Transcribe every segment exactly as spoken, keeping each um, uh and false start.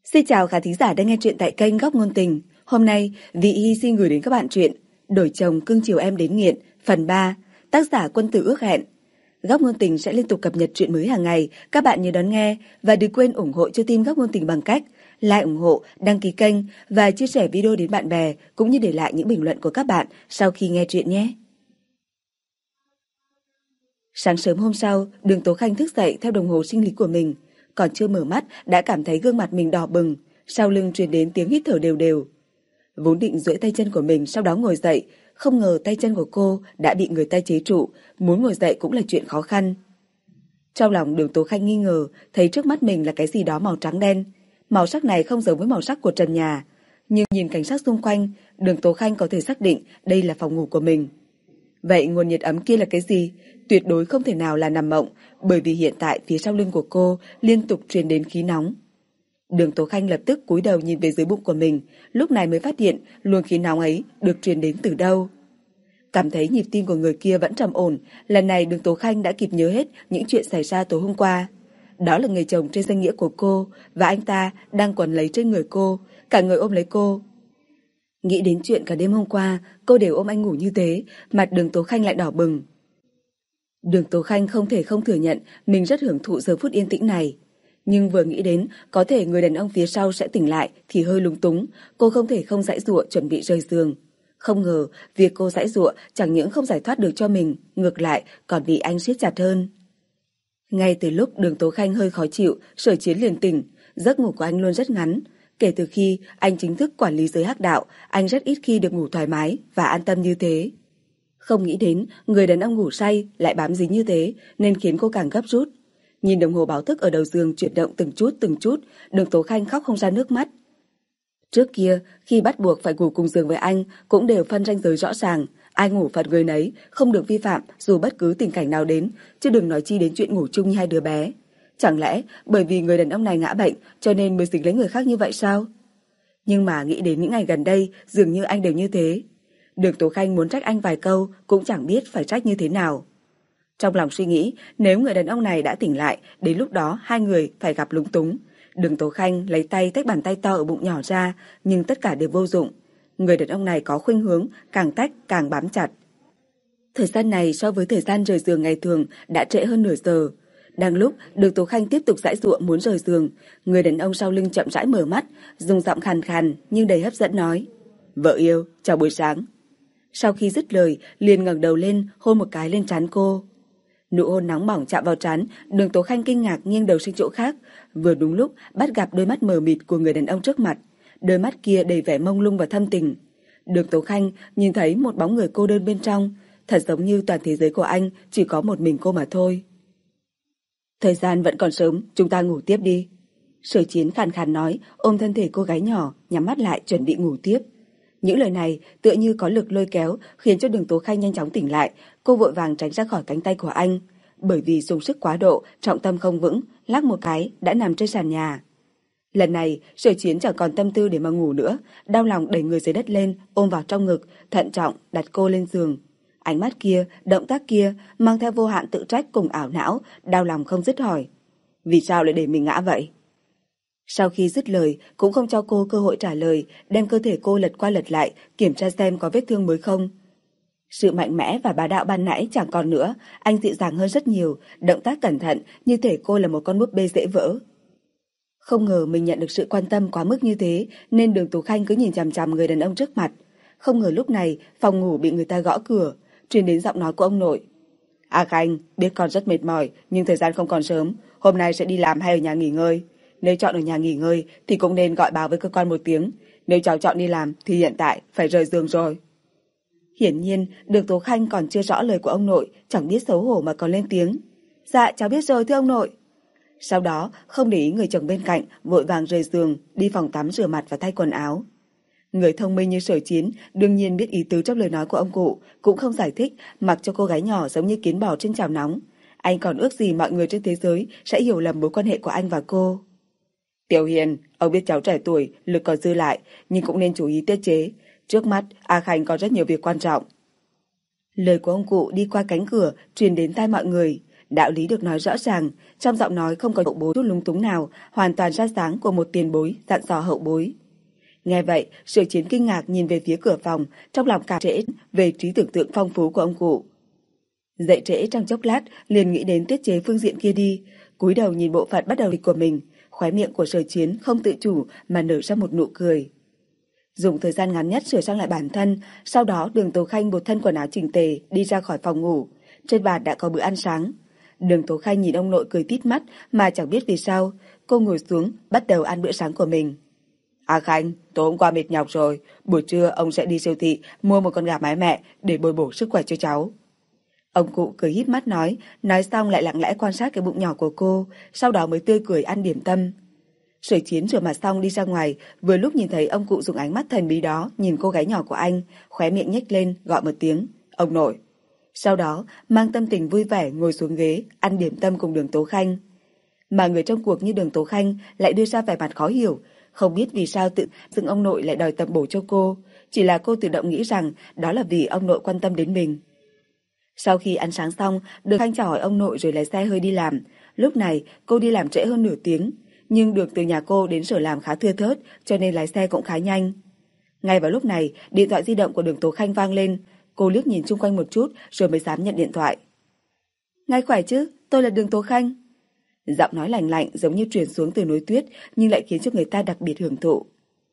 Xin chào khán thính giả đang nghe truyện tại kênh Góc Ngôn Tình. Hôm nay, Vị Hy xin gửi đến các bạn truyện Đổi chồng cưng chiều em đến nghiện, phần ba, tác giả Quân Tử Ước Hẹn. Góc Ngôn Tình sẽ liên tục cập nhật truyện mới hàng ngày, các bạn nhớ đón nghe và đừng quên ủng hộ cho team Góc Ngôn Tình bằng cách like ủng hộ, đăng ký kênh và chia sẻ video đến bạn bè, cũng như để lại những bình luận của các bạn sau khi nghe truyện nhé. Sáng sớm hôm sau, Đường Tố Khanh thức dậy theo đồng hồ sinh lý của mình. Còn chưa mở mắt đã cảm thấy gương mặt mình đỏ bừng, sau lưng truyền đến tiếng hít thở đều đều. Vốn định duỗi tay chân của mình sau đó ngồi dậy, không ngờ tay chân của cô đã bị người ta chế trụ, muốn ngồi dậy cũng là chuyện khó khăn. Trong lòng Đường Tố Khanh nghi ngờ, thấy trước mắt mình là cái gì đó màu trắng đen. Màu sắc này không giống với màu sắc của trần nhà, nhưng nhìn cảnh sắc xung quanh, Đường Tố Khanh có thể xác định đây là phòng ngủ của mình. Vậy nguồn nhiệt ấm kia là cái gì? Tuyệt đối không thể nào là nằm mộng, bởi vì hiện tại phía sau lưng của cô liên tục truyền đến khí nóng. Đường Tố Khanh lập tức cúi đầu nhìn về dưới bụng của mình, lúc này mới phát hiện luồng khí nóng ấy được truyền đến từ đâu. Cảm thấy nhịp tim của người kia vẫn trầm ổn, lần này Đường Tố Khanh đã kịp nhớ hết những chuyện xảy ra tối hôm qua. Đó là người chồng trên danh nghĩa của cô, và anh ta đang quấn lấy trên người cô, cả người ôm lấy cô. Nghĩ đến chuyện cả đêm hôm qua, cô đều ôm anh ngủ như thế, mặt Đường Tố Khanh lại đỏ bừng. Đường Tố Khanh không thể không thừa nhận mình rất hưởng thụ giờ phút yên tĩnh này. Nhưng vừa nghĩ đến có thể người đàn ông phía sau sẽ tỉnh lại thì hơi lúng túng, cô không thể không giãy giụa chuẩn bị rời giường. Không ngờ việc cô giãy giụa chẳng những không giải thoát được cho mình, ngược lại còn bị anh siết chặt hơn. Ngay từ lúc Đường Tố Khanh hơi khó chịu, Sở Chiến liền tỉnh. Giấc ngủ của anh luôn rất ngắn. Kể từ khi anh chính thức quản lý giới hắc đạo, anh rất ít khi được ngủ thoải mái và an tâm như thế. Không nghĩ đến người đàn ông ngủ say lại bám dính như thế, nên khiến cô càng gấp rút. Nhìn đồng hồ báo thức ở đầu giường chuyển động từng chút từng chút, Đường Tố Khanh khóc không ra nước mắt. Trước kia, khi bắt buộc phải ngủ cùng giường với anh, cũng đều phân ranh giới rõ ràng, ai ngủ phận người nấy, không được vi phạm dù bất cứ tình cảnh nào đến, chứ đừng nói chi đến chuyện ngủ chung như hai đứa bé. Chẳng lẽ bởi vì người đàn ông này ngã bệnh cho nên mới dính lấy người khác như vậy sao? Nhưng mà nghĩ đến những ngày gần đây, dường như anh đều như thế. Đường Tố Khanh muốn trách anh vài câu cũng chẳng biết phải trách như thế nào. Trong lòng suy nghĩ, nếu người đàn ông này đã tỉnh lại, đến lúc đó hai người phải gặp lúng túng. Đường Tố Khanh lấy tay tách bàn tay to ở bụng nhỏ ra, nhưng tất cả đều vô dụng. Người đàn ông này có khuynh hướng càng tách càng bám chặt. Thời gian này so với thời gian rời giường ngày thường đã trễ hơn nửa giờ. Đang lúc Đường Tố Khanh tiếp tục giãy giụa muốn rời giường, người đàn ông sau lưng chậm rãi mở mắt, dùng giọng khàn khàn nhưng đầy hấp dẫn nói: "Vợ yêu, chào buổi sáng." Sau khi dứt lời, liền ngẩng đầu lên hôn một cái lên trán cô. Nụ hôn nóng bỏng chạm vào trán, Đường Tố Khanh kinh ngạc nghiêng đầu sang chỗ khác, vừa đúng lúc bắt gặp đôi mắt mờ mịt của người đàn ông trước mặt. Đôi mắt kia đầy vẻ mông lung và thâm tình. Đường Tố Khanh nhìn thấy một bóng người cô đơn bên trong, thật giống như toàn thế giới của anh chỉ có một mình cô mà thôi. "Thời gian vẫn còn sớm, chúng ta ngủ tiếp đi." Sở Chiến khàn khàn nói, ôm thân thể cô gái nhỏ, nhắm mắt lại chuẩn bị ngủ tiếp. Những lời này tựa như có lực lôi kéo, khiến cho Đường Tố Khanh nhanh chóng tỉnh lại. Cô vội vàng tránh ra khỏi cánh tay của anh, bởi vì dùng sức quá độ, trọng tâm không vững, lắc một cái đã nằm trên sàn nhà. Lần này Sở Chiến chẳng còn tâm tư để mà ngủ nữa, đau lòng đẩy người dưới đất lên, ôm vào trong ngực, thận trọng đặt cô lên giường. Ánh mắt kia, động tác kia mang theo vô hạn tự trách cùng ảo não, đau lòng không dứt hỏi: "Vì sao lại để mình ngã vậy?" Sau khi dứt lời, cũng không cho cô cơ hội trả lời, đem cơ thể cô lật qua lật lại, kiểm tra xem có vết thương mới không. Sự mạnh mẽ và bá đạo ban nãy chẳng còn nữa, anh dịu dàng hơn rất nhiều, động tác cẩn thận, như thể cô là một con búp bê dễ vỡ. Không ngờ mình nhận được sự quan tâm quá mức như thế, nên Đường Tố Khanh cứ nhìn chằm chằm người đàn ông trước mặt. Không ngờ lúc này, phòng ngủ bị người ta gõ cửa, truyền đến giọng nói của ông nội. "A Khanh, biết con rất mệt mỏi, nhưng thời gian không còn sớm, hôm nay sẽ đi làm hay ở nhà nghỉ ngơi? Nếu chọn ở nhà nghỉ ngơi thì cũng nên gọi báo với cơ quan một tiếng. Nếu cháu chọn đi làm thì hiện tại phải rời giường rồi." Hiển nhiên Đường Tố Khanh còn chưa rõ lời của ông nội, chẳng biết xấu hổ mà còn lên tiếng: "Dạ cháu biết rồi thưa ông nội." Sau đó không để ý người chồng bên cạnh, vội vàng rời giường, đi phòng tắm rửa mặt và thay quần áo. Người thông minh như Sở Chiến đương nhiên biết ý tứ trong lời nói của ông cụ, cũng không giải thích, mặc cho cô gái nhỏ giống như kiến bò trên chảo nóng. Anh còn ước gì mọi người trên thế giới sẽ hiểu lầm mối quan hệ của anh và cô. "Tiểu Hiền, ông biết cháu trẻ tuổi, lực còn dư lại, nhưng cũng nên chú ý tiết chế. Trước mắt, A Khanh có rất nhiều việc quan trọng." Lời của ông cụ đi qua cánh cửa, truyền đến tai mọi người. Đạo lý được nói rõ ràng, trong giọng nói không có hậu bối chút lúng túng nào, hoàn toàn ra dáng của một tiền bối dặn dò hậu bối. Nghe vậy, Sở Chiến kinh ngạc nhìn về phía cửa phòng, trong lòng cảm trễ về trí tưởng tượng phong phú của ông cụ. Dậy trễ trong chốc lát, liền nghĩ đến tiết chế phương diện kia đi, cúi đầu nhìn bộ phận bắt đầu lịch của mình, khóe miệng của Sở Chiến không tự chủ mà nở ra một nụ cười. Dùng thời gian ngắn nhất sửa sang lại bản thân, sau đó Đường Tố Khanh một thân quần áo chỉnh tề đi ra khỏi phòng ngủ. Trên bàn đã có bữa ăn sáng. Đường Tố Khanh nhìn ông nội cười tít mắt mà chẳng biết vì sao, cô ngồi xuống bắt đầu ăn bữa sáng của mình. À Khanh, tối hôm qua mệt nhọc rồi, buổi trưa ông sẽ đi siêu thị mua một con gà mái mẹ để bồi bổ sức khỏe cho cháu. Ông cụ cười híp mắt nói, nói xong lại lặng lẽ quan sát cái bụng nhỏ của cô, sau đó mới tươi cười ăn điểm tâm. Sở Chiến rửa mặt xong đi ra ngoài, vừa lúc nhìn thấy ông cụ dùng ánh mắt thần bí đó nhìn cô gái nhỏ của anh, khóe miệng nhếch lên gọi một tiếng, ông nội. Sau đó mang tâm tình vui vẻ ngồi xuống ghế ăn điểm tâm cùng Đường Tố Khanh. Mà người trong cuộc như Đường Tố Khanh lại đưa ra vẻ mặt khó hiểu, không biết vì sao tự dưng ông nội lại đòi tầm bổ cho cô, chỉ là cô tự động nghĩ rằng đó là vì ông nội quan tâm đến mình. Sau khi ăn sáng xong, Đường Khanh chào hỏi ông nội rồi lái xe hơi đi làm. Lúc này cô đi làm trễ hơn nửa tiếng, nhưng đường từ nhà cô đến sở làm khá thưa thớt, cho nên lái xe cũng khá nhanh. Ngay vào lúc này, điện thoại di động của Đường Tố Khanh vang lên. Cô liếc nhìn chung quanh một chút rồi mới dám nhận điện thoại. Ngài khỏe chứ, tôi là Đường Tố Khanh. Giọng nói lạnh lạnh giống như truyền xuống từ núi tuyết, nhưng lại khiến cho người ta đặc biệt hưởng thụ.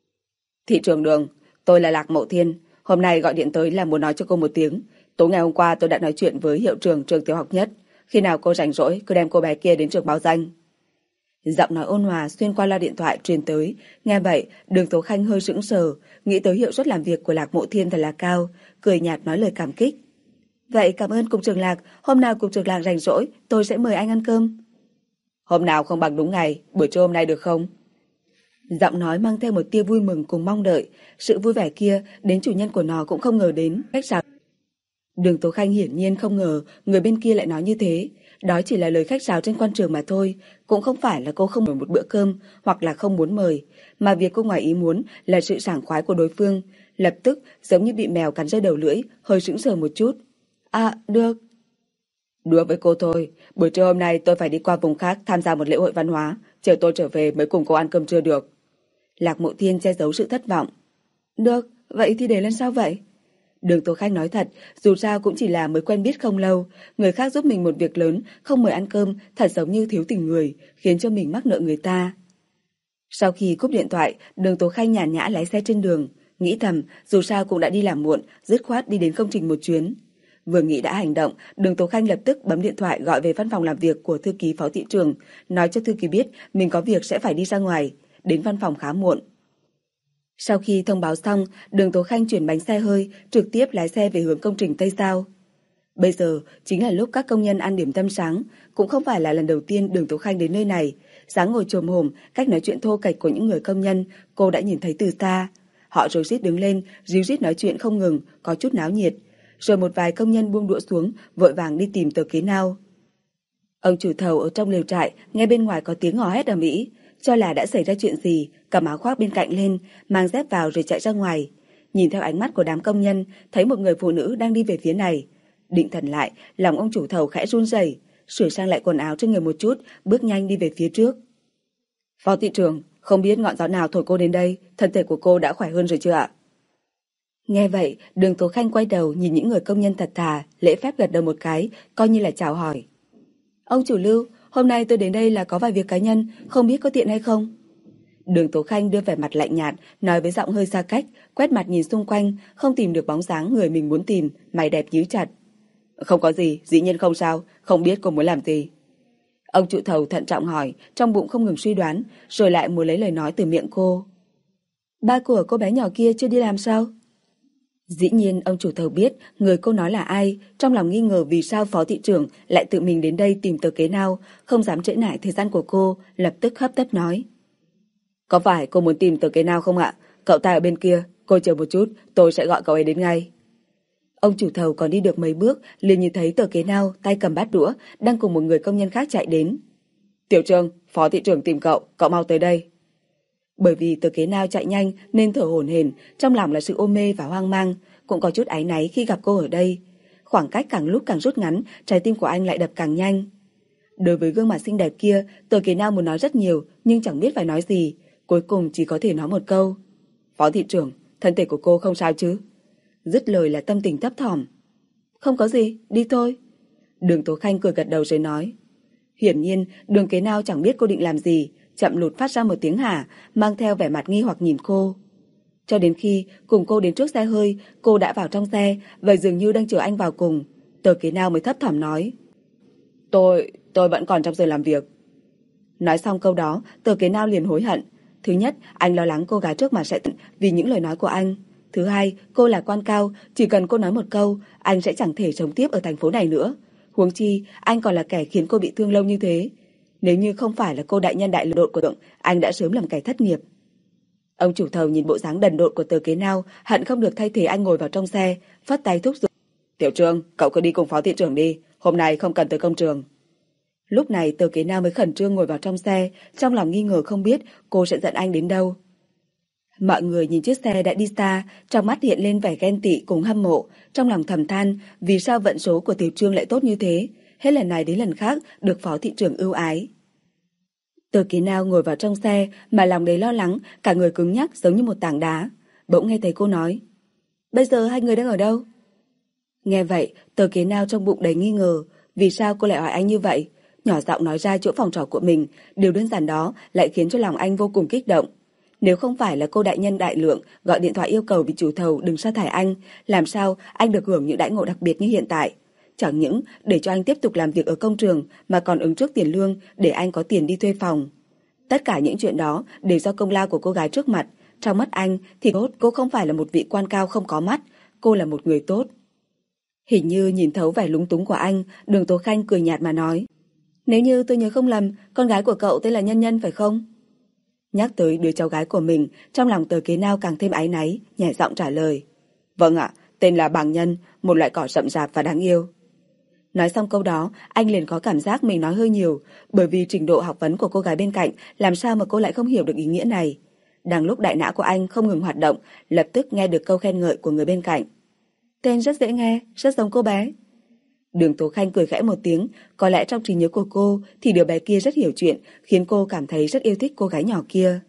Thị trưởng Đường, tôi là Lạc Mậu Thiên. Hôm nay gọi điện tới là muốn nói cho cô một tiếng. Tối ngày hôm qua tôi đã nói chuyện với hiệu trưởng trường tiểu học Nhất. Khi nào cô rảnh rỗi, cứ đem cô bé kia đến trường báo danh. Giọng nói ôn hòa xuyên qua loa điện thoại truyền tới. Nghe vậy, Đường Tố Khanh hơi sững sờ, nghĩ tới hiệu suất làm việc của Lạc Mộ Thiên thật là cao, cười nhạt nói lời cảm kích. Vậy cảm ơn cục trưởng Lạc, hôm nào cục trưởng Lạc rảnh rỗi, tôi sẽ mời anh ăn cơm. Hôm nào không bằng đúng ngày, buổi trưa hôm nay được không? Giọng nói mang theo một tia vui mừng cùng mong đợi, sự vui vẻ kia đến chủ nhân của nó cũng không ngờ đến. Cách sao? Đường Tố Khanh hiển nhiên không ngờ người bên kia lại nói như thế. Đó chỉ là lời khách sáo trên quan trường mà thôi, cũng không phải là cô không mời một bữa cơm hoặc là không muốn mời, mà việc cô ngoài ý muốn là sự sảng khoái của đối phương. Lập tức giống như bị mèo cắn rơi đầu lưỡi, hơi sững sờ một chút. À, được. Đùa với cô thôi, buổi trưa hôm nay tôi phải đi qua vùng khác tham gia một lễ hội văn hóa, chờ tôi trở về mới cùng cô ăn cơm trưa được. Lạc Mộ Thiên che giấu sự thất vọng. Được, vậy thì để lần sau vậy. Đường Tố Khanh nói thật, dù sao cũng chỉ là mới quen biết không lâu, người khác giúp mình một việc lớn, không mời ăn cơm, thật giống như thiếu tình người, khiến cho mình mắc nợ người ta. Sau khi cúp điện thoại, Đường Tố Khanh nhàn nhã lái xe trên đường, nghĩ thầm, dù sao cũng đã đi làm muộn, dứt khoát đi đến công trình một chuyến. Vừa nghĩ đã hành động, Đường Tố Khanh lập tức bấm điện thoại gọi về văn phòng làm việc của thư ký phó thị trưởng, nói cho thư ký biết mình có việc sẽ phải đi ra ngoài, đến văn phòng khá muộn. Sau khi thông báo xong, Đường Tố Khanh chuyển bánh xe hơi, trực tiếp lái xe về hướng công trình Tây Giao. Bây giờ chính là lúc các công nhân ăn điểm tâm sáng, cũng không phải là lần đầu tiên Đường Tố Khanh đến nơi này. Sáng ngồi chồm hổm, cách nói chuyện thô kệch của những người công nhân, cô đã nhìn thấy từ xa. Họ rối rít đứng lên, ríu rít nói chuyện không ngừng, có chút náo nhiệt. Rồi một vài công nhân buông đũa xuống, vội vàng đi tìm tờ kế nào. Ông chủ thầu ở trong lều trại, nghe bên ngoài có tiếng hò hét ầm ĩ, cho là đã xảy ra chuyện gì, cầm áo khoác bên cạnh lên, mang dép vào rồi chạy ra ngoài. Nhìn theo ánh mắt của đám công nhân, thấy một người phụ nữ đang đi về phía này. Định thần lại, lòng ông chủ thầu khẽ run rẩy, sửa sang lại quần áo trên người một chút, bước nhanh đi về phía trước. Phó thị trưởng, không biết ngọn gió nào thổi cô đến đây, thân thể của cô đã khỏe hơn rồi chưa ạ? Nghe vậy, Đường Tố Khanh quay đầu nhìn những người công nhân thật thà, lễ phép gật đầu một cái, coi như là chào hỏi. Ông chủ Lưu, hôm nay tôi đến đây là có vài việc cá nhân, không biết có tiện hay không? Đường Tố Khanh đưa vẻ mặt lạnh nhạt, nói với giọng hơi xa cách, quét mặt nhìn xung quanh, không tìm được bóng dáng người mình muốn tìm, mày đẹp nhíu chặt. Không có gì, dĩ nhiên không sao, không biết cô muốn làm gì. Ông chủ thầu thận trọng hỏi, trong bụng không ngừng suy đoán, rồi lại muốn lấy lời nói từ miệng cô. Ba của cô bé nhỏ kia chưa đi làm sao? Dĩ nhiên ông chủ thầu biết người cô nói là ai, trong lòng nghi ngờ vì sao phó thị trưởng lại tự mình đến đây tìm tờ kế nào, không dám trễ nải thời gian của cô, lập tức hấp tấp nói. Có phải cô muốn tìm tờ kế nào không ạ? Cậu ta ở bên kia, cô chờ một chút, tôi sẽ gọi cậu ấy đến ngay. Ông chủ thầu còn đi được mấy bước, liền nhìn thấy tờ kế nào, tay cầm bát đũa, đang cùng một người công nhân khác chạy đến. Tiểu Trương, phó thị trưởng tìm cậu, cậu mau tới đây. Bởi vì tờ kế nào chạy nhanh nên thở hổn hển, trong lòng là sự ô mê và hoang mang, cũng có chút áy náy khi gặp cô ở đây. Khoảng cách càng lúc càng rút ngắn, trái tim của anh lại đập càng nhanh. Đối với gương mặt xinh đẹp kia, Tờ Kế Nao muốn nói rất nhiều nhưng chẳng biết phải nói gì, cuối cùng chỉ có thể nói một câu. Phó thị trưởng, thân thể của cô không sao chứ? Dứt lời là tâm tình thấp thỏm. Không có gì, đi thôi. Đường Tố Khanh cười gật đầu rồi nói. Hiển nhiên, Đường Kế Nao chẳng biết cô định làm gì, chậm lụt phát ra một tiếng hả, mang theo vẻ mặt nghi hoặc nhìn cô. Cho đến khi cùng cô đến trước xe hơi, cô đã vào trong xe, và dường như đang chờ anh vào cùng. Tờ Kế Nao mới thấp thỏm nói. Tôi, tôi vẫn còn trong giờ làm việc. Nói xong câu đó, Tờ Kế Nao liền hối hận. Thứ nhất, anh lo lắng cô gái trước mặt sẽ tận vì những lời nói của anh. Thứ hai, cô là quan cao, chỉ cần cô nói một câu, anh sẽ chẳng thể sống tiếp ở thành phố này nữa. Huống chi, anh còn là kẻ khiến cô bị thương lâu như thế. Nếu như không phải là cô đại nhân đại đội của Tượng, anh đã sớm làm kẻ thất nghiệp. Ông chủ thầu nhìn bộ dáng đần độn của Tờ Kế Nao, hận không được thay thế anh ngồi vào trong xe, phất tay thúc giục. Tiểu Trương, cậu cứ đi cùng phó thị trưởng đi, hôm nay không cần tới công trường. Lúc này Tờ Kế Nao mới khẩn trương ngồi vào trong xe, trong lòng nghi ngờ không biết cô sẽ dẫn anh đến đâu. Mọi người nhìn chiếc xe đã đi xa, trong mắt hiện lên vẻ ghen tị cùng hâm mộ, trong lòng thầm than vì sao vận số của Tiểu Trương lại tốt như thế, hết lần này đến lần khác được phó thị trưởng ưu ái. Tờ Kế Nao ngồi vào trong xe mà lòng đầy lo lắng, cả người cứng nhắc giống như một tảng đá. Bỗng nghe thấy cô nói, bây giờ hai người đang ở đâu? Nghe vậy, Tờ Kế Nao trong bụng đầy nghi ngờ, vì sao cô lại hỏi anh như vậy? Nhỏ giọng nói ra chỗ phòng trọ của mình, điều đơn giản đó lại khiến cho lòng anh vô cùng kích động. Nếu không phải là cô đại nhân đại lượng gọi điện thoại yêu cầu vị chủ thầu đừng sa thải anh, làm sao anh được hưởng những đãi ngộ đặc biệt như hiện tại? Chẳng những để cho anh tiếp tục làm việc ở công trường mà còn ứng trước tiền lương để anh có tiền đi thuê phòng. Tất cả những chuyện đó đều do công lao của cô gái trước mặt. Trong mắt anh thì cô, cô không phải là một vị quan cao không có mắt, cô là một người tốt. Hình như nhìn thấu vẻ lúng túng của anh, Đường Tố Khanh cười nhạt mà nói. Nếu như tôi nhớ không lầm, con gái của cậu tên là Nhân Nhân phải không? Nhắc tới đứa cháu gái của mình, trong lòng Tờ Kế Nao càng thêm áy náy, nhẹ giọng trả lời. Vâng ạ, tên là Bàng Nhân, một loại cỏ rậm rạp và đáng yêu. Nói xong câu đó, anh liền có cảm giác mình nói hơi nhiều, bởi vì trình độ học vấn của cô gái bên cạnh, làm sao mà cô lại không hiểu được ý nghĩa này. Đang lúc đại não của anh không ngừng hoạt động, lập tức nghe được câu khen ngợi của người bên cạnh. Tên rất dễ nghe, rất giống cô bé. Đường Tố Khanh cười khẽ một tiếng, có lẽ trong trí nhớ của cô thì đứa bé kia rất hiểu chuyện, khiến cô cảm thấy rất yêu thích cô gái nhỏ kia.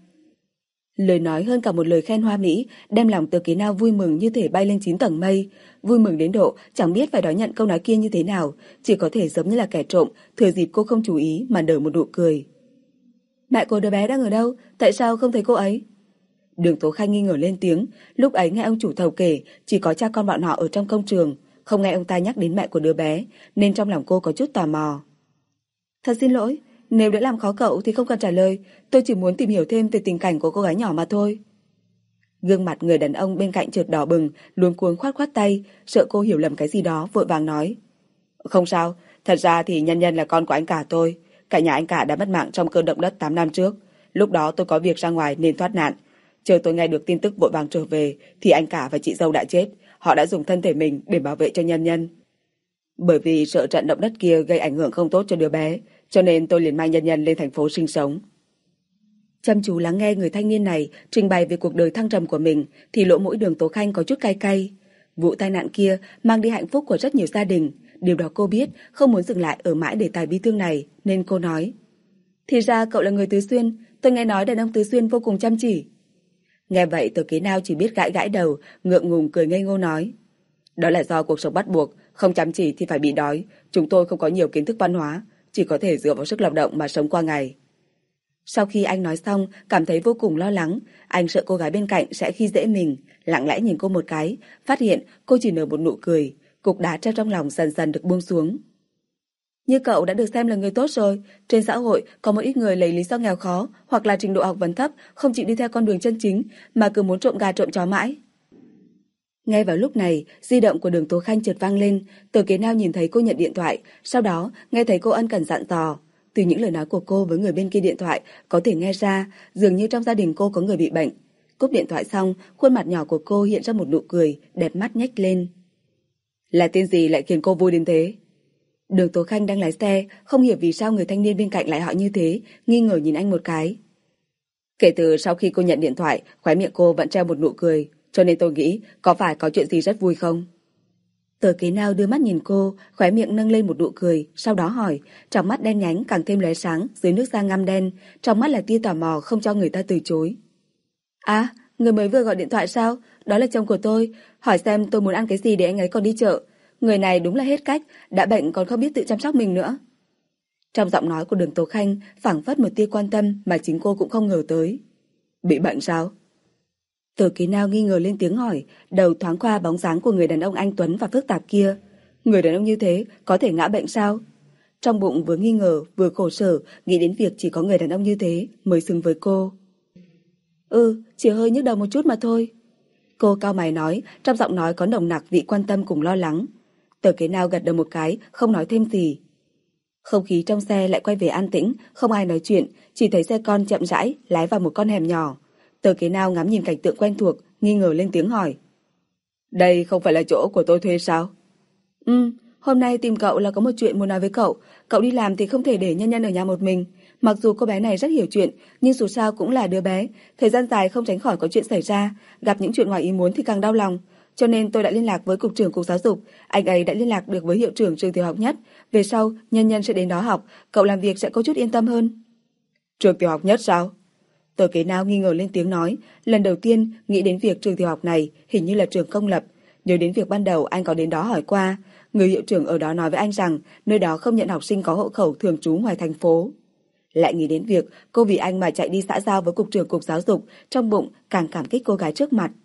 Lời nói hơn cả một lời khen hoa mỹ, đem lòng Tờ Kế Nao vui mừng như thể bay lên chín tầng mây, vui mừng đến độ chẳng biết phải đón nhận câu nói kia như thế nào, chỉ có thể giống như là kẻ trộm, thừa dịp cô không chú ý mà nở một nụ cười. Mẹ của đứa bé đang ở đâu? Tại sao không thấy cô ấy? Đường Tố Khanh nghi ngờ lên tiếng, lúc ấy nghe ông chủ thầu kể chỉ có cha con bọn họ ở trong công trường, không nghe ông ta nhắc đến mẹ của đứa bé, nên trong lòng cô có chút tò mò. Thật xin lỗi, nếu đã làm khó cậu thì không cần trả lời, tôi chỉ muốn tìm hiểu thêm về tình cảnh của cô gái nhỏ mà thôi. Gương mặt người đàn ông bên cạnh chợt đỏ bừng, luống cuống khoát khoát tay, sợ cô hiểu lầm cái gì đó, vội vàng nói. Không sao, thật ra thì Nhân Nhân là con của anh cả tôi, cả nhà anh cả đã mất mạng trong cơn động đất tám năm trước, lúc đó tôi có việc ra ngoài nên thoát nạn. Chờ tôi nghe được tin tức vội vàng trở về thì anh cả và chị dâu đã chết, họ đã dùng thân thể mình để bảo vệ cho Nhân Nhân. Bởi vì sợ trận động đất kia gây ảnh hưởng không tốt cho đứa bé, cho nên tôi liền mang Nhân Nhân lên thành phố sinh sống. Chăm chú lắng nghe người thanh niên này trình bày về cuộc đời thăng trầm của mình thì lỗ mũi Đường Tố Khanh có chút cay cay. Vụ tai nạn kia mang đi hạnh phúc của rất nhiều gia đình, điều đó cô biết, không muốn dừng lại ở mãi đề tài bi thương này, nên cô nói. Thì ra cậu là người Tứ Xuyên, tôi nghe nói đàn ông Tứ Xuyên vô cùng chăm chỉ. Nghe vậy Tờ Kế Nao chỉ biết gãi gãi đầu, ngượng ngùng cười ngây ngô nói. Đó là do cuộc sống bắt buộc, không chăm chỉ thì phải bị đói, chúng tôi không có nhiều kiến thức văn hóa, chỉ có thể dựa vào sức lao động mà sống qua ngày. Sau khi anh nói xong, cảm thấy vô cùng lo lắng, anh sợ cô gái bên cạnh sẽ khi dễ mình, lặng lẽ nhìn cô một cái, phát hiện cô chỉ nở một nụ cười, cục đá treo trong lòng dần dần được buông xuống. Như cậu đã được xem là người tốt rồi, trên xã hội có một ít người lấy lý do nghèo khó hoặc là trình độ học vấn thấp, không chịu đi theo con đường chân chính mà cứ muốn trộm gà trộm chó mãi. Ngay vào lúc này, di động của Đường Tố Khanh chợt vang lên, Tờ Kế Nao nhìn thấy cô nhận điện thoại, sau đó nghe thấy cô ân cần dặn dò. Từ những lời nói của cô với người bên kia điện thoại có thể nghe ra dường như trong gia đình cô có người bị bệnh. Cúp điện thoại xong, khuôn mặt nhỏ của cô hiện ra một nụ cười, đẹp mắt nhếch lên. Là tên gì lại khiến cô vui đến thế? Đường Tố Khanh đang lái xe, không hiểu vì sao người thanh niên bên cạnh lại hỏi như thế, nghi ngờ nhìn anh một cái. Kể từ sau khi cô nhận điện thoại, khóe miệng cô vẫn treo một nụ cười, cho nên tôi nghĩ có phải có chuyện gì rất vui không? Tờ kế nào đưa mắt nhìn cô, khóe miệng nâng lên một nụ cười, sau đó hỏi, trong mắt đen nhánh càng thêm lóe sáng, dưới nước da ngăm đen, trong mắt là tia tò mò không cho người ta từ chối. À, người mới vừa gọi điện thoại sao? Đó là chồng của tôi, hỏi xem tôi muốn ăn cái gì để anh ấy còn đi chợ. Người này đúng là hết cách, đã bệnh còn không biết tự chăm sóc mình nữa. Trong giọng nói của Đường Tố Khanh phảng phất một tia quan tâm mà chính cô cũng không ngờ tới. Bị bệnh sao? Từ Kỳ Nào nghi ngờ lên tiếng hỏi, đầu thoáng qua bóng dáng của người đàn ông anh tuấn và phức tạp kia. Người đàn ông như thế có thể ngã bệnh sao? Trong bụng vừa nghi ngờ vừa khổ sở, nghĩ đến việc chỉ có người đàn ông như thế mới xứng với cô. Ừ, chỉ hơi nhức đầu một chút mà thôi. Cô cau mày nói, trong giọng nói có nồng nặc vị quan tâm cùng lo lắng. Tờ Kế Nào gật đầu một cái, không nói thêm gì. Không khí trong xe lại quay về an tĩnh, không ai nói chuyện, chỉ thấy xe con chậm rãi lái vào một con hẻm nhỏ. Tờ Kế Nào ngắm nhìn cảnh tượng quen thuộc, nghi ngờ lên tiếng hỏi. Đây không phải là chỗ của tôi thuê sao? Ừ, hôm nay tìm cậu là có một chuyện muốn nói với cậu. Cậu đi làm thì không thể để Nhân Nhân ở nhà một mình. Mặc dù cô bé này rất hiểu chuyện, nhưng dù sao cũng là đứa bé. Thời gian dài không tránh khỏi có chuyện xảy ra, gặp những chuyện ngoài ý muốn thì càng đau lòng. Cho nên tôi đã liên lạc với cục trưởng cục giáo dục. Anh ấy đã liên lạc được với hiệu trưởng trường tiểu học Nhất. Về sau, Nhân Nhân sẽ đến đó học, cậu làm việc sẽ có chút yên tâm hơn. Trường tiểu học Nhất sao? Tờ Kế Nào nghi ngờ lên tiếng nói, lần đầu tiên nghĩ đến việc trường tiểu học này hình như là trường công lập. Nhớ đến việc ban đầu anh có đến đó hỏi qua, người hiệu trưởng ở đó nói với anh rằng nơi đó không nhận học sinh có hộ khẩu thường trú ngoài thành phố. Lại nghĩ đến việc cô vì anh mà chạy đi xã giao với cục trưởng cục giáo dục, trong bụng càng cảm kích cô gái trước mặt.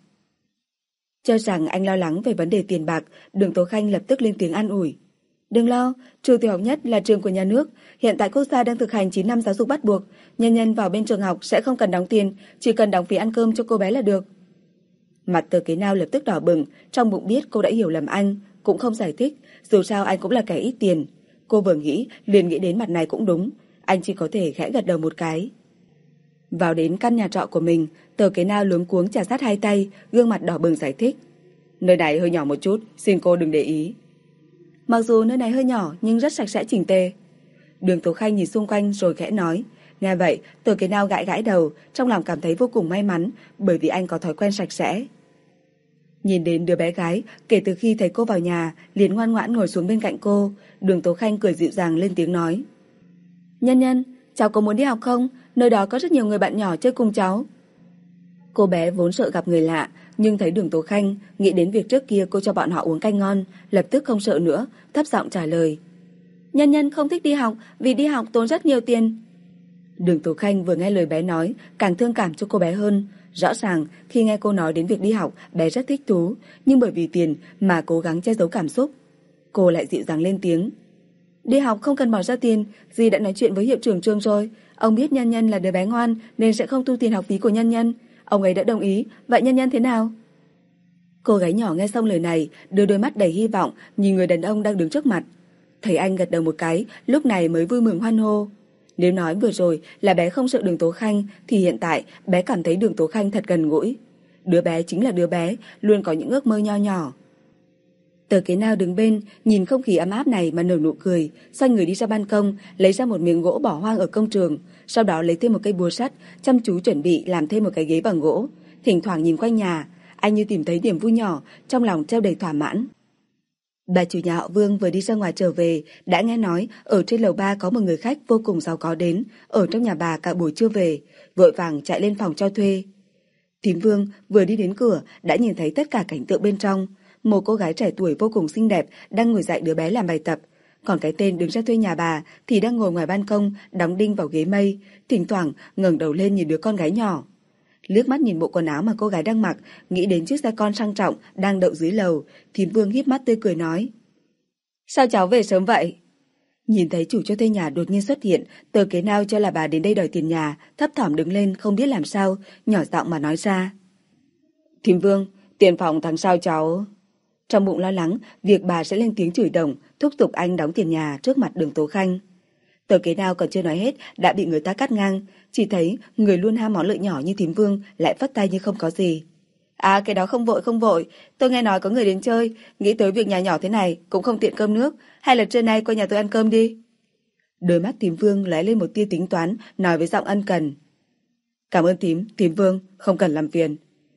Cho rằng anh lo lắng về vấn đề tiền bạc, Đường Tố Khanh lập tức lên tiếng an ủi. Đừng lo, trường tiểu học Nhất là trường của nhà nước, hiện tại quốc gia đang thực hành chín năm giáo dục bắt buộc, nhân nhân vào bên trường học sẽ không cần đóng tiền, chỉ cần đóng phí ăn cơm cho cô bé là được. Mặt Tờ Kế Nào lập tức đỏ bừng, trong bụng biết cô đã hiểu lầm anh, cũng không giải thích, dù sao anh cũng là kẻ ít tiền. Cô vừa nghĩ, liền nghĩ đến mặt này cũng đúng, anh chỉ có thể khẽ gật đầu một cái. Vào đến căn nhà trọ của mình, Tờ Kế Nào luống cuống trà sát hai tay, gương mặt đỏ bừng giải thích. Nơi này hơi nhỏ một chút, xin cô đừng để ý. Mặc dù nơi này hơi nhỏ nhưng rất sạch sẽ chỉnh tề. Đường Tố Khanh nhìn xung quanh rồi khẽ nói. Nghe vậy, Tờ Kế Nào gãi gãi đầu, trong lòng cảm thấy vô cùng may mắn, bởi vì anh có thói quen sạch sẽ. Nhìn đến đứa bé gái, kể từ khi thấy cô vào nhà, liền ngoan ngoãn ngồi xuống bên cạnh cô, Đường Tố Khanh cười dịu dàng lên tiếng nói. Nhân Nhân, cháu có muốn đi học không? Nơi đó có rất nhiều người bạn nhỏ chơi cùng cháu. Cô bé vốn sợ gặp người lạ, nhưng thấy Đường Tố Khanh, nghĩ đến việc trước kia cô cho bọn họ uống canh ngon, lập tức không sợ nữa, thấp giọng trả lời. Nhân Nhân không thích đi học, vì đi học tốn rất nhiều tiền. Đường Tố Khanh vừa nghe lời bé nói, càng thương cảm cho cô bé hơn. Rõ ràng, khi nghe cô nói đến việc đi học, bé rất thích thú, nhưng bởi vì tiền mà cố gắng che giấu cảm xúc. Cô lại dịu dàng lên tiếng. Đi học không cần bỏ ra tiền, dì đã nói chuyện với hiệu trưởng trường rồi. Ông biết Nhân Nhân là đứa bé ngoan nên sẽ không thu tiền học phí của Nhân Nhân. Ông ấy đã đồng ý, vậy Nhân Nhân thế nào? Cô gái nhỏ nghe xong lời này, đưa đôi mắt đầy hy vọng nhìn người đàn ông đang đứng trước mặt. Thấy anh gật đầu một cái, lúc này mới vui mừng hoan hô. Nếu nói vừa rồi là bé không sợ Đường Tố Khanh, thì hiện tại bé cảm thấy Đường Tố Khanh thật gần gũi. Đứa bé chính là đứa bé, luôn có những ước mơ nho nhỏ. Tờ Kế Nào đứng bên, nhìn không khí ấm áp này mà nở nụ cười, xoay người đi ra ban công, lấy ra một miếng gỗ bỏ hoang ở công trường, sau đó lấy thêm một cây búa sắt, chăm chú chuẩn bị làm thêm một cái ghế bằng gỗ. Thỉnh thoảng nhìn quanh nhà, anh như tìm thấy niềm vui nhỏ, trong lòng treo đầy thỏa mãn. Bà chủ nhà họ Vương vừa đi ra ngoài trở về, đã nghe nói ở trên lầu ba có một người khách vô cùng giàu có đến, ở trong nhà bà cả buổi chưa về, vội vàng chạy lên phòng cho thuê. Thím Vương vừa đi đến cửa đã nhìn thấy tất cả cảnh tượng bên trong. Một cô gái trẻ tuổi vô cùng xinh đẹp đang ngồi dạy đứa bé làm bài tập, còn cái tên đứng ra thuê nhà bà thì đang ngồi ngoài ban công đóng đinh vào ghế mây, thỉnh thoảng ngẩng đầu lên nhìn đứa con gái nhỏ. Liếc mắt nhìn bộ quần áo mà cô gái đang mặc, nghĩ đến chiếc xe con sang trọng đang đậu dưới lầu, thím Vương híp mắt tươi cười nói. Sao cháu về sớm vậy? Nhìn thấy chủ cho thuê nhà đột nhiên xuất hiện, Tờ Kế Nào cho là bà đến đây đòi tiền nhà, thấp thỏm đứng lên không biết làm sao, nhỏ giọng mà nói ra. Thím Vương, tiền phòng tháng sau cháu... Trong bụng lo lắng việc bà sẽ lên tiếng chửi đồng, thúc giục anh đóng tiền nhà trước mặt Đường Tố Khanh. Tờ Kế Nào còn chưa nói hết đã bị người ta cắt ngang, chỉ thấy người luôn ham món lợi nhỏ như thím Vương lại phất tay như không có gì. À, cái đó không vội không vội, tôi nghe nói có người đến chơi, nghĩ tới việc nhà nhỏ thế này cũng không tiện cơm nước, hay là trưa nay qua nhà tôi ăn cơm đi. Đôi mắt thím Vương lóe lên một tia tính toán, nói với giọng ân cần. Cảm ơn thím, thím Vương, không cần làm phiền.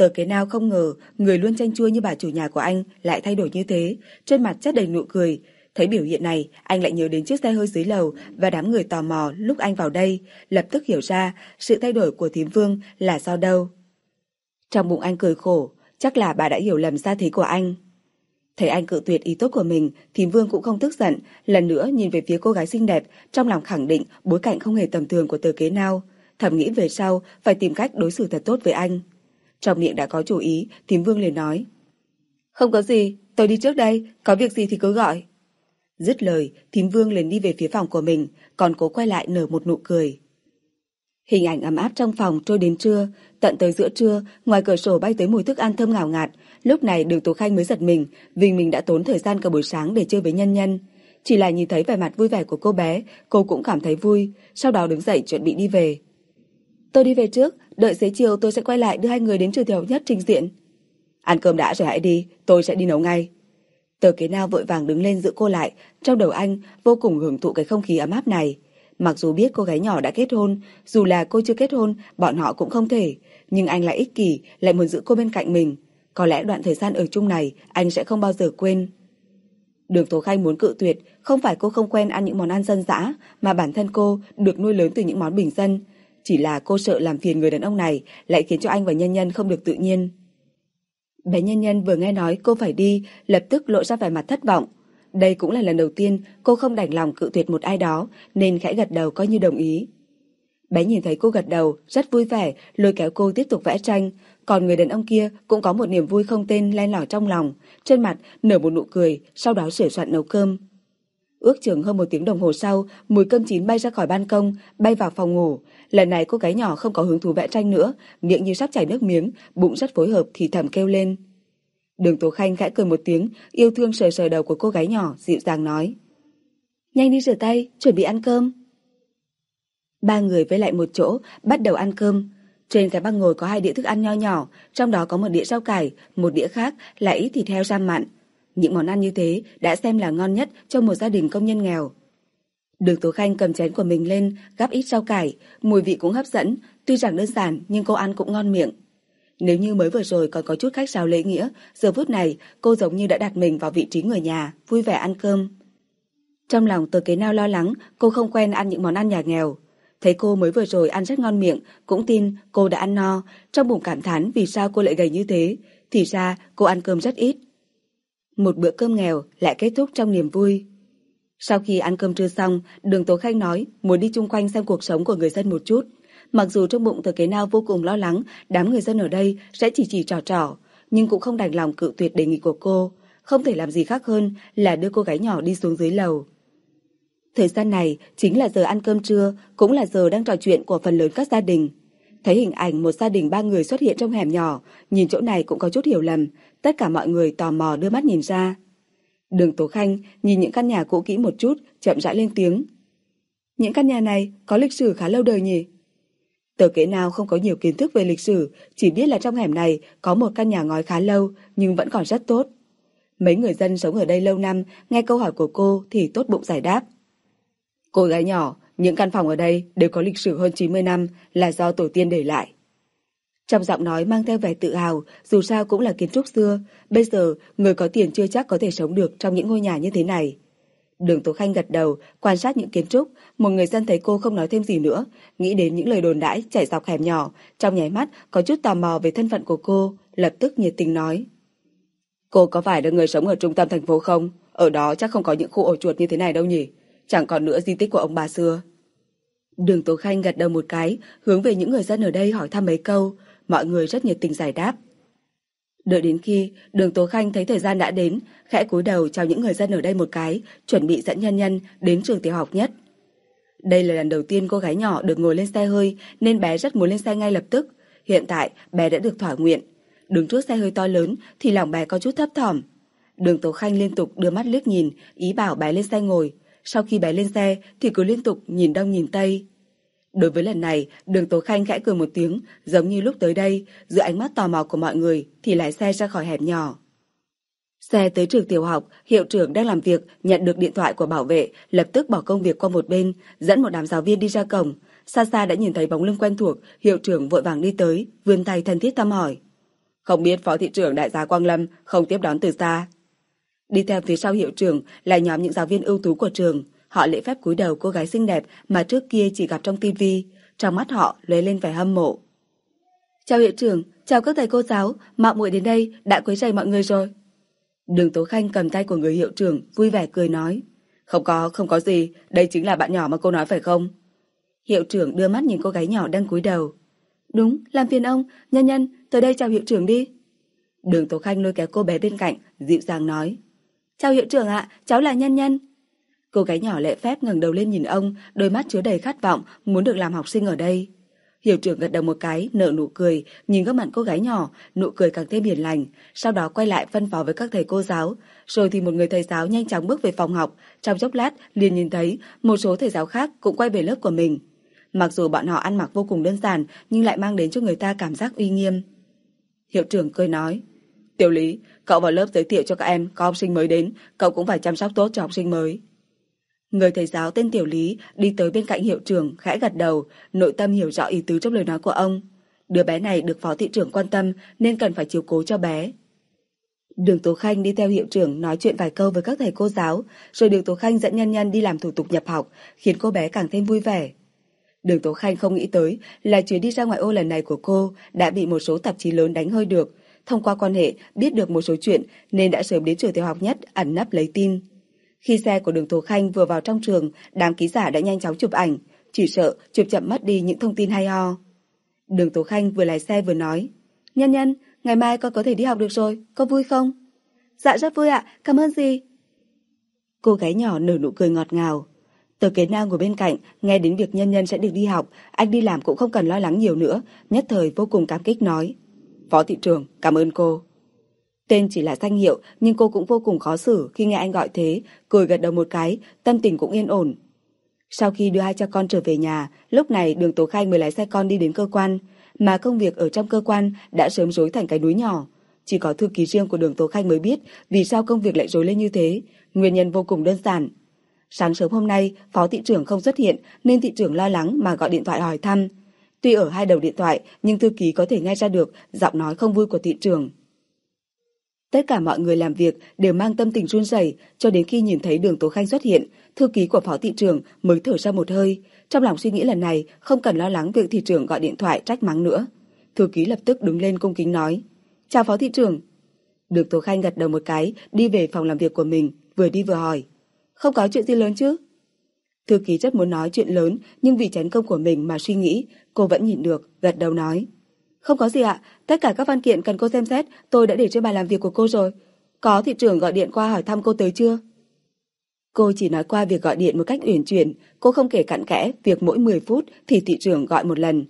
Tờ Kế Nao không ngờ người luôn chanh chua như bà chủ nhà của anh lại thay đổi như thế, trên mặt chất đầy nụ cười. Thấy biểu hiện này, anh lại nhớ đến chiếc xe hơi dưới lầu và đám người tò mò lúc anh vào đây, lập tức hiểu ra sự thay đổi của thím Vương là do đâu. Trong bụng anh cười khổ, chắc là bà đã hiểu lầm gia thế của anh. Thấy anh cự tuyệt ý tốt của mình, thím Vương cũng không tức giận, lần nữa nhìn về phía cô gái xinh đẹp, trong lòng khẳng định bối cảnh không hề tầm thường của Tờ Kế Nao, thầm nghĩ về sau phải tìm cách đối xử thật tốt với anh. Trong miệng đã có chủ ý, thím Vương liền nói: "Không có gì, tôi đi trước đây, có việc gì thì cứ gọi." Dứt lời, thím Vương liền đi về phía phòng của mình, còn cố quay lại nở một nụ cười. Hình ảnh ấm áp trong phòng trôi đến trưa, tận tới giữa trưa, ngoài cửa sổ bay tới mùi thức ăn thơm ngào ngạt. Lúc này Đường Tố Khanh mới giật mình, vì mình đã tốn thời gian cả buổi sáng để chơi với Nhân Nhân. Chỉ là nhìn thấy vẻ mặt vui vẻ của cô bé, cô cũng cảm thấy vui, sau đó đứng dậy chuẩn bị đi về. "Tôi đi về trước, đợi xế chiều tôi sẽ quay lại đưa hai người đến trường tiểu học nhất trình diện." "Ăn cơm đã rồi hãy đi, tôi sẽ đi nấu ngay." Tờ Kế Nao vội vàng đứng lên giữ cô lại, trong đầu anh vô cùng hưởng thụ cái không khí ấm áp này. Mặc dù biết cô gái nhỏ đã kết hôn, dù là cô chưa kết hôn, bọn họ cũng không thể, nhưng anh lại ích kỷ, lại muốn giữ cô bên cạnh mình. Có lẽ đoạn thời gian ở chung này anh sẽ không bao giờ quên. Đường Tố Khanh muốn cự tuyệt, không phải cô không quen ăn những món ăn dân dã, mà bản thân cô được nuôi lớn từ những món bình dân. Chỉ là cô sợ làm phiền người đàn ông này, lại khiến cho anh và Nhân Nhân không được tự nhiên. Bé Nhân Nhân vừa nghe nói cô phải đi, lập tức lộ ra vẻ mặt thất vọng. Đây cũng là lần đầu tiên cô không đành lòng cự tuyệt một ai đó, nên khẽ gật đầu coi như đồng ý. Bé nhìn thấy cô gật đầu, rất vui vẻ, lôi kéo cô tiếp tục vẽ tranh. Còn người đàn ông kia cũng có một niềm vui không tên len lỏi trong lòng, trên mặt nở một nụ cười, sau đó sửa soạn nấu cơm. Ước chừng hơn một tiếng đồng hồ sau, mùi cơm chín bay ra khỏi ban công, bay vào phòng ngủ. Lần này cô gái nhỏ không có hứng thú vẽ tranh nữa, miệng như sắp chảy nước miếng, bụng rất phối hợp thì thầm kêu lên. Đường Tố Khanh khẽ cười một tiếng, yêu thương sờ sờ đầu của cô gái nhỏ, dịu dàng nói: "Nhanh đi rửa tay, chuẩn bị ăn cơm." Ba người với lại một chỗ, bắt đầu ăn cơm. Trên cái băng ngồi có hai đĩa thức ăn nho nhỏ, trong đó có một đĩa rau cải, một đĩa khác là ít thịt heo rang mặn. Những món ăn như thế đã xem là ngon nhất trong một gia đình công nhân nghèo. Đường Tố Khanh cầm chén của mình lên, gắp ít rau cải, mùi vị cũng hấp dẫn, tuy rằng đơn giản nhưng cô ăn cũng ngon miệng. Nếu như mới vừa rồi còn có chút khách sáo lễ nghĩa, giờ phút này cô giống như đã đặt mình vào vị trí người nhà, vui vẻ ăn cơm. Trong lòng Tờ Kế Nao lo lắng cô không quen ăn những món ăn nhà nghèo. Thấy cô mới vừa rồi ăn rất ngon miệng, cũng tin cô đã ăn no, trong bụng cảm thán vì sao cô lại gầy như thế, thì ra cô ăn cơm rất ít. Một bữa cơm nghèo lại kết thúc trong niềm vui. Sau khi ăn cơm trưa xong, Đường Tố Khanh nói muốn đi chung quanh xem cuộc sống của người dân một chút. Mặc dù trong bụng Tờ Kế Nao vô cùng lo lắng đám người dân ở đây sẽ chỉ chỉ trò trò, nhưng cũng không đành lòng cự tuyệt đề nghị của cô, không thể làm gì khác hơn là đưa cô gái nhỏ đi xuống dưới lầu. Thời gian này chính là giờ ăn cơm trưa, cũng là giờ đang trò chuyện của phần lớn các gia đình. Thấy hình ảnh một gia đình ba người xuất hiện trong hẻm nhỏ, nhìn chỗ này cũng có chút hiểu lầm, tất cả mọi người tò mò đưa mắt nhìn ra. Đường Tố Khanh nhìn những căn nhà cũ kỹ một chút, chậm rãi lên tiếng. Những căn nhà này có lịch sử khá lâu đời nhỉ? Tờ Kế Nao không có nhiều kiến thức về lịch sử, chỉ biết là trong hẻm này có một căn nhà ngói khá lâu nhưng vẫn còn rất tốt. Mấy người dân sống ở đây lâu năm, nghe câu hỏi của cô thì tốt bụng giải đáp. Cô gái nhỏ, những căn phòng ở đây đều có lịch sử hơn chín mươi năm, là do tổ tiên để lại. Trong giọng nói mang theo vẻ tự hào, dù sao cũng là kiến trúc xưa, bây giờ người có tiền chưa chắc có thể sống được trong những ngôi nhà như thế này. Đường Tố Khanh gật đầu, quan sát những kiến trúc, một người dân thấy cô không nói thêm gì nữa, nghĩ đến những lời đồn đãi chảy dọc hẻm nhỏ, trong nháy mắt có chút tò mò về thân phận của cô, lập tức nhiệt tình nói. Cô có phải là người sống ở trung tâm thành phố không? Ở đó chắc không có những khu ổ chuột như thế này đâu nhỉ? Chẳng còn nữa di tích của ông bà xưa. Đường Tố Khanh gật đầu một cái, hướng về những người dân ở đây hỏi thăm mấy câu, mọi người rất nhiệt tình giải đáp. Đợi đến khi Đường Tố Khanh thấy thời gian đã đến, khẽ cúi đầu chào những người dân ở đây một cái, chuẩn bị dẫn Nhân Nhân đến trường tiểu học nhất. Đây là lần đầu tiên cô gái nhỏ được ngồi lên xe hơi, nên bé rất muốn lên xe ngay lập tức. Hiện tại bé đã được thỏa nguyện. Đứng trước xe hơi to lớn thì lòng bé có chút thấp thỏm. Đường Tố Khanh liên tục đưa mắt liếc nhìn, ý bảo bé lên xe ngồi. Sau khi bé lên xe thì cứ liên tục nhìn đông nhìn tây. Đối với lần này, Đường Tố Khanh khẽ cười một tiếng, giống như lúc tới đây, giữa ánh mắt tò mò của mọi người thì lái xe ra khỏi hẻm nhỏ. Xe tới trường tiểu học, hiệu trưởng đang làm việc, nhận được điện thoại của bảo vệ, lập tức bỏ công việc qua một bên, dẫn một đám giáo viên đi ra cổng. Xa xa đã nhìn thấy bóng lưng quen thuộc, hiệu trưởng vội vàng đi tới, vươn tay thân thiết thăm hỏi. không biết phó thị trưởng đại gia Quang Lâm không tiếp đón từ xa. Đi theo phía sau hiệu trưởng là nhóm những giáo viên ưu tú của trường. Họ lễ phép cúi đầu cô gái xinh đẹp mà trước kia chỉ gặp trong tivi. Trong mắt họ lóe lên vẻ hâm mộ. Chào hiệu trưởng, chào các thầy cô giáo, mạo muội đến đây đã quấy rầy mọi người rồi. Đường Tố Khanh cầm tay của người hiệu trưởng vui vẻ cười nói. Không có, không có gì, đây chính là bạn nhỏ mà cô nói phải không? Hiệu trưởng đưa mắt nhìn cô gái nhỏ đang cúi đầu. Đúng, làm phiền ông, Nhân Nhân, tới đây chào hiệu trưởng đi. Đường Tố Khanh lôi kéo cô bé bên cạnh, dịu dàng nói. Chào hiệu trưởng ạ, cháu là Nhân Nhân. Cô gái nhỏ lễ phép ngẩng đầu lên nhìn ông, đôi mắt chứa đầy khát vọng, muốn được làm học sinh ở đây. Hiệu trưởng gật đầu một cái, nở nụ cười, nhìn gương mặt cô gái nhỏ, nụ cười càng thêm hiền lành, sau đó quay lại phân phó với các thầy cô giáo, rồi thì một người thầy giáo nhanh chóng bước về phòng học, trong chốc lát liền nhìn thấy một số thầy giáo khác cũng quay về lớp của mình. Mặc dù bọn họ ăn mặc vô cùng đơn giản, nhưng lại mang đến cho người ta cảm giác uy nghiêm. Hiệu trưởng cười nói, Tiểu Lý, cậu vào lớp giới thiệu cho các em có học sinh mới đến, cậu cũng phải chăm sóc tốt cho học sinh mới. Người thầy giáo tên Tiểu Lý đi tới bên cạnh hiệu trưởng, khẽ gật đầu, nội tâm hiểu rõ ý tứ trong lời nói của ông. Đứa bé này được phó thị trưởng quan tâm nên cần phải chiếu cố cho bé. Đường Tố Khanh đi theo hiệu trưởng nói chuyện vài câu với các thầy cô giáo, rồi Đường Tố Khanh dẫn Nhân Nhân đi làm thủ tục nhập học, khiến cô bé càng thêm vui vẻ. Đường Tố Khanh không nghĩ tới là chuyến đi ra ngoại ô lần này của cô đã bị một số tạp chí lớn đánh hơi được. Thông qua quan hệ biết được một số chuyện nên đã sớm đến trường tiểu học nhất ẩn nấp lấy tin. Khi xe của Đường Tố Khanh vừa vào trong trường, đám ký giả đã nhanh chóng chụp ảnh, chỉ sợ chụp chậm mất đi những thông tin hay ho. Đường Tố Khanh vừa lái xe vừa nói, Nhân Nhân, ngày mai con có thể đi học được rồi, có vui không? Dạ rất vui ạ, cảm ơn dì. Cô gái nhỏ nở nụ cười ngọt ngào. Tờ Kế Na ngồi bên cạnh, nghe đến việc Nhân Nhân sẽ được đi học, anh đi làm cũng không cần lo lắng nhiều nữa, nhất thời vô cùng cảm kích nói. Phó thị trưởng, cảm ơn cô. Tên chỉ là danh hiệu, nhưng cô cũng vô cùng khó xử khi nghe anh gọi thế, cười gật đầu một cái, tâm tình cũng yên ổn. Sau khi đưa hai cha con trở về nhà, lúc này Đường Tố Khanh mới lái xe con đi đến cơ quan, mà công việc ở trong cơ quan đã sớm rối thành cái núi nhỏ. Chỉ có thư ký riêng của Đường Tố Khanh mới biết vì sao công việc lại rối lên như thế, nguyên nhân vô cùng đơn giản. Sáng sớm hôm nay, phó thị trưởng không xuất hiện nên thị trưởng lo lắng mà gọi điện thoại hỏi thăm. Tuy ở hai đầu điện thoại, nhưng thư ký có thể nghe ra được giọng nói không vui của thị trưởng. Tất cả mọi người làm việc đều mang tâm tình run rẩy, cho đến khi nhìn thấy Đường Tố Khanh xuất hiện, thư ký của phó thị trưởng mới thở ra một hơi. Trong lòng suy nghĩ lần này không cần lo lắng việc thị trưởng gọi điện thoại trách mắng nữa. Thư ký lập tức đứng lên cung kính nói, chào phó thị trưởng. Đường Tố Khanh gật đầu một cái, đi về phòng làm việc của mình, vừa đi vừa hỏi, không có chuyện gì lớn chứ? Thư ký rất muốn nói chuyện lớn, nhưng vì chén công của mình mà suy nghĩ, cô vẫn nhịn được, gật đầu nói, không có gì ạ, tất cả các văn kiện cần cô xem xét tôi đã để trên bàn làm việc của cô rồi. Có thị trưởng gọi điện qua hỏi thăm cô tới chưa? Cô chỉ nói qua việc gọi điện một cách uyển chuyển, cô không kể cặn kẽ việc mỗi mười phút thì thị trưởng gọi một lần.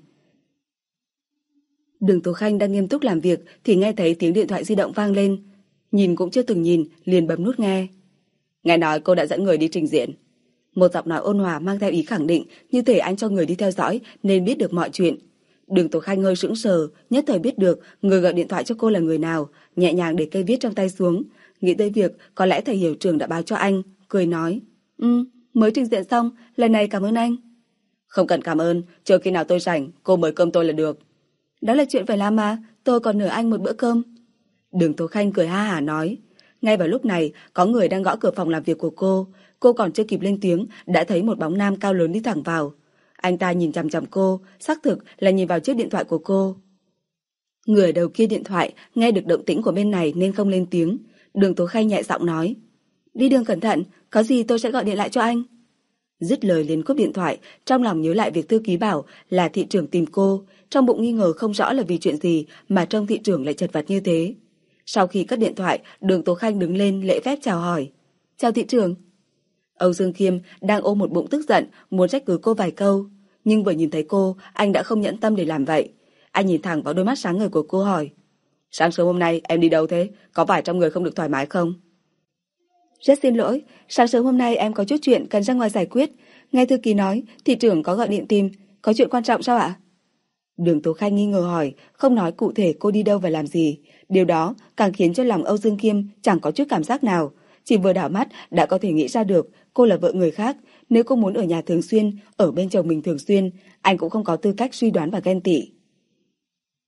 Đường Tố Khanh đang nghiêm túc làm việc thì nghe thấy tiếng điện thoại di động vang lên. Nhìn cũng chưa từng nhìn, liền bấm nút nghe. Nghe nói cô đã dẫn người đi trình diện. Một giọng nói ôn hòa mang theo ý khẳng định, như thể anh cho người đi theo dõi nên biết được mọi chuyện. Đường Tố Khanh hơi sững sờ, nhất thời biết được người gọi điện thoại cho cô là người nào, nhẹ nhàng để cây viết trong tay xuống, nghĩ tới việc có lẽ thầy hiệu trưởng đã báo cho anh, cười nói, ừ, mới trình diện xong, lần này cảm ơn anh. Không cần cảm ơn, chờ khi nào tôi rảnh, cô mời cơm tôi là được. Đó là chuyện phải làm mà, tôi còn nợ anh một bữa cơm. Đường Tố Khanh cười ha hả nói. Ngay vào lúc này, có người đang gõ cửa phòng làm việc của cô, cô còn chưa kịp lên tiếng, đã thấy một bóng nam cao lớn đi thẳng vào. Anh ta nhìn chằm chằm cô, xác thực là nhìn vào chiếc điện thoại của cô. Người ở đầu kia điện thoại nghe được động tĩnh của bên này nên không lên tiếng. Đường Tố Khanh nhẹ giọng nói, đi đường cẩn thận, có gì tôi sẽ gọi điện lại cho anh. Dứt lời liền cúp điện thoại, trong lòng nhớ lại việc thư ký bảo là thị trưởng tìm cô, trong bụng nghi ngờ không rõ là vì chuyện gì mà trông thị trưởng lại chật vật như thế. Sau khi cất điện thoại, Đường Tố Khanh đứng lên lễ phép chào hỏi. Chào thị trưởng. Âu Dương Khiêm đang ôm một bụng tức giận, muốn trách cứ cô vài câu. Nhưng vừa nhìn thấy cô, anh đã không nhẫn tâm để làm vậy. Anh nhìn thẳng vào đôi mắt sáng ngời của cô hỏi. Sáng sớm hôm nay em đi đâu thế? Có phải trong người không được thoải mái không? Rất xin lỗi, sáng sớm hôm nay em có chút chuyện cần ra ngoài giải quyết. Nghe thư ký nói, thị trưởng có gọi điện tìm. Có chuyện quan trọng sao ạ? Đường Tố Khanh nghi ngờ hỏi, không nói cụ thể cô đi đâu và làm gì. Điều đó càng khiến cho lòng Âu Dương Khiêm chẳng có chút cảm giác nào. Chỉ vừa đảo mắt đã có thể nghĩ ra được cô là vợ người khác. Nếu cô muốn ở nhà thường xuyên, ở bên chồng mình thường xuyên, anh cũng không có tư cách suy đoán và ghen tị.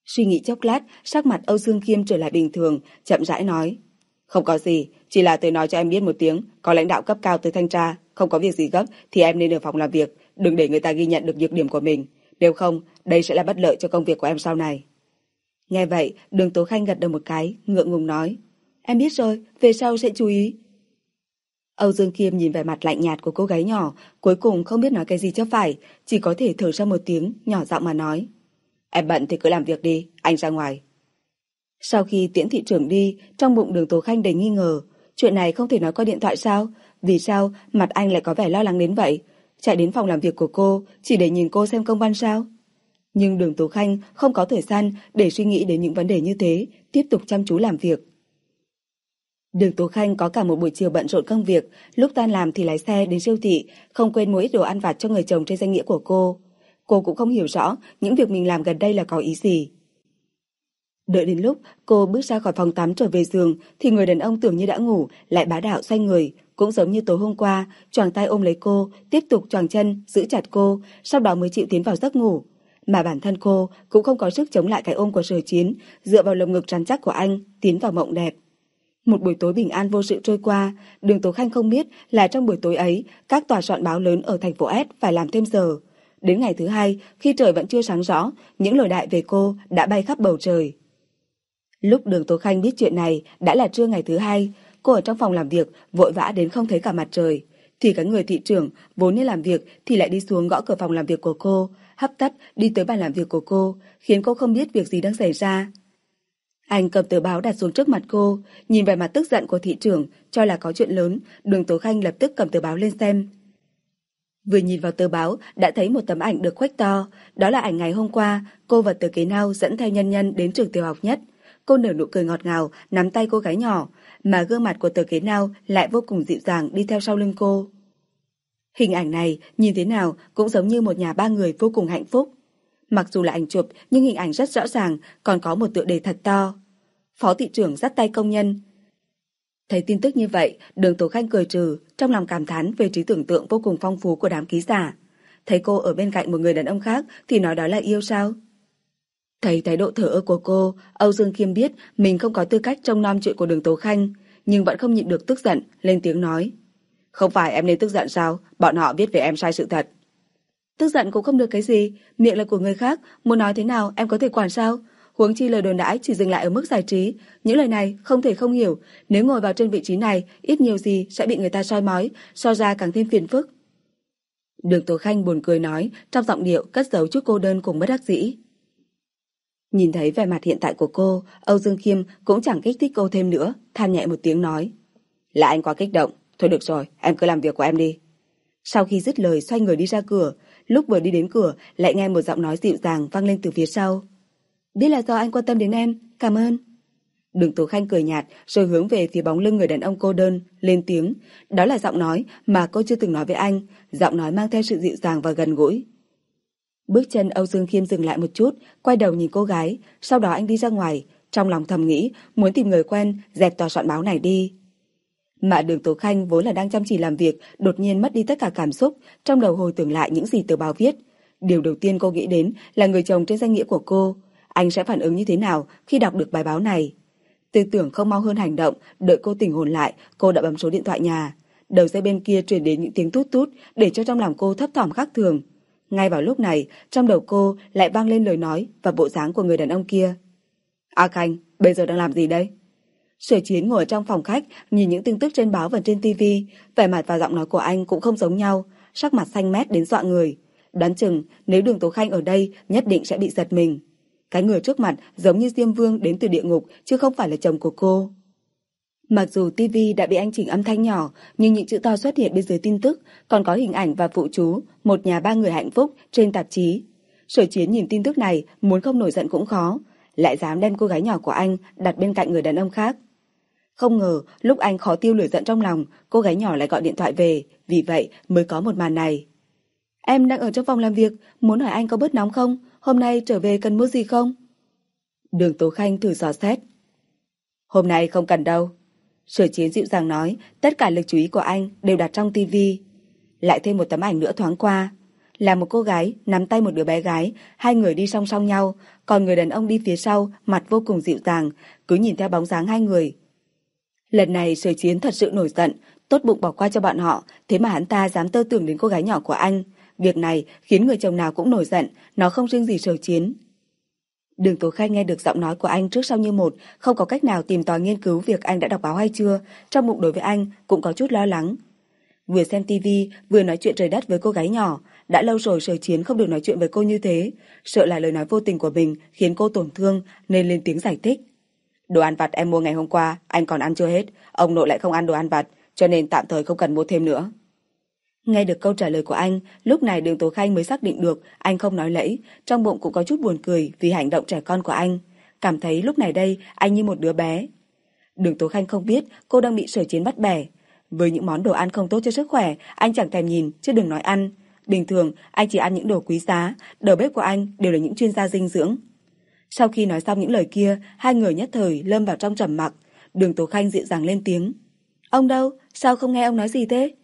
Suy nghĩ chốc lát, sắc mặt Âu Dương Khiêm trở lại bình thường, chậm rãi nói. Không có gì, chỉ là tôi nói cho em biết một tiếng, có lãnh đạo cấp cao tới thanh tra, không có việc gì gấp thì em nên ở phòng làm việc, đừng để người ta ghi nhận được nhược điểm của mình, nếu không, đây sẽ là bất lợi cho công việc của em sau này. Nghe vậy, Đường Tố Khanh gật đầu một cái, ngượng ngùng nói. Em biết rồi, về sau sẽ chú ý. Âu Dương Khiêm nhìn vẻ mặt lạnh nhạt của cô gái nhỏ, cuối cùng không biết nói cái gì cho phải, chỉ có thể thở ra một tiếng, nhỏ giọng mà nói. Em bận thì cứ làm việc đi, anh ra ngoài. Sau khi tiễn thị trưởng đi, trong bụng Đường Tố Khanh đầy nghi ngờ. Chuyện này không thể nói qua điện thoại sao? Vì sao mặt anh lại có vẻ lo lắng đến vậy? Chạy đến phòng làm việc của cô, chỉ để nhìn cô xem công văn sao? Nhưng Đường Tố Khanh không có thời gian để suy nghĩ đến những vấn đề như thế, tiếp tục chăm chú làm việc. Đường Tố Khanh có cả một buổi chiều bận rộn công việc, lúc tan làm thì lái xe đến siêu thị, không quên mua ít đồ ăn vặt cho người chồng trên danh nghĩa của cô. Cô cũng không hiểu rõ những việc mình làm gần đây là có ý gì. Đợi đến lúc cô bước ra khỏi phòng tắm trở về giường thì người đàn ông tưởng như đã ngủ lại bá đạo xoay người, cũng giống như tối hôm qua, choàng tay ôm lấy cô, tiếp tục choàng chân giữ chặt cô, sau đó mới chịu tiến vào giấc ngủ. Mà bản thân cô cũng không có sức chống lại cái ôm của Sở Chiến, dựa vào lồng ngực rắn chắc của anh tiến vào mộng đẹp. Một buổi tối bình an vô sự trôi qua, Đường Tố Khanh không biết là trong buổi tối ấy các tòa soạn báo lớn ở thành phố S phải làm thêm giờ. Đến ngày thứ hai, khi trời vẫn chưa sáng rõ, những lời đại về cô đã bay khắp bầu trời. Lúc Đường Tố Khanh biết chuyện này đã là trưa ngày thứ hai, cô ở trong phòng làm việc vội vã đến không thấy cả mặt trời. Thì cái người thị trưởng vốn nên làm việc thì lại đi xuống gõ cửa phòng làm việc của cô, hấp tấp đi tới bàn làm việc của cô, khiến cô không biết việc gì đang xảy ra. Anh cầm tờ báo đặt xuống trước mặt cô, nhìn vẻ mặt tức giận của thị trưởng, cho là có chuyện lớn, Đường Tố Khanh lập tức cầm tờ báo lên xem. Vừa nhìn vào tờ báo đã thấy một tấm ảnh được khuếch to, đó là ảnh ngày hôm qua cô và Từ Kế Nao dẫn theo Nhân Nhân đến trường tiểu học nhất. Cô nở nụ cười ngọt ngào, nắm tay cô gái nhỏ, mà gương mặt của Từ Kế Nao lại vô cùng dịu dàng đi theo sau lưng cô. Hình ảnh này nhìn thế nào cũng giống như một nhà ba người vô cùng hạnh phúc. Mặc dù là ảnh chụp nhưng hình ảnh rất rõ ràng, còn có một tựa đề thật to. Phó thị trưởng dắt tay công nhân. Thấy tin tức như vậy, Đường Tố Khanh cười trừ, trong lòng cảm thán về trí tưởng tượng vô cùng phong phú của đám ký giả. Thấy cô ở bên cạnh một người đàn ông khác thì nói đó là yêu sao? Thấy thái độ thờ ơ của cô, Âu Dương Khiêm biết mình không có tư cách trông nom chuyện của Đường Tố Khanh, nhưng vẫn không nhịn được tức giận, lên tiếng nói. Không phải em nên tức giận sao? Bọn họ viết về em sai sự thật. Tức giận cũng không được cái gì, miệng là của người khác, muốn nói thế nào em có thể quản sao? Huống chi lời đồn đãi chỉ dừng lại ở mức giải trí, những lời này không thể không hiểu, nếu ngồi vào trên vị trí này, ít nhiều gì sẽ bị người ta soi mói, so ra càng thêm phiền phức. Đường Tố Khanh buồn cười nói, trong giọng điệu cất giấu chút cô đơn cùng bất đắc dĩ. Nhìn thấy vẻ mặt hiện tại của cô, Âu Dương Khiêm cũng chẳng kích thích cô thêm nữa, than nhẹ một tiếng nói. Là anh quá kích động, thôi được rồi, em cứ làm việc của em đi. Sau khi dứt lời xoay người đi ra cửa, lúc vừa đi đến cửa lại nghe một giọng nói dịu dàng vang lên từ phía sau. Biết là do anh quan tâm đến em, cảm ơn. Đường Tố Khanh cười nhạt rồi hướng về phía bóng lưng người đàn ông cô đơn, lên tiếng. Đó là giọng nói mà cô chưa từng nói với anh, giọng nói mang theo sự dịu dàng và gần gũi. Bước chân Âu Dương Khiêm dừng lại một chút, quay đầu nhìn cô gái, sau đó anh đi ra ngoài, trong lòng thầm nghĩ muốn tìm người quen dẹp tòa soạn báo này đi. Mà Đường Tố Khanh vốn là đang chăm chỉ làm việc, đột nhiên mất đi tất cả cảm xúc, trong đầu hồi tưởng lại những gì tờ báo viết. Điều đầu tiên cô nghĩ đến là người chồng trên danh nghĩa của cô, anh sẽ phản ứng như thế nào khi đọc được bài báo này. Tư tưởng không mau hơn hành động, đợi cô tỉnh hồn lại, cô đã bấm số điện thoại nhà. Đầu dây bên kia truyền đến những tiếng tút tút, để cho trong lòng cô thấp thỏm khác thường. Ngay vào lúc này, trong đầu cô lại vang lên lời nói và bộ dáng của người đàn ông kia. A Khanh, bây giờ đang làm gì đây? Sở Chiến ngồi trong phòng khách, nhìn những tin tức trên báo và trên tivi, vẻ mặt và giọng nói của anh cũng không giống nhau, sắc mặt xanh mét đến dọa người. Đoán chừng nếu Đường Tố Khanh ở đây nhất định sẽ bị giật mình. Cái người trước mặt giống như Diêm Vương đến từ địa ngục chứ không phải là chồng của cô. Mặc dù tivi đã bị anh chỉnh âm thanh nhỏ, nhưng những chữ to xuất hiện bên dưới tin tức, còn có hình ảnh và phụ chú một nhà ba người hạnh phúc trên tạp chí. Sở Chiến nhìn tin tức này muốn không nổi giận cũng khó, lại dám đem cô gái nhỏ của anh đặt bên cạnh người đàn ông khác. Không ngờ lúc anh khó tiêu lửa giận trong lòng, cô gái nhỏ lại gọi điện thoại về, vì vậy mới có một màn này. Em đang ở trong phòng làm việc, muốn hỏi anh có bớt nóng không? Hôm nay trở về cần mua gì không? Đường Tố Khanh thử dò xét. Hôm nay không cần đâu. Sở Chiến dịu dàng nói, tất cả lực chú ý của anh đều đặt trong tivi. Lại thêm một tấm ảnh nữa thoáng qua. là một cô gái nắm tay một đứa bé gái, hai người đi song song nhau, còn người đàn ông đi phía sau, mặt vô cùng dịu dàng, cứ nhìn theo bóng dáng hai người. Lần này Sở Chiến thật sự nổi giận, tốt bụng bỏ qua cho bọn họ, thế mà hắn ta dám tơ tưởng đến cô gái nhỏ của anh. Việc này khiến người chồng nào cũng nổi giận, nó không riêng gì Sở Chiến. Đường Tố Khanh nghe được giọng nói của anh trước sau như một, không có cách nào tìm tòi nghiên cứu việc anh đã đọc báo hay chưa, trong bụng đối với anh cũng có chút lo lắng. Vừa xem tivi, vừa nói chuyện trời đất với cô gái nhỏ, đã lâu rồi Sở Chiến không được nói chuyện với cô như thế, sợ là lời nói vô tình của mình khiến cô tổn thương nên lên tiếng giải thích. Đồ ăn vặt em mua ngày hôm qua, anh còn ăn chưa hết, ông nội lại không ăn đồ ăn vặt, cho nên tạm thời không cần mua thêm nữa. Nghe được câu trả lời của anh, lúc này Đường Tố Khanh mới xác định được anh không nói lẫy, trong bụng cũng có chút buồn cười vì hành động trẻ con của anh, cảm thấy lúc này đây anh như một đứa bé. Đường Tố Khanh không biết cô đang bị Sở Chiến bắt bẻ. Với những món đồ ăn không tốt cho sức khỏe, anh chẳng thèm nhìn, chứ đừng nói ăn. Bình thường, anh chỉ ăn những đồ quý giá, đầu bếp của anh đều là những chuyên gia dinh dưỡng. Sau khi nói xong những lời kia, hai người nhất thời lâm vào trong trầm mặc. Đường Tố Khanh dịu dàng lên tiếng. Ông đâu? Sao không nghe ông nói gì thế?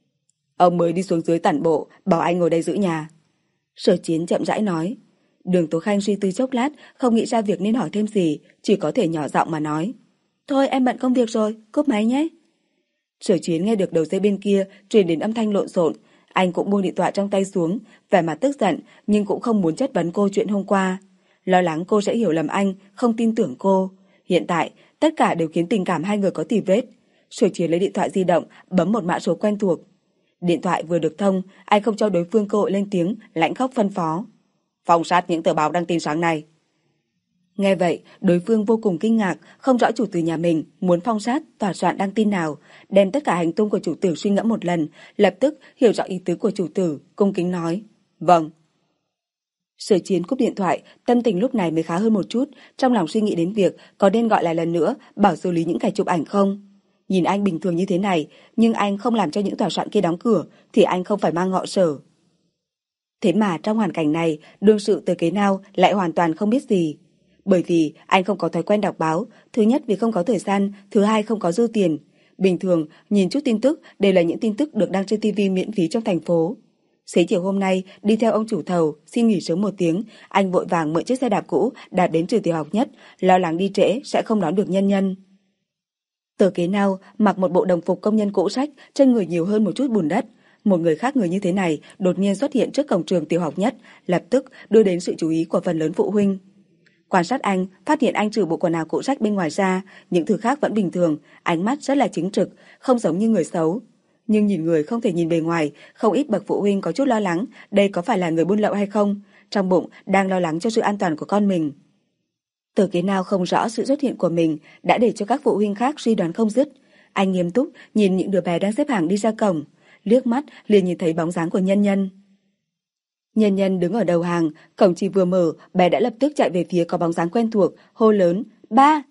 Ông mới đi xuống dưới tản bộ, bảo anh ngồi đây giữ nhà. Sở Chiến chậm rãi nói. Đường Tố Khanh suy tư chốc lát, không nghĩ ra việc nên hỏi thêm gì, chỉ có thể nhỏ giọng mà nói. Thôi em bận công việc rồi, cúp máy nhé. Sở Chiến nghe được đầu dây bên kia truyền đến âm thanh lộn xộn, anh cũng buông điện thoại trong tay xuống, vẻ mặt tức giận nhưng cũng không muốn chất vấn cô chuyện hôm qua. Lo lắng cô sẽ hiểu lầm anh, không tin tưởng cô. Hiện tại, tất cả đều khiến tình cảm hai người có tì vết. Sở Chiến lấy điện thoại di động, bấm một mã số quen thuộc. Điện thoại vừa được thông, anh không cho đối phương cơ hội lên tiếng, lãnh khóc phân phó. Phong sát những tờ báo đăng tin sáng nay. Nghe vậy, đối phương vô cùng kinh ngạc, không rõ chủ tử nhà mình muốn phong sát tòa soạn đăng tin nào, đem tất cả hành tung của chủ tử suy ngẫm một lần, lập tức hiểu rõ ý tứ của chủ tử, cung kính nói. Vâng. Sở Chiến cúp điện thoại, tâm tình lúc này mới khá hơn một chút, trong lòng suy nghĩ đến việc có nên gọi lại lần nữa, bảo xử lý những kẻ chụp ảnh không. Nhìn anh bình thường như thế này, nhưng anh không làm cho những tòa soạn kia đóng cửa, thì anh không phải mang ngọ sở. Thế mà trong hoàn cảnh này, đương sự Từ Kế Nao lại hoàn toàn không biết gì. Bởi vì anh không có thói quen đọc báo, thứ nhất vì không có thời gian, thứ hai không có dư tiền. Bình thường, nhìn chút tin tức đều là những tin tức được đăng trên ti vi miễn phí trong thành phố. Xế chiều hôm nay, đi theo ông chủ thầu, xin nghỉ sớm một tiếng, anh vội vàng mượn chiếc xe đạp cũ đạp đến trường tiểu học nhất, lo lắng đi trễ sẽ không đón được nhân nhân. Từ Kế Nao mặc một bộ đồng phục công nhân cũ rách, trên người nhiều hơn một chút bùn đất. Một người khác người như thế này đột nhiên xuất hiện trước cổng trường tiểu học nhất, lập tức đưa đến sự chú ý của phần lớn phụ huynh. Quan sát anh, phát hiện anh trừ bộ quần áo cũ rách bên ngoài ra, những thứ khác vẫn bình thường, ánh mắt rất là chính trực, không giống như người xấu. Nhưng nhìn người không thể nhìn bề ngoài, không ít bậc phụ huynh có chút lo lắng, đây có phải là người buôn lậu hay không, trong bụng đang lo lắng cho sự an toàn của con mình. Từ Kế Nao không rõ sự xuất hiện của mình đã để cho các phụ huynh khác suy đoán không dứt. Anh nghiêm túc nhìn những đứa bé đang xếp hàng đi ra cổng, liếc mắt liền nhìn thấy bóng dáng của Nhân Nhân. Nhân Nhân đứng ở đầu hàng, cổng chỉ vừa mở, bé đã lập tức chạy về phía có bóng dáng quen thuộc, hô lớn, ba!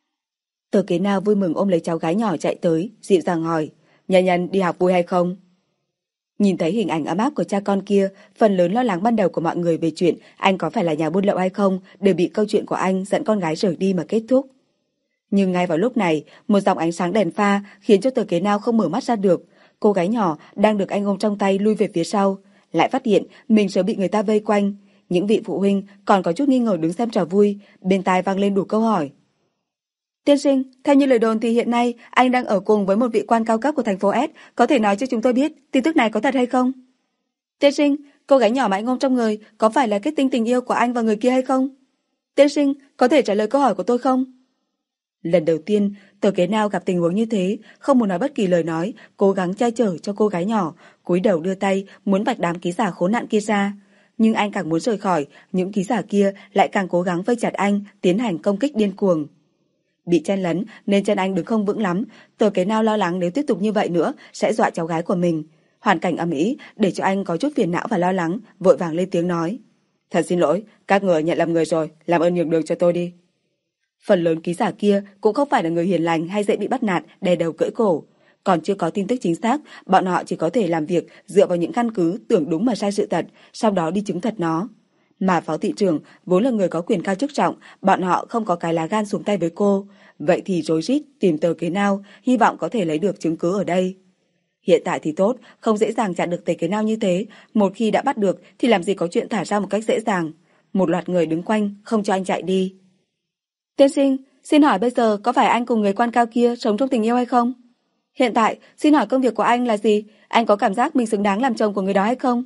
Từ Kế Nao vui mừng ôm lấy cháu gái nhỏ chạy tới, dịu dàng hỏi, Nhân Nhân đi học vui hay không? Nhìn thấy hình ảnh ấm áp của cha con kia, phần lớn lo lắng ban đầu của mọi người về chuyện anh có phải là nhà buôn lậu hay không đều bị câu chuyện của anh dẫn con gái rời đi mà kết thúc. Nhưng ngay vào lúc này, một dòng ánh sáng đèn pha khiến cho Từ Kế Nao không mở mắt ra được. Cô gái nhỏ đang được anh ôm trong tay lui về phía sau, lại phát hiện mình sớm bị người ta vây quanh. Những vị phụ huynh còn có chút nghi ngờ đứng xem trò vui, bên tai vang lên đủ câu hỏi. Tiên sinh, theo như lời đồn thì hiện nay anh đang ở cùng với một vị quan cao cấp của thành phố S, có thể nói cho chúng tôi biết tin tức này có thật hay không? Tiên sinh, cô gái nhỏ mà anh ôm trong người có phải là kết tinh tình yêu của anh và người kia hay không? Tiên sinh, có thể trả lời câu hỏi của tôi không? Lần đầu tiên, Từ Kế Nao gặp tình huống như thế, không muốn nói bất kỳ lời nói, cố gắng che chở cho cô gái nhỏ, cúi đầu đưa tay muốn vạch đám ký giả khốn nạn kia ra. Nhưng anh càng muốn rời khỏi, những ký giả kia lại càng cố gắng vây chặt anh, tiến hành công kích điên cuồng. Bị chen lấn nên chân anh đứng không vững lắm, Từ Kế Nao lo lắng nếu tiếp tục như vậy nữa sẽ dọa cháu gái của mình. Hoàn cảnh ầm ĩ để cho anh có chút phiền não và lo lắng, vội vàng lên tiếng nói. Thật xin lỗi, các người nhận lầm người rồi, làm ơn nhường đường cho tôi đi. Phần lớn ký giả kia cũng không phải là người hiền lành hay dễ bị bắt nạt, đè đầu cưỡi cổ. Còn chưa có tin tức chính xác, bọn họ chỉ có thể làm việc dựa vào những căn cứ tưởng đúng mà sai sự thật, sau đó đi chứng thật nó. Mà phó thị trưởng vốn là người có quyền cao chức trọng, bọn họ không có cái lá gan xuống tay với cô. Vậy thì rối rít tìm Từ Kế Nao, hy vọng có thể lấy được chứng cứ ở đây. Hiện tại thì tốt, không dễ dàng chặn được Tề Kế Nao như thế. Một khi đã bắt được thì làm gì có chuyện thả ra một cách dễ dàng. Một loạt người đứng quanh, không cho anh chạy đi. Tiên sinh, xin hỏi bây giờ có phải anh cùng người quan cao kia sống trong tình yêu hay không? Hiện tại, xin hỏi công việc của anh là gì? Anh có cảm giác mình xứng đáng làm chồng của người đó hay không?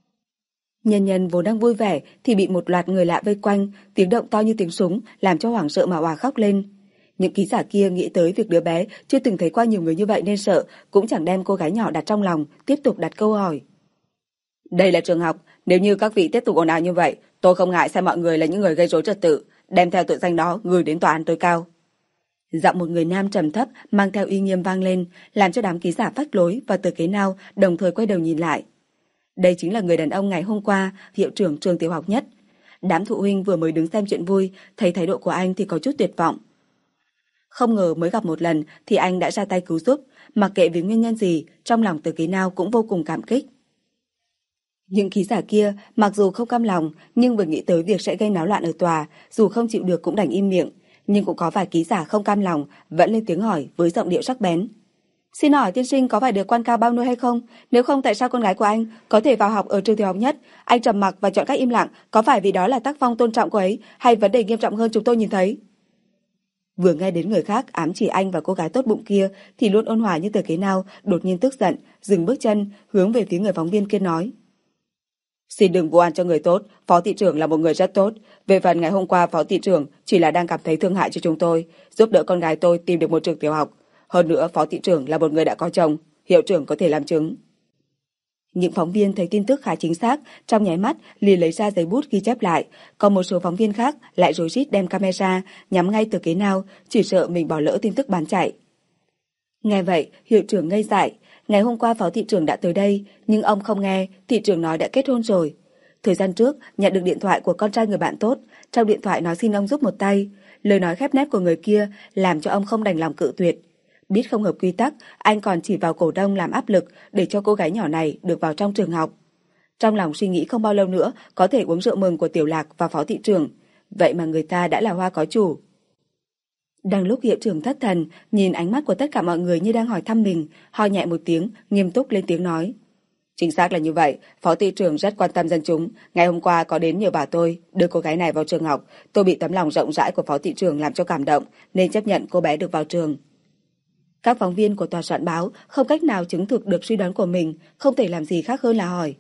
Nhân Nhân vốn đang vui vẻ thì bị một loạt người lạ vây quanh, tiếng động to như tiếng súng làm cho hoảng sợ mà òa khóc lên. Những ký giả kia nghĩ tới việc đứa bé chưa từng thấy qua nhiều người như vậy nên sợ, cũng chẳng đem cô gái nhỏ đặt trong lòng, tiếp tục đặt câu hỏi. Đây là trường học, nếu như các vị tiếp tục ồn ào như vậy, tôi không ngại xem mọi người là những người gây rối trật tự, đem theo tội danh đó gửi đến tòa án tối cao. Giọng một người nam trầm thấp mang theo uy nghiêm vang lên, làm cho đám ký giả phách lối và Tề Kế Nao đồng thời quay đầu nhìn lại. Đây chính là người đàn ông ngày hôm qua, hiệu trưởng trường tiểu học Nhất. Đám phụ huynh vừa mới đứng xem chuyện vui, thấy thái độ của anh thì có chút tuyệt vọng. Không ngờ mới gặp một lần thì anh đã ra tay cứu giúp, mặc kệ vì nguyên nhân gì, trong lòng Tề Kế Nao cũng vô cùng cảm kích. Những ký giả kia mặc dù không cam lòng, nhưng vừa nghĩ tới việc sẽ gây náo loạn ở tòa, dù không chịu được cũng đành im miệng. Nhưng cũng có vài ký giả không cam lòng, vẫn lên tiếng hỏi với giọng điệu sắc bén. Xin hỏi tiên sinh có phải được quan cao bao nuôi hay không? Nếu không tại sao con gái của anh có thể vào học ở trường tiểu học Nhất? Anh trầm mặc và chọn cách im lặng, có phải vì đó là tác phong tôn trọng cô ấy, hay vấn đề nghiêm trọng hơn chúng tôi nhìn thấy? Vừa nghe đến người khác ám chỉ anh và cô gái tốt bụng kia thì luôn ôn hòa như Tề Kế Nao đột nhiên tức giận, dừng bước chân, hướng về phía người phóng viên kia nói. Xin đừng vu oan cho người tốt, phó thị trưởng là một người rất tốt. Về phần ngày hôm qua phó thị trưởng chỉ là đang cảm thấy thương hại cho chúng tôi, giúp đỡ con gái tôi tìm được một trường tiểu học. Hơn nữa phó thị trưởng là một người đã có chồng, hiệu trưởng có thể làm chứng. Những phóng viên thấy tin tức khá chính xác, trong nháy mắt liền lấy ra giấy bút ghi chép lại, còn một số phóng viên khác lại rối rít đem camera nhắm ngay Tề Kế Nao, chỉ sợ mình bỏ lỡ tin tức bán chạy. Nghe vậy, hiệu trưởng ngây dại. Ngày hôm qua phó thị trưởng đã tới đây, nhưng ông không nghe, thị trưởng nói đã kết hôn rồi. Thời gian trước, nhận được điện thoại của con trai người bạn tốt, trong điện thoại nói xin ông giúp một tay. Lời nói khép nép của người kia làm cho ông không đành lòng cự tuyệt. Biết không hợp quy tắc, anh còn chỉ vào cổ đông làm áp lực để cho cô gái nhỏ này được vào trong trường học. Trong lòng suy nghĩ không bao lâu nữa có thể uống rượu mừng của Tiểu Lạc và phó thị trưởng. Vậy mà người ta đã là hoa có chủ. Đang lúc hiệu trưởng thất thần, nhìn ánh mắt của tất cả mọi người như đang hỏi thăm mình, ho nhẹ một tiếng, nghiêm túc lên tiếng nói. Chính xác là như vậy, phó thị trưởng rất quan tâm dân chúng. Ngày hôm qua có đến nhờ bảo tôi đưa cô gái này vào trường học. Tôi bị tấm lòng rộng rãi của phó thị trưởng làm cho cảm động, nên chấp nhận cô bé được vào trường. Các phóng viên của tòa soạn báo không cách nào chứng thực được suy đoán của mình, không thể làm gì khác hơn là hỏi.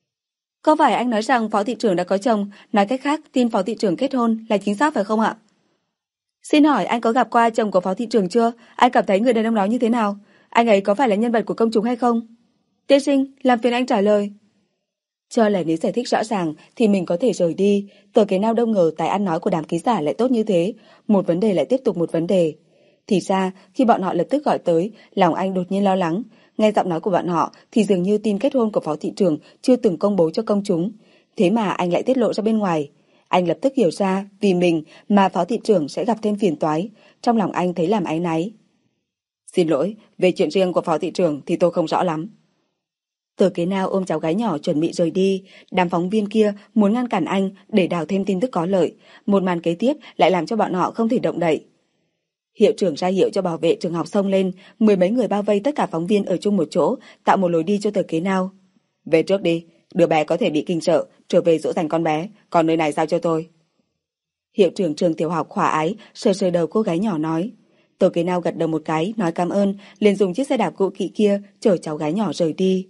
Có phải anh nói rằng phó thị trưởng đã có chồng, nói cách khác tin phó thị trưởng kết hôn là chính xác phải không ạ? Xin hỏi anh có gặp qua chồng của phó thị trưởng chưa? Anh cảm thấy người đàn ông đó như thế nào? Anh ấy có phải là nhân vật của công chúng hay không? Tiên sinh, làm phiền anh trả lời. Cho là nếu giải thích rõ ràng thì mình có thể rời đi. Tề Kế Nao đâu ngờ tài ăn nói của đám ký giả lại tốt như thế. Một vấn đề lại tiếp tục một vấn đề. Thì ra, khi bọn họ lập tức gọi tới, lòng anh đột nhiên lo lắng. Nghe giọng nói của bọn họ thì dường như tin kết hôn của phó thị trưởng chưa từng công bố cho công chúng. Thế mà anh lại tiết lộ ra bên ngoài. Anh lập tức hiểu ra vì mình mà phó thị trưởng sẽ gặp thêm phiền toái. Trong lòng anh thấy làm áy náy. Xin lỗi, về chuyện riêng của phó thị trưởng thì tôi không rõ lắm. Tề Kế Nao ôm cháu gái nhỏ chuẩn bị rời đi. Đám phóng viên kia muốn ngăn cản anh để đào thêm tin tức có lợi. Một màn kế tiếp lại làm cho bọn họ không thể động đậy. Hiệu trưởng ra hiệu cho bảo vệ trường học xông lên, mười mấy người bao vây tất cả phóng viên ở chung một chỗ, tạo một lối đi cho Tề Kế Nao. Về trước đi, đứa bé có thể bị kinh sợ, trở về dỗ dành con bé, còn nơi này giao cho tôi. Hiệu trưởng trường tiểu học khỏa ái sờ sờ đầu cô gái nhỏ nói. Tề Kế Nao gật đầu một cái, nói cảm ơn, liền dùng chiếc xe đạp cũ kỹ kia chở cháu gái nhỏ rời đi.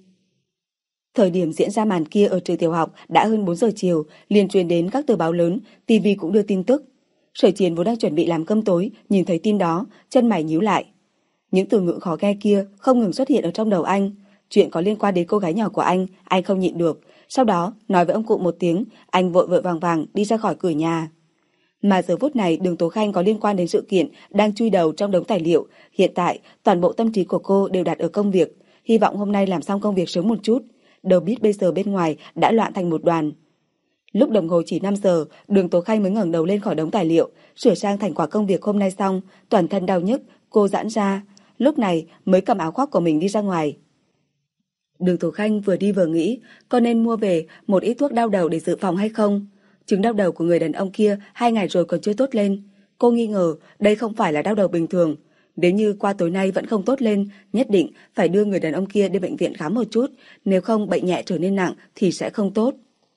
Thời điểm diễn ra màn kia ở trường tiểu học đã hơn bốn giờ chiều, liền truyền đến các tờ báo lớn, ti vi cũng đưa tin tức. Sở Chiến vốn đang chuẩn bị làm cơm tối, nhìn thấy tin đó, chân mày nhíu lại. Những từ ngữ khó nghe kia không ngừng xuất hiện ở trong đầu anh. Chuyện có liên quan đến cô gái nhỏ của anh, anh không nhịn được. Sau đó, nói với ông cụ một tiếng, anh vội vội vàng vàng đi ra khỏi cửa nhà. Mà giờ phút này Đường Tố Khanh có liên quan đến sự kiện đang chui đầu trong đống tài liệu. Hiện tại, toàn bộ tâm trí của cô đều đặt ở công việc. Hy vọng hôm nay làm xong công việc sớm một chút. Đâu biết bây giờ bên ngoài đã loạn thành một đoàn. Lúc đồng hồ chỉ năm giờ, Đường Tố Khanh mới ngẩng đầu lên khỏi đống tài liệu, sửa sang thành quả công việc hôm nay xong, toàn thân đau nhức, cô giãn ra, lúc này mới cầm áo khoác của mình đi ra ngoài. Đường Tố Khanh vừa đi vừa nghĩ, có nên mua về một ít thuốc đau đầu để dự phòng hay không? Chứng đau đầu của người đàn ông kia hai ngày rồi còn chưa tốt lên. Cô nghi ngờ đây không phải là đau đầu bình thường. Nếu như qua tối nay vẫn không tốt lên, nhất định phải đưa người đàn ông kia đến bệnh viện khám một chút, nếu không bệnh nhẹ trở nên nặng thì sẽ không tốt.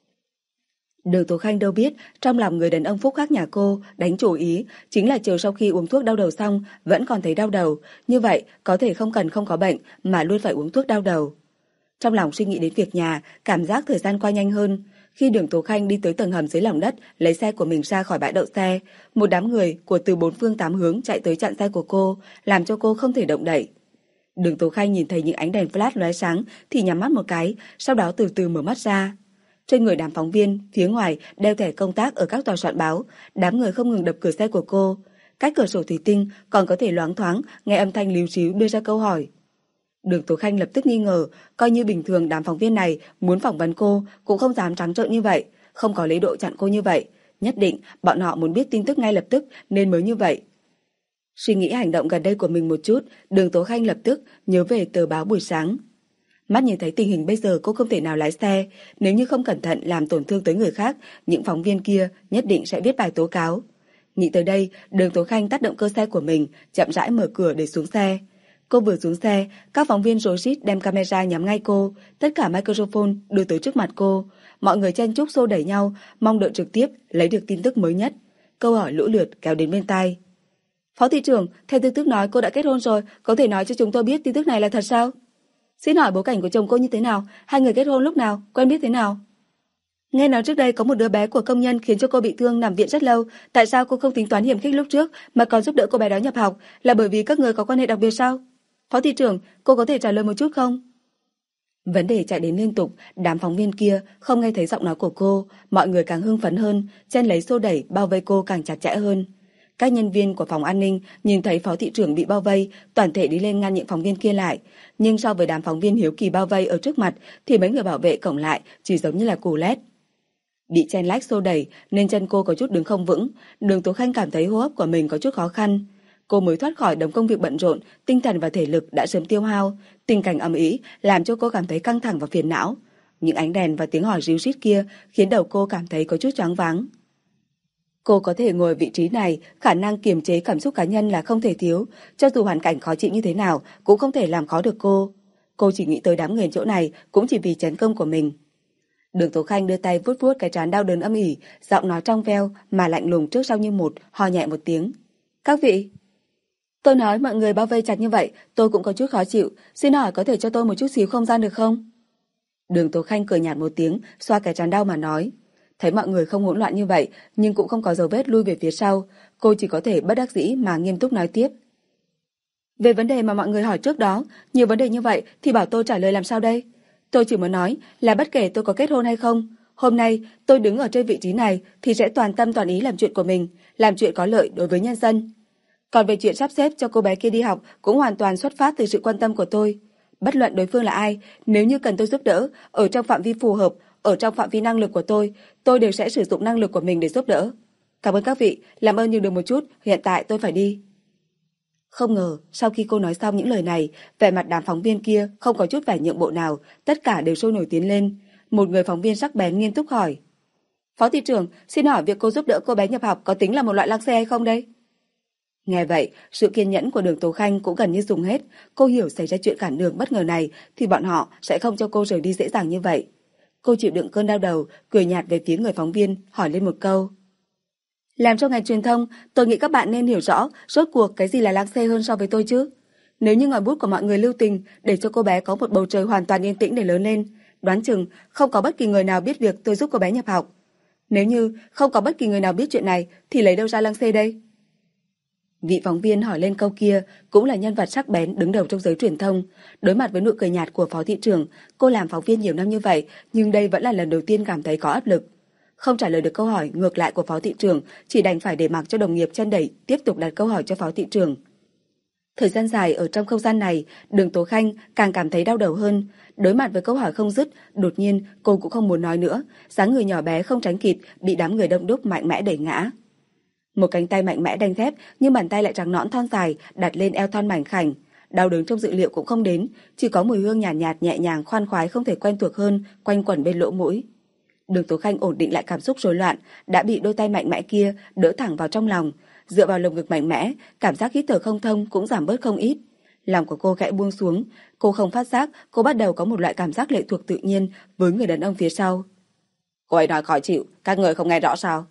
Đường Tố Khanh đâu biết, trong lòng người đàn ông phúc hắc nhà cô đánh chủ ý chính là chờ sau khi uống thuốc đau đầu xong vẫn còn thấy đau đầu, như vậy có thể không cần không có bệnh mà luôn phải uống thuốc đau đầu. Trong lòng suy nghĩ đến việc nhà, cảm giác thời gian qua nhanh hơn. Khi Đường Tố Khanh đi tới tầng hầm dưới lòng đất, lấy xe của mình ra khỏi bãi đậu xe, một đám người của từ bốn phương tám hướng chạy tới chặn xe của cô, làm cho cô không thể động đậy. Đường Tố Khanh nhìn thấy những ánh đèn flash lóe sáng thì nhắm mắt một cái, sau đó từ từ mở mắt ra. Trên người đám phóng viên, phía ngoài đeo thẻ công tác ở các tòa soạn báo, đám người không ngừng đập cửa xe của cô. Cách cửa sổ thủy tinh còn có thể loáng thoáng nghe âm thanh líu ríu đưa ra câu hỏi. Đường Tố Khanh lập tức nghi ngờ, coi như bình thường đám phóng viên này muốn phỏng vấn cô cũng không dám trắng trợn như vậy, không có lý độ chặn cô như vậy, nhất định bọn họ muốn biết tin tức ngay lập tức nên mới như vậy. Suy nghĩ hành động gần đây của mình một chút, Đường Tố Khanh lập tức nhớ về tờ báo buổi sáng. Mắt nhìn thấy tình hình bây giờ cô không thể nào lái xe, nếu như không cẩn thận làm tổn thương tới người khác, những phóng viên kia nhất định sẽ viết bài tố cáo. Nghĩ tới đây, Đường Tố Khanh tắt động cơ xe của mình, chậm rãi mở cửa để xuống xe. Cô vừa xuống xe, các phóng viên rối rít đem camera nhắm ngay cô, tất cả microphone đưa tới trước mặt cô. Mọi người chen chúc xô đẩy nhau, mong đợi trực tiếp lấy được tin tức mới nhất. Câu hỏi lũ lượt kéo đến bên tai. Phó thị trưởng, theo tin tức nói cô đã kết hôn rồi, có thể nói cho chúng tôi biết tin tức này là thật sao? Xin hỏi bối cảnh của chồng cô như thế nào? Hai người kết hôn lúc nào? Quen biết thế nào? Nghe nói trước đây có một đứa bé của công nhân khiến cho cô bị thương nằm viện rất lâu. Tại sao cô không tính toán hiểm khích lúc trước mà còn giúp đỡ cô bé đó nhập học? Là bởi vì các người có quan hệ đặc biệt sao? Phó thị trưởng, cô có thể trả lời một chút không? Vấn đề chạy đến liên tục, đám phóng viên kia không nghe thấy giọng nói của cô, mọi người càng hưng phấn hơn, chen lấy xô đẩy bao vây cô càng chặt chẽ hơn. Các nhân viên của phòng an ninh nhìn thấy phó thị trưởng bị bao vây, toàn thể đi lên ngăn những phóng viên kia lại. Nhưng so với đám phóng viên hiếu kỳ bao vây ở trước mặt thì mấy người bảo vệ cổng lại chỉ giống như là cù lét. Bị chen lách xô đẩy nên chân cô có chút đứng không vững, Đường Tố Khanh cảm thấy hô hấp của mình có chút khó khăn. Cô mới thoát khỏi đống công việc bận rộn, tinh thần và thể lực đã sớm tiêu hao, tình cảnh ầm ĩ làm cho cô cảm thấy căng thẳng và phiền não. Những ánh đèn và tiếng hỏi ríu rít kia khiến đầu cô cảm thấy có chút choáng váng. Cô có thể ngồi vị trí này, khả năng kiềm chế cảm xúc cá nhân là không thể thiếu, cho dù hoàn cảnh khó chịu như thế nào cũng không thể làm khó được cô. Cô chỉ nghĩ tới đám người chỗ này cũng chỉ vì chấn công của mình. Đường Tố Khanh đưa tay vuốt vuốt cái trán đau đớn âm ỉ, giọng nói trong veo mà lạnh lùng trước sau như một, ho nhẹ một tiếng. Các vị, tôi nói mọi người bao vây chặt như vậy, tôi cũng có chút khó chịu, xin hỏi có thể cho tôi một chút xíu không gian được không? Đường Tố Khanh cười nhạt một tiếng, xoa cái trán đau mà nói. Thấy mọi người không hỗn loạn như vậy, nhưng cũng không có dấu vết lui về phía sau, cô chỉ có thể bất đắc dĩ mà nghiêm túc nói tiếp. Về vấn đề mà mọi người hỏi trước đó, nhiều vấn đề như vậy thì bảo tôi trả lời làm sao đây? Tôi chỉ muốn nói là bất kể tôi có kết hôn hay không, hôm nay tôi đứng ở trên vị trí này thì sẽ toàn tâm toàn ý làm chuyện của mình, làm chuyện có lợi đối với nhân dân. Còn về chuyện sắp xếp cho cô bé kia đi học cũng hoàn toàn xuất phát từ sự quan tâm của tôi. Bất luận đối phương là ai, nếu như cần tôi giúp đỡ, ở trong phạm vi phù hợp, ở trong phạm vi năng lực của tôi, tôi đều sẽ sử dụng năng lực của mình để giúp đỡ. Cảm ơn các vị, làm ơn nhường đường một chút, hiện tại tôi phải đi. Không ngờ, sau khi cô nói xong những lời này, vẻ mặt đám phóng viên kia không có chút vẻ nhượng bộ nào, tất cả đều sôi nổi tiến lên. Một người phóng viên sắc bén nghiêm túc hỏi. Phó thị trưởng, xin hỏi việc cô giúp đỡ cô bé nhập học có tính là một loại lăng xê hay không đây? Nghe vậy, sự kiên nhẫn của Đường Tố Khanh cũng gần như dùng hết. Cô hiểu xảy ra chuyện cản đường bất ngờ này thì bọn họ sẽ không cho cô rời đi dễ dàng như vậy. Cô chịu đựng cơn đau đầu, cười nhạt về phía người phóng viên, hỏi lên một câu. Làm cho ngành truyền thông, tôi nghĩ các bạn nên hiểu rõ rốt cuộc cái gì là lăng xê hơn so với tôi chứ. Nếu như ngòi bút của mọi người lưu tình để cho cô bé có một bầu trời hoàn toàn yên tĩnh để lớn lên, đoán chừng không có bất kỳ người nào biết việc tôi giúp cô bé nhập học. Nếu như không có bất kỳ người nào biết chuyện này thì lấy đâu ra lăng xê đây? Vị phóng viên hỏi lên câu kia cũng là nhân vật sắc bén đứng đầu trong giới truyền thông. Đối mặt với nụ cười nhạt của phó thị trưởng, cô làm phóng viên nhiều năm như vậy nhưng đây vẫn là lần đầu tiên cảm thấy có áp lực. Không trả lời được câu hỏi ngược lại của phó thị trưởng, chỉ đành phải để mặc cho đồng nghiệp chân đẩy tiếp tục đặt câu hỏi cho phó thị trưởng. Thời gian dài ở trong không gian này, Đường Tố Khanh càng cảm thấy đau đầu hơn. Đối mặt với câu hỏi không dứt, đột nhiên cô cũng không muốn nói nữa, dáng người nhỏ bé không tránh kịp bị đám người đông đúc mạnh mẽ đẩy ngã. Một cánh tay mạnh mẽ đanh thép nhưng bàn tay lại trắng nõn thon dài đặt lên eo thon mảnh khảnh. Đau đớn trong dự liệu cũng không đến, chỉ có mùi hương nhàn nhạt, nhạt nhẹ nhàng khoan khoái không thể quen thuộc hơn quanh quẩn bên lỗ mũi. Đường Tố Khanh ổn định lại cảm xúc rối loạn, đã bị đôi tay mạnh mẽ kia đỡ thẳng vào trong lòng, dựa vào lồng ngực mạnh mẽ, cảm giác hít thở không thông cũng giảm bớt không ít. Lòng của cô khẽ buông xuống, cô không phát giác, cô bắt đầu có một loại cảm giác lệ thuộc tự nhiên với người đàn ông phía sau. Cô ấy nói khó chịu, các người không nghe rõ sao?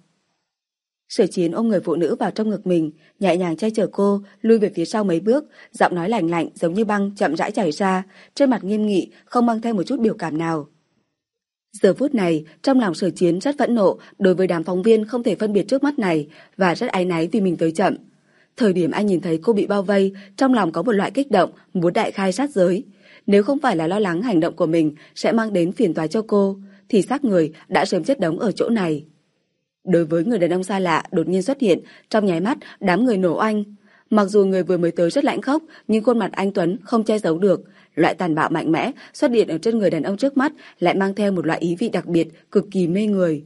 Sở Chiến ôm người phụ nữ vào trong ngực mình, nhẹ nhàng che chở cô, lui về phía sau mấy bước, giọng nói lạnh lạnh giống như băng chậm rãi chảy ra, trên mặt nghiêm nghị, không mang theo một chút biểu cảm nào. Giờ phút này, trong lòng Sở Chiến rất phẫn nộ đối với đám phóng viên không thể phân biệt trước mắt này và rất áy náy vì mình tới chậm. Thời điểm anh nhìn thấy cô bị bao vây, trong lòng có một loại kích động, muốn đại khai sát giới. Nếu không phải là lo lắng hành động của mình sẽ mang đến phiền toái cho cô, thì xác người đã sớm chết đống ở chỗ này. Đối với người đàn ông xa lạ đột nhiên xuất hiện, trong nháy mắt đám người nổ oanh. Mặc dù người vừa mới tới rất lãnh khốc, nhưng khuôn mặt anh Tuấn không che giấu được. Loại tàn bạo mạnh mẽ xuất hiện ở trên người đàn ông trước mắt lại mang theo một loại ý vị đặc biệt, cực kỳ mê người.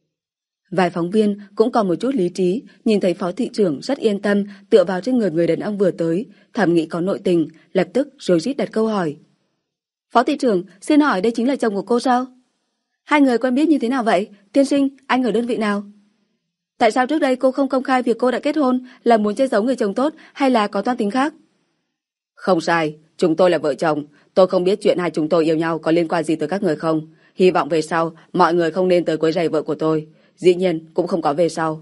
Vài phóng viên cũng còn một chút lý trí, nhìn thấy phó thị trưởng rất yên tâm tựa vào trên người người đàn ông vừa tới, thẩm nghĩ có nội tình, lập tức rối rít đặt câu hỏi. Phó thị trưởng, xin hỏi đây chính là chồng của cô sao? Hai người quen biết như thế nào vậy? Tiên sinh, anh ở đơn vị nào? Tại sao trước đây cô không công khai việc cô đã kết hôn, là muốn che giấu người chồng tốt hay là có toan tính khác? Không sai, chúng tôi là vợ chồng. Tôi không biết chuyện hai chúng tôi yêu nhau có liên quan gì tới các người không. Hy vọng về sau mọi người không nên tới quấy rầy vợ của tôi. Dĩ nhiên cũng không có về sau.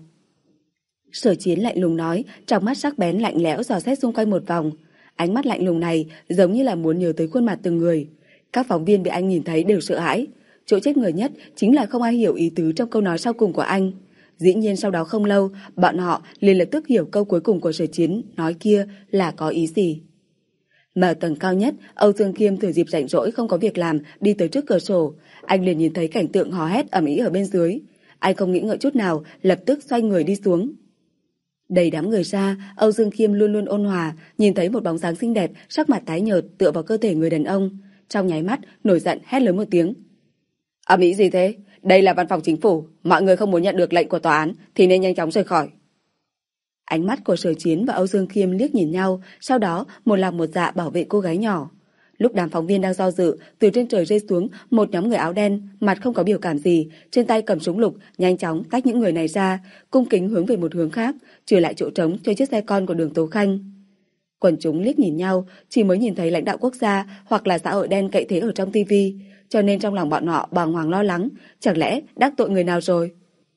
Sở Chiến lạnh lùng nói, trong mắt sắc bén lạnh lẽo dò xét xung quanh một vòng. Ánh mắt lạnh lùng này giống như là muốn nhớ tới khuôn mặt từng người. Các phóng viên bị anh nhìn thấy đều sợ hãi. Chỗ chết người nhất chính là không ai hiểu ý tứ trong câu nói sau cùng của anh. Dĩ nhiên sau đó không lâu, bọn họ liền lập tức hiểu câu cuối cùng của Sở Chiến nói kia là có ý gì. Mà ở tầng cao nhất, Âu Dương Khiêm thừa dịp rảnh rỗi không có việc làm đi tới trước cửa sổ. Anh liền nhìn thấy cảnh tượng hò hét ầm ĩ ở bên dưới. Anh không nghĩ ngợi chút nào, lập tức xoay người đi xuống. Đầy đám người ra, Âu Dương Khiêm luôn luôn ôn hòa, nhìn thấy một bóng dáng xinh đẹp, sắc mặt tái nhợt tựa vào cơ thể người đàn ông. Trong nháy mắt, nổi giận hét lớn một tiếng. Ầm ĩ gì thế? Đây là văn phòng chính phủ, mọi người không muốn nhận được lệnh của tòa án thì nên nhanh chóng rời khỏi. Ánh mắt của Sở Chiến và Âu Dương Khiêm liếc nhìn nhau, sau đó một lòng một dạ bảo vệ cô gái nhỏ. Lúc đám phóng viên đang do dự, từ trên trời rơi xuống một nhóm người áo đen, mặt không có biểu cảm gì, trên tay cầm súng lục, nhanh chóng tách những người này ra, cung kính hướng về một hướng khác, trừ lại chỗ trống cho chiếc xe con của Đường Tố Khanh. Quần chúng liếc nhìn nhau, chỉ mới nhìn thấy lãnh đạo quốc gia hoặc là xã hội đen cậy thế ở trong tivi, cho nên trong lòng bọn họ bàng hoàng lo lắng, chẳng lẽ đắc tội người nào rồi?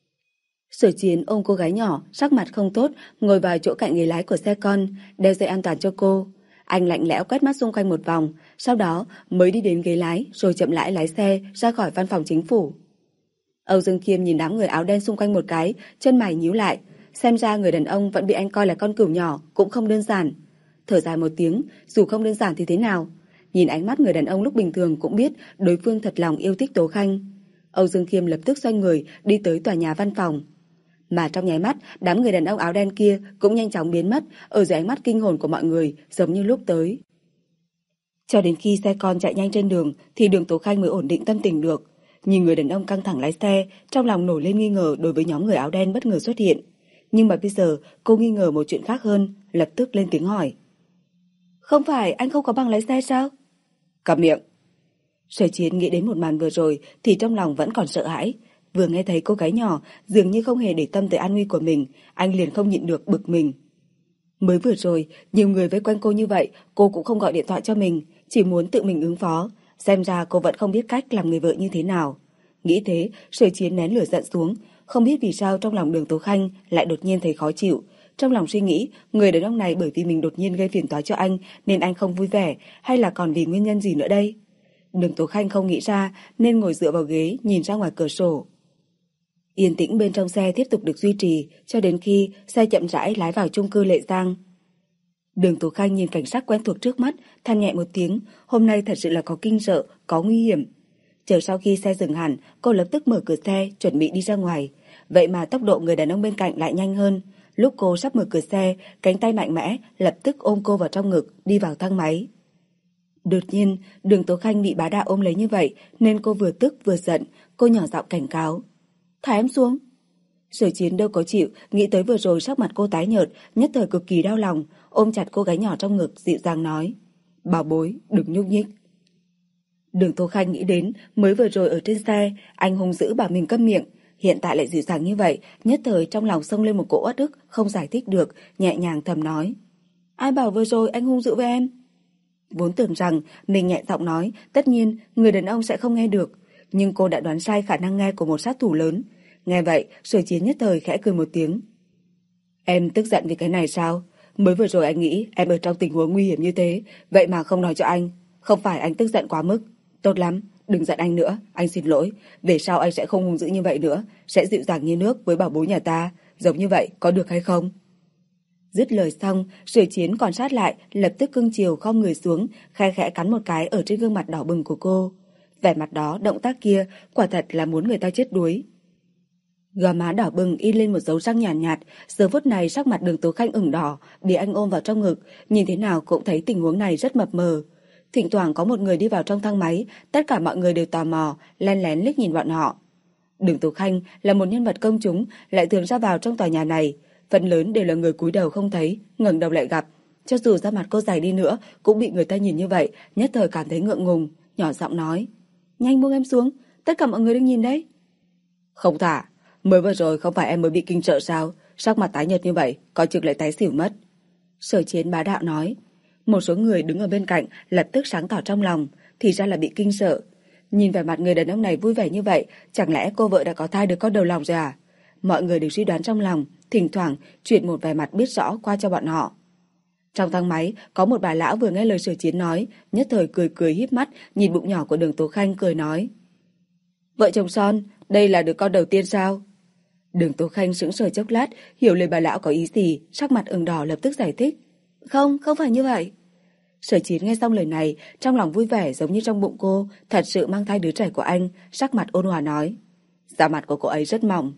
Sở Chiến ôm cô gái nhỏ, sắc mặt không tốt, ngồi vào chỗ cạnh ghế lái của xe con, đeo dây an toàn cho cô. Anh lạnh lẽo quét mắt xung quanh một vòng, sau đó mới đi đến ghế lái rồi chậm rãi lái xe ra khỏi văn phòng chính phủ. Âu Dương Khiêm nhìn đám người áo đen xung quanh một cái, chân mày nhíu lại, xem ra người đàn ông vẫn bị anh coi là con cừu nhỏ cũng không đơn giản. Thở dài một tiếng, dù không đơn giản thì thế nào? Nhìn ánh mắt người đàn ông lúc bình thường cũng biết đối phương thật lòng yêu thích Tố Khanh. Âu Dương Khiêm lập tức xoay người đi tới tòa nhà văn phòng. Mà trong nháy mắt, đám người đàn ông áo đen kia cũng nhanh chóng biến mất ở dưới ánh mắt kinh hồn của mọi người, giống như lúc tới. Cho đến khi xe con chạy nhanh trên đường thì Đường Tố Khanh mới ổn định tâm tình được. Nhìn người đàn ông căng thẳng lái xe, trong lòng nổi lên nghi ngờ đối với nhóm người áo đen bất ngờ xuất hiện. Nhưng mà bây giờ cô nghi ngờ một chuyện khác hơn, lập tức lên tiếng hỏi. Không phải anh không có bằng lái xe sao? Câm miệng. Sở Chiến nghĩ đến một màn vừa rồi thì trong lòng vẫn còn sợ hãi. Vừa nghe thấy cô gái nhỏ dường như không hề để tâm tới an nguy của mình, anh liền không nhịn được bực mình. Mới vừa rồi, nhiều người vây quanh cô như vậy, cô cũng không gọi điện thoại cho mình, chỉ muốn tự mình ứng phó. Xem ra cô vẫn không biết cách làm người vợ như thế nào. Nghĩ thế, Sở Chiến nén lửa giận xuống, không biết vì sao trong lòng Đường Tố Khanh lại đột nhiên thấy khó chịu. Trong lòng suy nghĩ, người đàn ông này bởi vì mình đột nhiên gây phiền toái cho anh nên anh không vui vẻ, hay là còn vì nguyên nhân gì nữa đây? Đường Tố Khanh không nghĩ ra nên ngồi dựa vào ghế nhìn ra ngoài cửa sổ. Yên tĩnh bên trong xe tiếp tục được duy trì cho đến khi xe chậm rãi lái vào chung cư Lệ Giang. Đường Tố Khanh nhìn cảnh sát quen thuộc trước mắt, than nhẹ một tiếng, hôm nay thật sự là có kinh sợ, có nguy hiểm. Chờ sau khi xe dừng hẳn, cô lập tức mở cửa xe, chuẩn bị đi ra ngoài. Vậy mà tốc độ người đàn ông bên cạnh lại nhanh hơn. Lúc cô sắp mở cửa xe, cánh tay mạnh mẽ lập tức ôm cô vào trong ngực, đi vào thang máy. Đột nhiên, Đường Tố Khanh bị bá đạo ôm lấy như vậy, nên cô vừa tức vừa giận, cô nhỏ giọng cảnh cáo. Thả em xuống. Sở Chiến đâu có chịu, nghĩ tới vừa rồi sắc mặt cô tái nhợt, nhất thời cực kỳ đau lòng, ôm chặt cô gái nhỏ trong ngực, dịu dàng nói. Bảo bối, đừng nhúc nhích. Đường Tố Khanh nghĩ đến, mới vừa rồi ở trên xe, anh hung dữ bảo mình câm miệng, hiện tại lại dịu dàng như vậy, nhất thời trong lòng xông lên một cỗ uất ức, không giải thích được, nhẹ nhàng thầm nói. Ai bảo vừa rồi anh hung dữ với em? Vốn tưởng rằng mình nhẹ giọng nói, tất nhiên người đàn ông sẽ không nghe được, nhưng cô đã đoán sai khả năng nghe của một sát thủ lớn. Nghe vậy, Sở Chiến nhất thời khẽ cười một tiếng. Em tức giận vì cái này sao? Mới vừa rồi anh nghĩ em ở trong tình huống nguy hiểm như thế, vậy mà không nói cho anh. Không phải anh tức giận quá mức. Tốt lắm, đừng giận anh nữa, anh xin lỗi. Về sau anh sẽ không hung dữ như vậy nữa, sẽ dịu dàng như nước với bảo bối nhà ta. Giống như vậy, có được hay không? Dứt lời xong, Sở Chiến còn sát lại, lập tức cưng chiều khom người xuống, khe khẽ cắn một cái ở trên gương mặt đỏ bừng của cô. Vẻ mặt đó, động tác kia, quả thật là muốn người ta chết đuối. Gò má đỏ bừng in lên một dấu răng nhàn nhạt, nhạt, giờ phút này sắc mặt Đường Tố Khanh ửng đỏ, bị anh ôm vào trong ngực, nhìn thế nào cũng thấy tình huống này rất mập mờ. Thỉnh thoảng có một người đi vào trong thang máy, tất cả mọi người đều tò mò, len lén liếc nhìn bọn họ. Đường Tố Khanh là một nhân vật công chúng, lại thường ra vào trong tòa nhà này, phần lớn đều là người cúi đầu không thấy, ngẩng đầu lại gặp. Cho dù da mặt cô dày đi nữa, cũng bị người ta nhìn như vậy, nhất thời cảm thấy ngượng ngùng, nhỏ giọng nói: "Nhanh buông em xuống, tất cả mọi người đang nhìn đấy." "Không thả, mới vừa rồi không phải em mới bị kinh sợ sao? Sắc mặt tái nhợt như vậy, coi chừng lại tái xỉu mất." Sở Chiến bá đạo nói. Một số người đứng ở bên cạnh lập tức sáng tỏ trong lòng, thì ra là bị kinh sợ. Nhìn vẻ mặt người đàn ông này vui vẻ như vậy, chẳng lẽ cô vợ đã có thai đứa con đầu lòng rồi à? Mọi người đều suy đoán trong lòng, thỉnh thoảng chuyển một vẻ mặt biết rõ qua cho bọn họ. Trong thang máy, có một bà lão vừa nghe lời Sở Chiến nói, nhất thời cười cười híp mắt, nhìn bụng nhỏ của Đường Tố Khanh cười nói: "Vợ chồng son, đây là đứa con đầu tiên sao?" Đường Tố Khanh sững sờ chốc lát, hiểu lời bà lão có ý gì, sắc mặt ửng đỏ lập tức giải thích: "Không, không phải như vậy." Sở Chiến nghe xong lời này, trong lòng vui vẻ giống như trong bụng cô thật sự mang thai đứa trẻ của anh, sắc mặt ôn hòa nói: "Da mặt của cô ấy rất mỏng."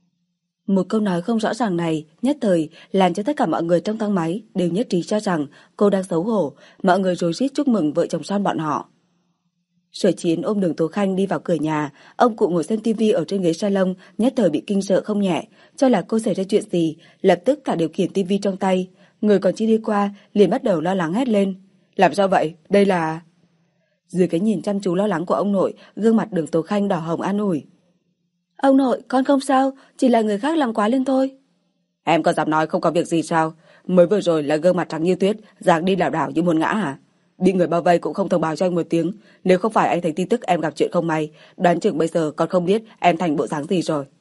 Một câu nói không rõ ràng này nhất thời làm cho tất cả mọi người trong thang máy đều nhất trí cho rằng cô đang xấu hổ, mọi người rối rít chúc mừng vợ chồng son bọn họ. Sở Chiến ôm Đường Tố Khanh đi vào cửa nhà, ông cụ ngồi xem tivi ở trên ghế salon, nhất thời bị kinh sợ không nhẹ, cho là cô xảy ra chuyện gì, lập tức thả điều khiển tivi trong tay, người còn chưa đi qua liền bắt đầu lo lắng hét lên: "Làm sao vậy? Đây là..." Dưới cái nhìn chăm chú lo lắng của ông nội, gương mặt Đường Tố Khanh đỏ hồng an ủi: "Ông nội, con không sao, chỉ là người khác làm quá lên thôi." "Em còn dám nói không có việc gì sao? Mới vừa rồi là gương mặt trắng như tuyết, dáng đi lảo đảo như muốn ngã hả? Bị người bao vây cũng không thông báo cho anh một tiếng, nếu không phải anh thấy tin tức em gặp chuyện không may, đoán chừng bây giờ còn không biết em thành bộ dáng gì rồi."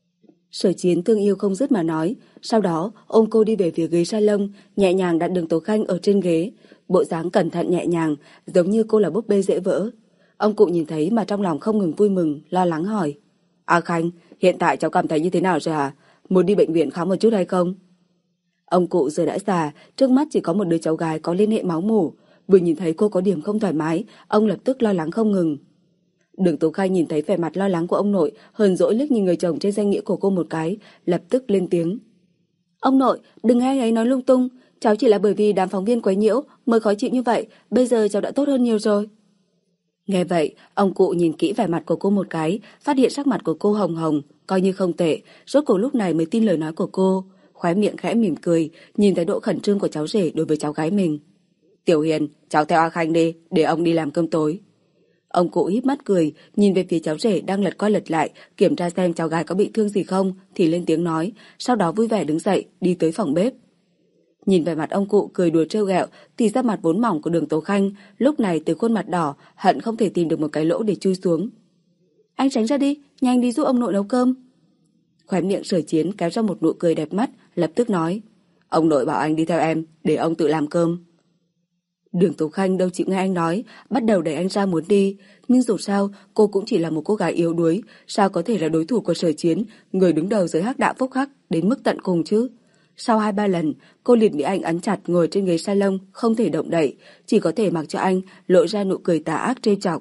Sở Chiến thương yêu không dứt mà nói, sau đó ôm cô đi về phía ghế salon, nhẹ nhàng đặt Đường Tố Khanh ở trên ghế, bộ dáng cẩn thận nhẹ nhàng, giống như cô là búp bê dễ vỡ. Ông cụ nhìn thấy mà trong lòng không ngừng vui mừng, lo lắng hỏi: "A Khanh, hiện tại cháu cảm thấy như thế nào rồi hả? Muốn đi bệnh viện khám một chút hay không?" Ông cụ giờ đã già, trước mắt chỉ có một đứa cháu gái có liên hệ máu mủ, vừa nhìn thấy cô có điểm không thoải mái, ông lập tức lo lắng không ngừng. Đường Tố Khanh nhìn thấy vẻ mặt lo lắng của ông nội, hờn dỗi liếc nhìn người chồng trên danh nghĩa của cô một cái, lập tức lên tiếng: "Ông nội, đừng nghe anh ấy nói lung tung, cháu chỉ là bởi vì đám phóng viên quấy nhiễu mới khó chịu như vậy, bây giờ cháu đã tốt hơn nhiều rồi." Nghe vậy, ông cụ nhìn kỹ vẻ mặt của cô một cái, phát hiện sắc mặt của cô hồng hồng, coi như không tệ, rốt cuộc lúc này mới tin lời nói của cô, khóe miệng khẽ mỉm cười, nhìn thái độ khẩn trương của cháu rể đối với cháu gái mình. "Tiểu Hiền, cháu theo A Khanh đi, để ông đi làm cơm tối." Ông cụ híp mắt cười, nhìn về phía cháu rể đang lật qua lật lại, kiểm tra xem cháu gái có bị thương gì không, thì lên tiếng nói, sau đó vui vẻ đứng dậy, đi tới phòng bếp. Nhìn vẻ mặt ông cụ cười đùa trêu ghẹo, thì da mặt vốn mỏng của Đường Tố Khanh lúc này từ khuôn mặt đỏ, hận không thể tìm được một cái lỗ để chui xuống. "Anh tránh ra đi, nhanh đi giúp ông nội nấu cơm." Khóe miệng Sở Chiến kéo ra một nụ cười đẹp mắt, lập tức nói: "Ông nội bảo anh đi theo em, để ông tự làm cơm." Đường Tố Khanh đâu chịu nghe anh nói, bắt đầu đẩy anh ra muốn đi, nhưng dù sao cô cũng chỉ là một cô gái yếu đuối, sao có thể là đối thủ của Sở Chiến, người đứng đầu giới hắc đạo phúc hắc đến mức tận cùng chứ. Sau hai ba lần, cô liền bị anh ấn chặt ngồi trên ghế salon, không thể động đậy, chỉ có thể mặc cho anh lộ ra nụ cười tà ác trêu chọc.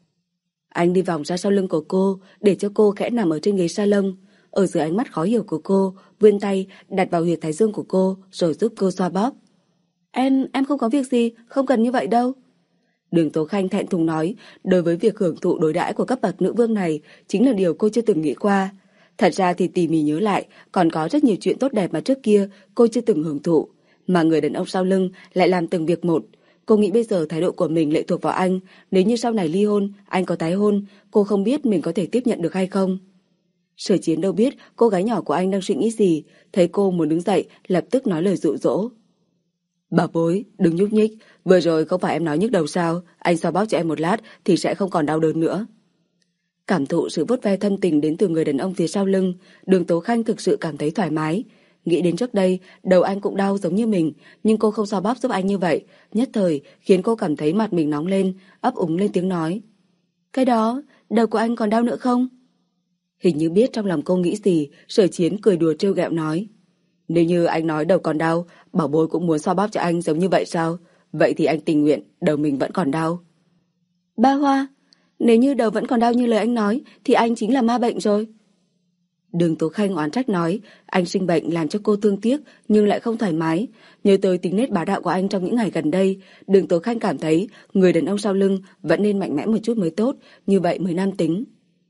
Anh đi vòng ra sau lưng của cô, để cho cô khẽ nằm ở trên ghế salon, ở dưới ánh mắt khó hiểu của cô, vươn tay đặt vào huyệt thái dương của cô, rồi giúp cô xoa bóp. Em, em không có việc gì, không cần như vậy đâu." Đường Tố Khanh thẹn thùng nói, đối với việc hưởng thụ đối đãi của cấp bậc nữ vương này, chính là điều cô chưa từng nghĩ qua. Thật ra thì tỉ mỉ nhớ lại, còn có rất nhiều chuyện tốt đẹp mà trước kia cô chưa từng hưởng thụ, mà người đàn ông sau lưng lại làm từng việc một. Cô nghĩ bây giờ thái độ của mình lệ thuộc vào anh, nếu như sau này ly hôn, anh có tái hôn, cô không biết mình có thể tiếp nhận được hay không. Sở Chiến đâu biết cô gái nhỏ của anh đang suy nghĩ gì, thấy cô muốn đứng dậy, lập tức nói lời dụ dỗ. Bảo bối, đừng nhúc nhích, vừa rồi không phải em nói nhức đầu sao, anh xoa bóp cho em một lát thì sẽ không còn đau đớn nữa. Cảm thụ sự vuốt ve thân tình đến từ người đàn ông phía sau lưng, Đường Tố Khanh thực sự cảm thấy thoải mái. Nghĩ đến trước đây, đầu anh cũng đau giống như mình, nhưng cô không xoa bóp giúp anh như vậy, nhất thời khiến cô cảm thấy mặt mình nóng lên, ấp úng lên tiếng nói. Cái đó, đầu của anh còn đau nữa không? Hình như biết trong lòng cô nghĩ gì, Sở Chiến cười đùa trêu ghẹo nói. Nếu như anh nói đầu còn đau, bảo bối cũng muốn xoa bóp cho anh giống như vậy sao? Vậy thì anh tình nguyện, đầu mình vẫn còn đau. Ba Hoa, nếu như đầu vẫn còn đau như lời anh nói, thì anh chính là ma bệnh rồi. Đường Tố Khanh oán trách nói, anh sinh bệnh làm cho cô thương tiếc nhưng lại không thoải mái. Nhớ tới tính nết bá đạo của anh trong những ngày gần đây, Đường Tố Khanh cảm thấy người đàn ông sau lưng vẫn nên mạnh mẽ một chút mới tốt, như vậy mới nam tính.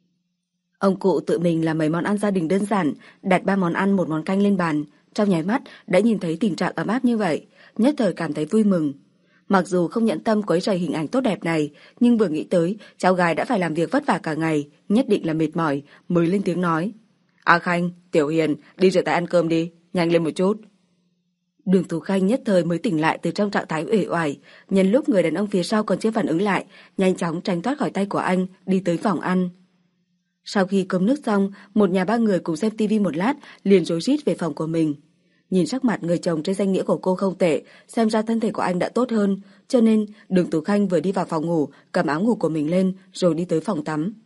Ông cụ tự mình làm mấy món ăn gia đình đơn giản, đặt ba món ăn một món canh lên bàn, trong nháy mắt đã nhìn thấy tình trạng ấm áp như vậy, nhất thời cảm thấy vui mừng. Mặc dù không nhẫn tâm quấy rầy hình ảnh tốt đẹp này, nhưng vừa nghĩ tới cháu gái đã phải làm việc vất vả cả ngày, nhất định là mệt mỏi, mới lên tiếng nói. A Khanh, Tiểu Hiền, đi rửa tay ăn cơm đi, nhanh lên một chút. Đường Tú Khanh nhất thời mới tỉnh lại từ trong trạng thái uể oải, nhân lúc người đàn ông phía sau còn chưa phản ứng lại, nhanh chóng tránh thoát khỏi tay của anh, đi tới phòng ăn. Sau khi cơm nước xong, một nhà ba người cùng xem tivi một lát, liền rối rít về phòng của mình. Nhìn sắc mặt người chồng trên danh nghĩa của cô không tệ, xem ra thân thể của anh đã tốt hơn, cho nên Đường Tú Khanh vừa đi vào phòng ngủ, cầm áo ngủ của mình lên, rồi đi tới phòng tắm.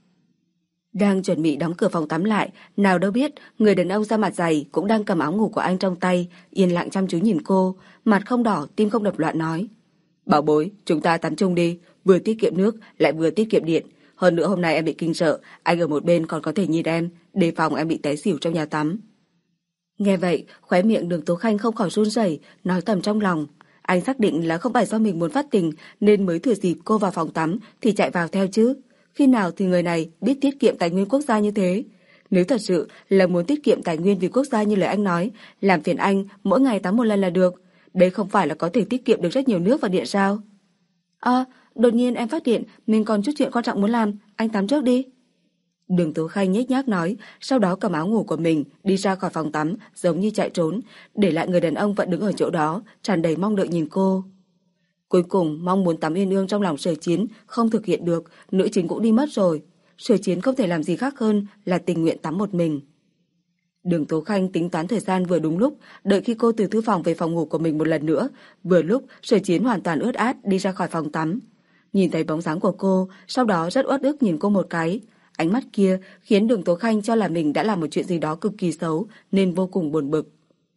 Đang chuẩn bị đóng cửa phòng tắm lại, nào đâu biết người đàn ông da mặt dày cũng đang cầm áo ngủ của anh trong tay, yên lặng chăm chú nhìn cô, mặt không đỏ, tim không đập loạn nói. Bảo bối, chúng ta tắm chung đi, vừa tiết kiệm nước, lại vừa tiết kiệm điện. Hơn nữa hôm nay em bị kinh sợ, anh ở một bên còn có thể nhìn em, đề phòng em bị té xỉu trong nhà tắm. Nghe vậy, khóe miệng Đường Tố Khanh không khỏi run rẩy, nói thầm trong lòng. Anh xác định là không phải do mình muốn phát tình nên mới thừa dịp cô vào phòng tắm thì chạy vào theo chứ. Khi nào thì người này biết tiết kiệm tài nguyên quốc gia như thế? Nếu thật sự là muốn tiết kiệm tài nguyên vì quốc gia như lời anh nói, làm phiền anh mỗi ngày tắm một lần là được. Đây không phải là có thể tiết kiệm được rất nhiều nước và điện sao? À, đột nhiên em phát hiện mình còn chút chuyện quan trọng muốn làm, anh tắm trước đi. Đường Tố Khanh nhếch nhác nói, sau đó cầm áo ngủ của mình đi ra khỏi phòng tắm giống như chạy trốn, để lại người đàn ông vẫn đứng ở chỗ đó, tràn đầy mong đợi nhìn cô. Cuối cùng mong muốn tắm yên ương trong lòng Sở Chiến không thực hiện được, nữ chính cũng đi mất rồi. Sở Chiến không thể làm gì khác hơn là tình nguyện tắm một mình. Đường Tố Khanh tính toán thời gian vừa đúng lúc, đợi khi cô từ thư phòng về phòng ngủ của mình một lần nữa, vừa lúc Sở Chiến hoàn toàn ướt át đi ra khỏi phòng tắm. Nhìn thấy bóng dáng của cô, sau đó rất uất ức nhìn cô một cái. Ánh mắt kia khiến Đường Tố Khanh cho là mình đã làm một chuyện gì đó cực kỳ xấu nên vô cùng buồn bực.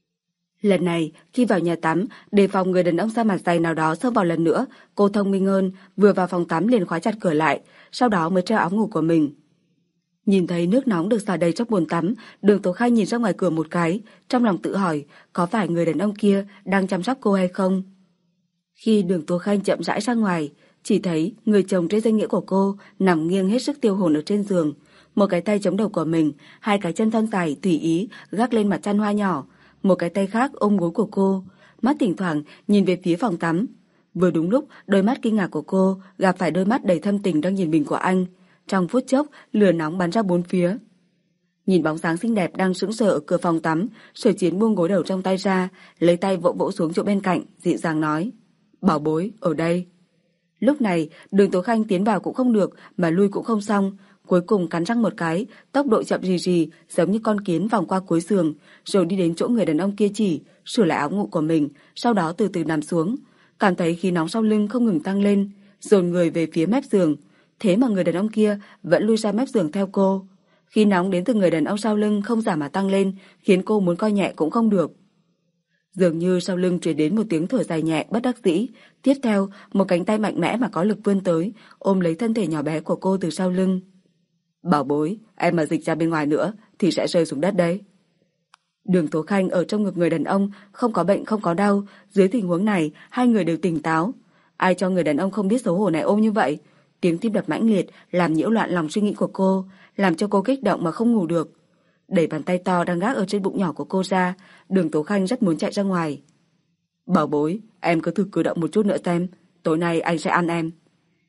Lần này, khi vào nhà tắm, đề phòng người đàn ông da mặt dày nào đó xông vào lần nữa, cô thông minh hơn, vừa vào phòng tắm liền khóa chặt cửa lại, sau đó mới treo áo ngủ của mình. Nhìn thấy nước nóng được xả đầy trong bồn tắm, Đường Tố Khanh nhìn ra ngoài cửa một cái, trong lòng tự hỏi có phải người đàn ông kia đang chăm sóc cô hay không. Khi Đường Tố Khanh chậm rãi ra ngoài, chỉ thấy người chồng trên danh nghĩa của cô nằm nghiêng hết sức tiêu hồn ở trên giường, một cái tay chống đầu của mình, hai cái chân thon dài tùy ý gác lên mặt chăn hoa nhỏ, một cái tay khác ôm gối của cô, mắt thỉnh thoảng nhìn về phía phòng tắm. Vừa đúng lúc đôi mắt kinh ngạc của cô gặp phải đôi mắt đầy thâm tình đang nhìn mình của anh, trong phút chốc lửa nóng bắn ra bốn phía. Nhìn bóng dáng xinh đẹp đang sững sờ ở cửa phòng tắm, Sở Chiến buông gối đầu trong tay ra, lấy tay vỗ vỗ xuống chỗ bên cạnh, dịu dàng nói: "Bảo bối, ở đây." Lúc này, Đường Tố Khanh tiến vào cũng không được mà lui cũng không xong, cuối cùng cắn răng một cái, tốc độ chậm rì rì giống như con kiến vòng qua cuối giường, rồi đi đến chỗ người đàn ông kia chỉ, sửa lại áo ngủ của mình, sau đó từ từ nằm xuống, cảm thấy khí nóng sau lưng không ngừng tăng lên, dồn người về phía mép giường. Thế mà người đàn ông kia vẫn lui ra mép giường theo cô. Khí nóng đến từ người đàn ông sau lưng không giảm mà tăng lên, khiến cô muốn coi nhẹ cũng không được. Dường như sau lưng truyền đến một tiếng thở dài nhẹ bất đắc dĩ, tiếp theo một cánh tay mạnh mẽ mà có lực vươn tới, ôm lấy thân thể nhỏ bé của cô từ sau lưng. "Bảo bối, em mà dịch ra bên ngoài nữa thì sẽ rơi xuống đất đấy." Đường Tố Khanh ở trong ngực người đàn ông, không có bệnh không có đau, dưới tình huống này hai người đều tỉnh táo. Ai cho người đàn ông không biết xấu hổ này ôm như vậy? Tiếng tim đập mãnh liệt làm nhiễu loạn lòng suy nghĩ của cô, làm cho cô kích động mà không ngủ được. Đẩy bàn tay to đang gác ở trên bụng nhỏ của cô ra, Đường Tố Khanh rất muốn chạy ra ngoài. "Bảo bối, em cứ thử cử động một chút nữa xem, tối nay anh sẽ ăn em."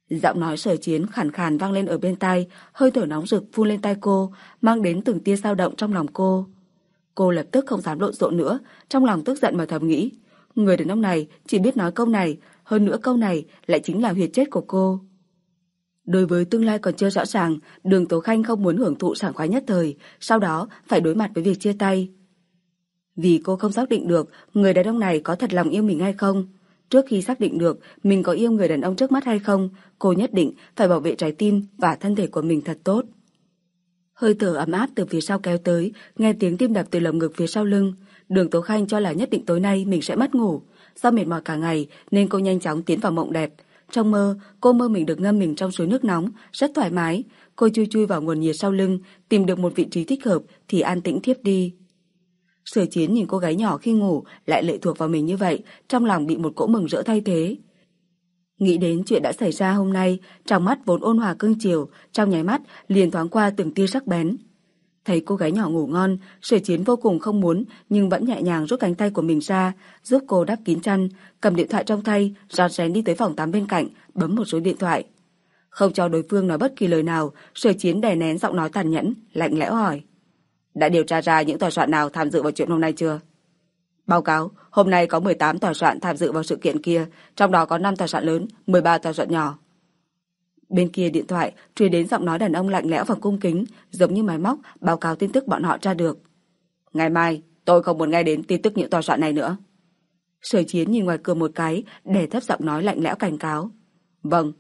Giọng nói Sở Chiến khàn khàn vang lên ở bên tai, hơi thở nóng rực phun lên tai cô, mang đến từng tia dao động trong lòng cô. Cô lập tức không dám lộn xộn nữa, trong lòng tức giận mà thầm nghĩ, người đàn ông này chỉ biết nói câu này, hơn nữa câu này lại chính là huyệt chết của cô. Đối với tương lai còn chưa rõ ràng, Đường Tố Khanh không muốn hưởng thụ sảng khoái nhất thời, sau đó phải đối mặt với việc chia tay. Vì cô không xác định được người đàn ông này có thật lòng yêu mình hay không. Trước khi xác định được mình có yêu người đàn ông trước mắt hay không, cô nhất định phải bảo vệ trái tim và thân thể của mình thật tốt. Hơi thở ấm áp từ phía sau kéo tới, nghe tiếng tim đập từ lồng ngực phía sau lưng. Đường Tố Khanh cho là nhất định tối nay mình sẽ mất ngủ. Do mệt mỏi cả ngày nên cô nhanh chóng tiến vào mộng đẹp. Trong mơ, cô mơ mình được ngâm mình trong suối nước nóng, rất thoải mái. Cô chui chui vào nguồn nhiệt sau lưng, tìm được một vị trí thích hợp thì an tĩnh thiếp đi. Sở Chiến nhìn cô gái nhỏ khi ngủ lại lệ thuộc vào mình như vậy, trong lòng bị một cỗ mừng rỡ thay thế. Nghĩ đến chuyện đã xảy ra hôm nay, trong mắt vốn ôn hòa cương chiều, trong nháy mắt liền thoáng qua từng tia sắc bén. Thấy cô gái nhỏ ngủ ngon, Sở Chiến vô cùng không muốn nhưng vẫn nhẹ nhàng rút cánh tay của mình ra, giúp cô đắp kín chăn, cầm điện thoại trong tay, rón rén đi tới phòng tắm bên cạnh, bấm một số điện thoại. Không cho đối phương nói bất kỳ lời nào, Sở Chiến đè nén giọng nói tàn nhẫn, lạnh lẽo hỏi: đã điều tra ra những tòa soạn nào tham dự vào chuyện hôm nay chưa? Báo cáo, hôm nay có mười tám tòa soạn tham dự vào sự kiện kia, trong đó có năm tòa soạn lớn, mười ba tòa soạn nhỏ. Bên kia điện thoại truyền đến giọng nói đàn ông lạnh lẽo và cung kính, giống như máy móc báo cáo tin tức bọn họ tra được. Ngày mai, tôi không muốn nghe đến tin tức những tòa soạn này nữa. Sở Chiến nhìn ngoài cửa một cái, để thấp giọng nói lạnh lẽo cảnh cáo. Vâng.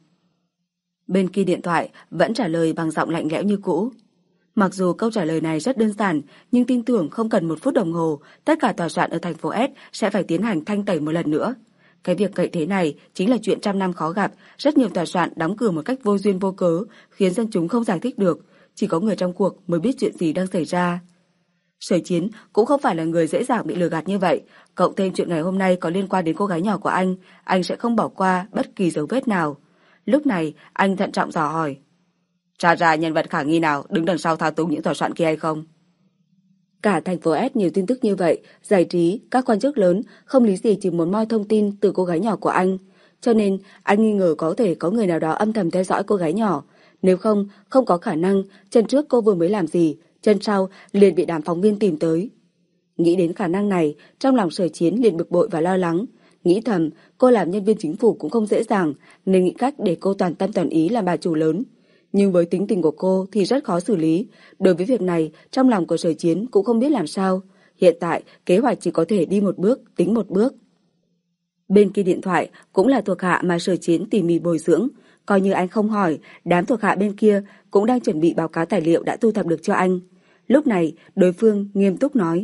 Bên kia điện thoại vẫn trả lời bằng giọng lạnh lẽo như cũ. Mặc dù câu trả lời này rất đơn giản, nhưng tin tưởng không cần một phút đồng hồ, tất cả tòa soạn ở thành phố S sẽ phải tiến hành thanh tẩy một lần nữa. Cái việc cậy thế này chính là chuyện trăm năm khó gặp, rất nhiều tòa soạn đóng cửa một cách vô duyên vô cớ, khiến dân chúng không giải thích được, chỉ có người trong cuộc mới biết chuyện gì đang xảy ra. Sở Chiến cũng không phải là người dễ dàng bị lừa gạt như vậy, cộng thêm chuyện ngày hôm nay có liên quan đến cô gái nhỏ của anh, anh sẽ không bỏ qua bất kỳ dấu vết nào. Lúc này, anh thận trọng dò hỏi: tra ra nhân vật khả nghi nào đứng đằng sau thao túng những tòa soạn kia hay không? Cả thành phố S nhiều tin tức như vậy, giải trí, các quan chức lớn không lý gì chỉ muốn moi thông tin từ cô gái nhỏ của anh. Cho nên anh nghi ngờ có thể có người nào đó âm thầm theo dõi cô gái nhỏ. Nếu không, không có khả năng chân trước cô vừa mới làm gì, chân sau liền bị đám phóng viên tìm tới. Nghĩ đến khả năng này, trong lòng Sở Chiến liền bực bội và lo lắng. Nghĩ thầm, cô làm nhân viên chính phủ cũng không dễ dàng, nên nghĩ cách để cô toàn tâm toàn ý làm bà chủ lớn. Nhưng với tính tình của cô thì rất khó xử lý. Đối với việc này, trong lòng của Sở Chiến cũng không biết làm sao. Hiện tại, kế hoạch chỉ có thể đi một bước, tính một bước. Bên kia điện thoại cũng là thuộc hạ mà Sở Chiến tỉ mỉ bồi dưỡng. Coi như anh không hỏi, đám thuộc hạ bên kia cũng đang chuẩn bị báo cáo tài liệu đã thu thập được cho anh. Lúc này, đối phương nghiêm túc nói: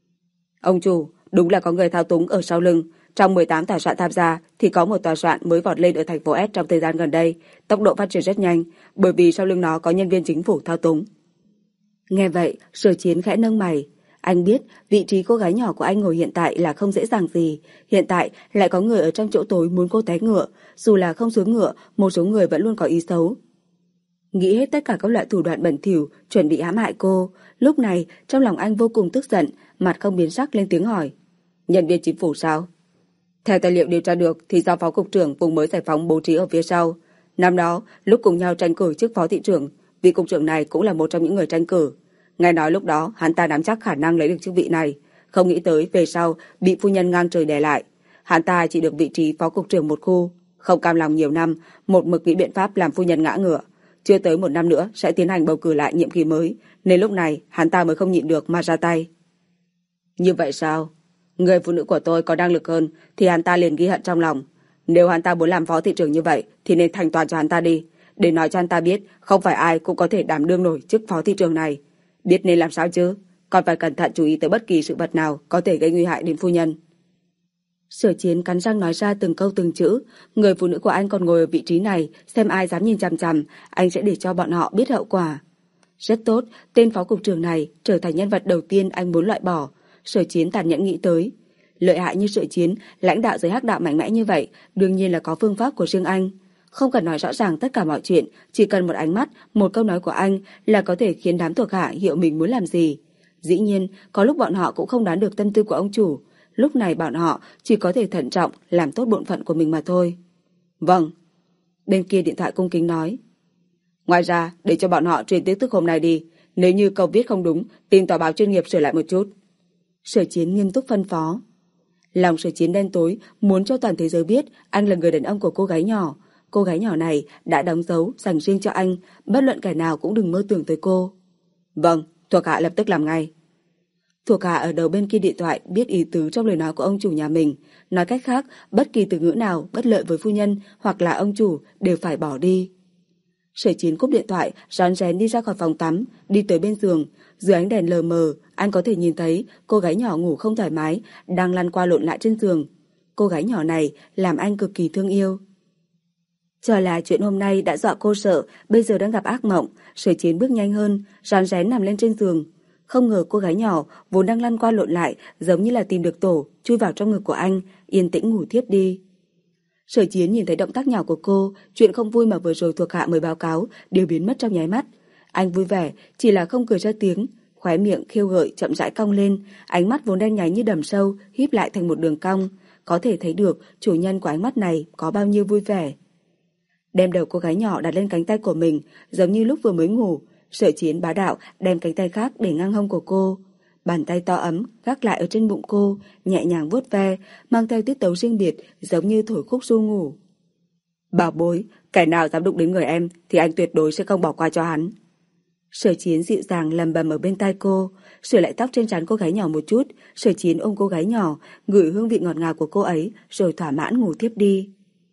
ông chủ, đúng là có người thao túng ở sau lưng. Trong mười tám tòa soạn tham gia thì có một tòa soạn mới vọt lên ở thành phố S trong thời gian gần đây, tốc độ phát triển rất nhanh, bởi vì sau lưng nó có nhân viên chính phủ thao túng. Nghe vậy, Sở Chiến khẽ nâng mày. Anh biết vị trí cô gái nhỏ của anh ngồi hiện tại là không dễ dàng gì, hiện tại lại có người ở trong chỗ tối muốn cô té ngựa, dù là không xuống ngựa, một số người vẫn luôn có ý xấu. Nghĩ hết tất cả các loại thủ đoạn bẩn thỉu chuẩn bị hãm hại cô, lúc này trong lòng anh vô cùng tức giận, mặt không biến sắc lên tiếng hỏi: nhân viên chính phủ sao? Theo tài liệu điều tra được thì do phó cục trưởng vùng mới giải phóng bố trí ở phía sau. Năm đó, lúc cùng nhau tranh cử chức phó thị trưởng, vị cục trưởng này cũng là một trong những người tranh cử. Nghe nói lúc đó hắn ta nắm chắc khả năng lấy được chức vị này, không nghĩ tới về sau bị phu nhân ngang trời đè lại. Hắn ta chỉ được vị trí phó cục trưởng một khu, không cam lòng nhiều năm, một mực nghĩ biện pháp làm phu nhân ngã ngựa. Chưa tới một năm nữa sẽ tiến hành bầu cử lại nhiệm kỳ mới, nên lúc này hắn ta mới không nhịn được mà ra tay. Như vậy sao? Người phụ nữ của tôi có năng lực hơn thì hắn ta liền ghi hận trong lòng. Nếu hắn ta muốn làm phó thị trưởng như vậy thì nên thành toàn cho hắn ta đi, để nói cho hắn ta biết không phải ai cũng có thể đảm đương nổi chức phó thị trưởng này. Biết nên làm sao chứ, còn phải cẩn thận chú ý tới bất kỳ sự vật nào có thể gây nguy hại đến phu nhân. Sở Chiến cắn răng nói ra từng câu từng chữ. Người phụ nữ của anh còn ngồi ở vị trí này, xem ai dám nhìn chằm chằm, anh sẽ để cho bọn họ biết hậu quả. Rất tốt, tên phó cục trưởng này trở thành nhân vật đầu tiên anh muốn loại bỏ. Sở Chiến tàn nhẫn nghĩ tới. Lợi hại như Sở Chiến, lãnh đạo giới hắc đạo mạnh mẽ như vậy, đương nhiên là có phương pháp của riêng anh. Không cần nói rõ ràng tất cả mọi chuyện, chỉ cần một ánh mắt, một câu nói của anh là có thể khiến đám thuộc hạ hiểu mình muốn làm gì. Dĩ nhiên, có lúc bọn họ cũng không đoán được tâm tư của ông chủ. Lúc này bọn họ chỉ có thể thận trọng làm tốt bổn phận của mình mà thôi. Vâng. Bên kia điện thoại cung kính nói. Ngoài ra, để cho bọn họ truyền tin tức hôm nay đi. Nếu như câu viết không đúng, tìm tòa báo chuyên nghiệp sửa lại một chút. Sở Chiến nghiêm túc phân phó. Lòng Sở Chiến đen tối, muốn cho toàn thế giới biết anh là người đàn ông của cô gái nhỏ. Cô gái nhỏ này đã đóng dấu dành riêng cho anh, bất luận kẻ nào cũng đừng mơ tưởng tới cô. Vâng, thuộc hạ lập tức làm ngay. Thuộc hạ ở đầu bên kia điện thoại biết ý tứ trong lời nói của ông chủ nhà mình. Nói cách khác, bất kỳ từ ngữ nào bất lợi với phu nhân hoặc là ông chủ đều phải bỏ đi. Sở Chiến cúp điện thoại, rón rén đi ra khỏi phòng tắm, đi tới bên giường. Dưới ánh đèn lờ mờ, anh có thể nhìn thấy cô gái nhỏ ngủ không thoải mái, đang lăn qua lộn lại trên giường. Cô gái nhỏ này làm anh cực kỳ thương yêu. Cho là chuyện hôm nay đã dọa cô sợ, bây giờ đang gặp ác mộng. Sở Chiến bước nhanh hơn, rón rén nằm lên trên giường. Không ngờ cô gái nhỏ vốn đang lăn qua lộn lại, giống như là tìm được tổ, chui vào trong ngực của anh, yên tĩnh ngủ thiếp đi. Sở Chiến nhìn thấy động tác nhỏ của cô, chuyện không vui mà vừa rồi thuộc hạ mới báo cáo đều biến mất trong nháy mắt. Anh vui vẻ, chỉ là không cười ra tiếng, khóe miệng khiêu gợi chậm rãi cong lên, ánh mắt vốn đen nháy như đầm sâu híp lại thành một đường cong, có thể thấy được chủ nhân của ánh mắt này có bao nhiêu vui vẻ. Đem đầu cô gái nhỏ đặt lên cánh tay của mình, giống như lúc vừa mới ngủ. Sở Chiến bá đạo đem cánh tay khác để ngang hông của cô, bàn tay to ấm gác lại ở trên bụng cô, nhẹ nhàng vuốt ve, mang theo tiết tấu riêng biệt, giống như thổi khúc ru ngủ. Bảo bối, kẻ nào dám đụng đến người em thì anh tuyệt đối sẽ không bỏ qua cho hắn. Sở Chiến dịu dàng lầm bầm ở bên tai cô, sửa lại tóc trên trán cô gái nhỏ một chút. Sở Chiến ôm cô gái nhỏ, ngửi hương vị ngọt ngào của cô ấy, rồi thỏa mãn ngủ tiếp đi.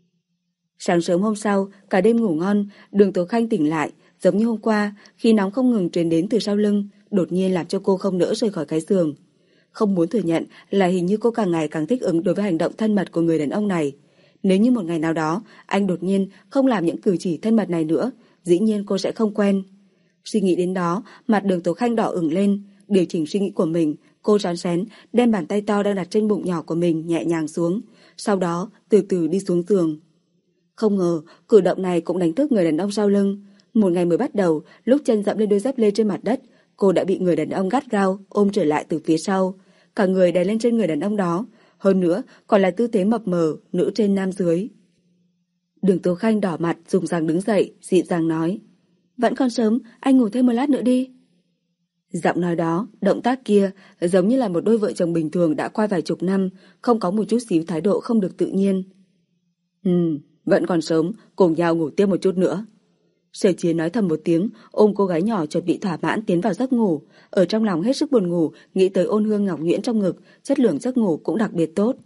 Sáng sớm hôm sau, cả đêm ngủ ngon, Đường Tố Khanh tỉnh lại, giống như hôm qua, khi nóng không ngừng truyền đến từ sau lưng, đột nhiên làm cho cô không nỡ rời khỏi cái giường. Không muốn thừa nhận là hình như cô càng ngày càng thích ứng đối với hành động thân mật của người đàn ông này. Nếu như một ngày nào đó, anh đột nhiên không làm những cử chỉ thân mật này nữa, dĩ nhiên cô sẽ không quen. Suy nghĩ đến đó, mặt Đường Tố Khanh đỏ ửng lên, điều chỉnh suy nghĩ của mình, cô rón rén đem bàn tay to đang đặt trên bụng nhỏ của mình nhẹ nhàng xuống, sau đó từ từ đi xuống giường. Không ngờ, cử động này cũng đánh thức người đàn ông sau lưng. Một ngày mới bắt đầu, lúc chân dẫm lên đôi dép lê trên mặt đất, cô đã bị người đàn ông gắt gao ôm trở lại từ phía sau, cả người đè lên trên người đàn ông đó, hơn nữa còn là tư thế mập mờ, nữ trên nam dưới. Đường Tố Khanh đỏ mặt dùng răng đứng dậy, dịu dàng nói: "Vẫn còn sớm, anh ngủ thêm một lát nữa đi." Giọng nói đó, động tác kia giống như là một đôi vợ chồng bình thường đã qua vài chục năm, không có một chút xíu thái độ không được tự nhiên. "Ừm, vẫn còn sớm, cùng nhau ngủ tiếp một chút nữa." Sở Chiến nói thầm một tiếng, ôm cô gái nhỏ chuẩn bị thỏa mãn tiến vào giấc ngủ, ở trong lòng hết sức buồn ngủ, nghĩ tới ôn hương ngọc nhuyễn trong ngực, chất lượng giấc ngủ cũng đặc biệt tốt.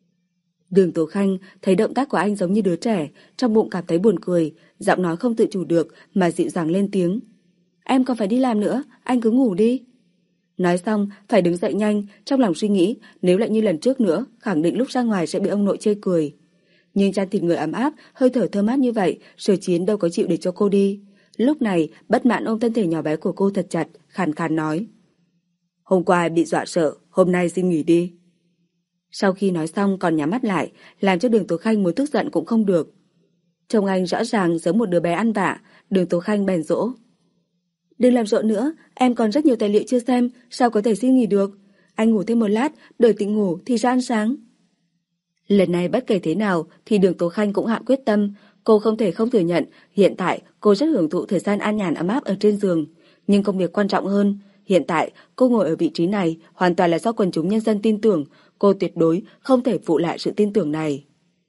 Đường Tố Khanh thấy động tác của anh giống như đứa trẻ, trong bụng cảm thấy buồn cười, giọng nói không tự chủ được mà dịu dàng lên tiếng: "Em còn phải đi làm nữa, anh cứ ngủ đi." Nói xong phải đứng dậy nhanh, trong lòng suy nghĩ nếu lại như lần trước nữa, khẳng định lúc ra ngoài sẽ bị ông nội chê cười. Nhưng chăn thịt người ấm áp, hơi thở thơm mát như vậy, Sở Chiến đâu có chịu để cho cô đi. Lúc này, bất mãn ôm thân thể nhỏ bé của cô thật chặt, khàn khàn nói: "Hôm qua bị dọa sợ, hôm nay xin nghỉ đi." Sau khi nói xong còn nhắm mắt lại, làm cho Đường Tố Khanh muốn tức giận cũng không được. Trông anh rõ ràng giống một đứa bé ăn vạ, Đường Tố Khanh bèn dỗ: "Đừng làm rộn nữa, em còn rất nhiều tài liệu chưa xem, sao có thể xin nghỉ được. Anh ngủ thêm một lát, đợi tỉnh ngủ thì ra ăn sáng." Lần này bất kể thế nào thì Đường Tố Khanh cũng hạ quyết tâm, cô không thể không thừa nhận hiện tại cô rất hưởng thụ thời gian an nhàn ấm áp ở trên giường. Nhưng công việc quan trọng hơn, hiện tại cô ngồi ở vị trí này hoàn toàn là do quần chúng nhân dân tin tưởng, cô tuyệt đối không thể phụ lại sự tin tưởng này.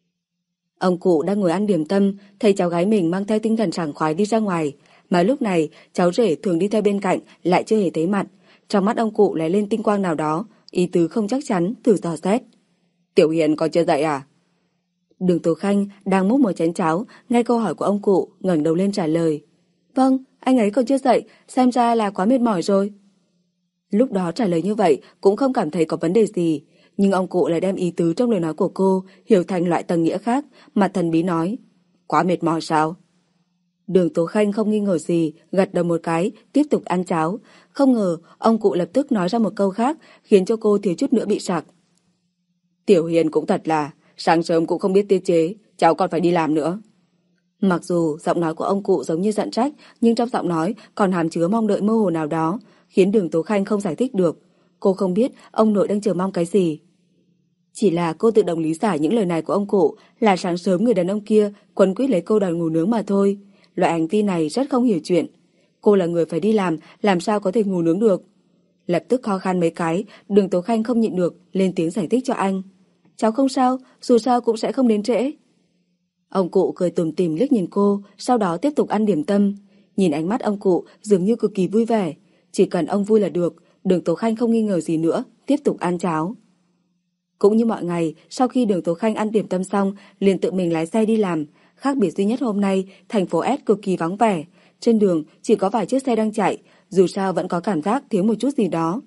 Ông cụ đang ngồi ăn điểm tâm, thấy cháu gái mình mang theo tinh thần sảng khoái đi ra ngoài, mà lúc này cháu rể thường đi theo bên cạnh lại chưa hề thấy mặt. Trong mắt ông cụ lóe lên tinh quang nào đó, ý tứ không chắc chắn, thử dò xét: "Tiểu Hiền còn chưa dậy à?" Đường Tố Khanh đang múc một chén cháo, nghe câu hỏi của ông cụ, ngẩng đầu lên trả lời: "Vâng, anh ấy còn chưa dậy, xem ra là quá mệt mỏi rồi." Lúc đó trả lời như vậy cũng không cảm thấy có vấn đề gì, nhưng ông cụ lại đem ý tứ trong lời nói của cô hiểu thành loại tầng nghĩa khác, mặt thần bí nói: "Quá mệt mỏi sao?" Đường Tố Khanh không nghi ngờ gì, gật đầu một cái, tiếp tục ăn cháo. Không ngờ ông cụ lập tức nói ra một câu khác, khiến cho cô thiếu chút nữa bị sặc: "Tiểu Hiền cũng thật là, sáng sớm cũng không biết tiết chế, cháu còn phải đi làm nữa." Mặc dù giọng nói của ông cụ giống như giận trách, nhưng trong giọng nói còn hàm chứa mong đợi mơ hồ nào đó, khiến Đường Tố Khanh không giải thích được. Cô không biết ông nội đang chờ mong cái gì. Chỉ là cô tự động lý giải những lời này của ông cụ là sáng sớm người đàn ông kia quấn quýt lấy cô đòi ngủ nướng mà thôi. Loại hành vi này rất không hiểu chuyện. Cô là người phải đi làm, làm sao có thể ngủ nướng được. Lập tức khó khăn mấy cái, Đường Tố Khanh không nhịn được, lên tiếng giải thích cho anh. Cháu không sao, dù sao cũng sẽ không đến trễ. Ông cụ cười tủm tỉm liếc nhìn cô, sau đó tiếp tục ăn điểm tâm. Nhìn ánh mắt ông cụ dường như cực kỳ vui vẻ. Chỉ cần ông vui là được, Đường Tố Khanh không nghi ngờ gì nữa, tiếp tục ăn cháo. Cũng như mọi ngày, sau khi Đường Tố Khanh ăn điểm tâm xong, liền tự mình lái xe đi làm. Khác biệt duy nhất hôm nay, thành phố S cực kỳ vắng vẻ. Trên đường chỉ có vài chiếc xe đang chạy, dù sao vẫn có cảm giác thiếu một chút gì đó.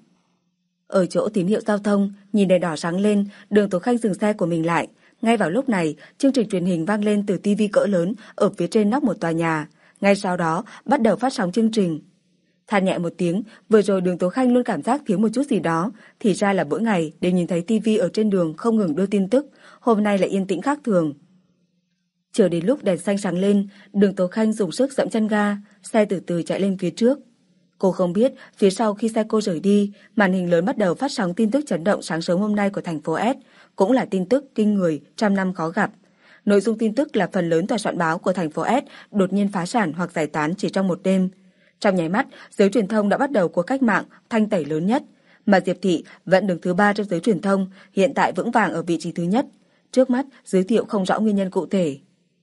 Ở chỗ tín hiệu giao thông, nhìn đèn đỏ sáng lên, Đường Tố Khanh dừng xe của mình lại. Ngay vào lúc này, chương trình truyền hình vang lên từ tivi cỡ lớn ở phía trên nóc một tòa nhà. Ngay sau đó, bắt đầu phát sóng chương trình. Than nhẹ một tiếng, vừa rồi Đường Tố Khanh luôn cảm giác thiếu một chút gì đó, thì ra là mỗi ngày đều nhìn thấy tivi ở trên đường không ngừng đưa tin tức, hôm nay lại yên tĩnh khác thường. Chờ đến lúc đèn xanh sáng lên, Đường Tố Khanh dùng sức dẫm chân ga, xe từ từ chạy lên phía trước. Cô không biết, phía sau khi xe cô rời đi, màn hình lớn bắt đầu phát sóng tin tức chấn động sáng sớm hôm nay của thành phố S, cũng là tin tức kinh người, trăm năm khó gặp. Nội dung tin tức là phần lớn tòa soạn báo của thành phố S đột nhiên phá sản hoặc giải tán chỉ trong một đêm. Trong nháy mắt, giới truyền thông đã bắt đầu cuộc cách mạng thanh tẩy lớn nhất, mà Diệp Thị vẫn đứng thứ ba trong giới truyền thông, hiện tại vững vàng ở vị trí thứ nhất. Trước mắt, giới thiệu không rõ nguyên nhân cụ thể.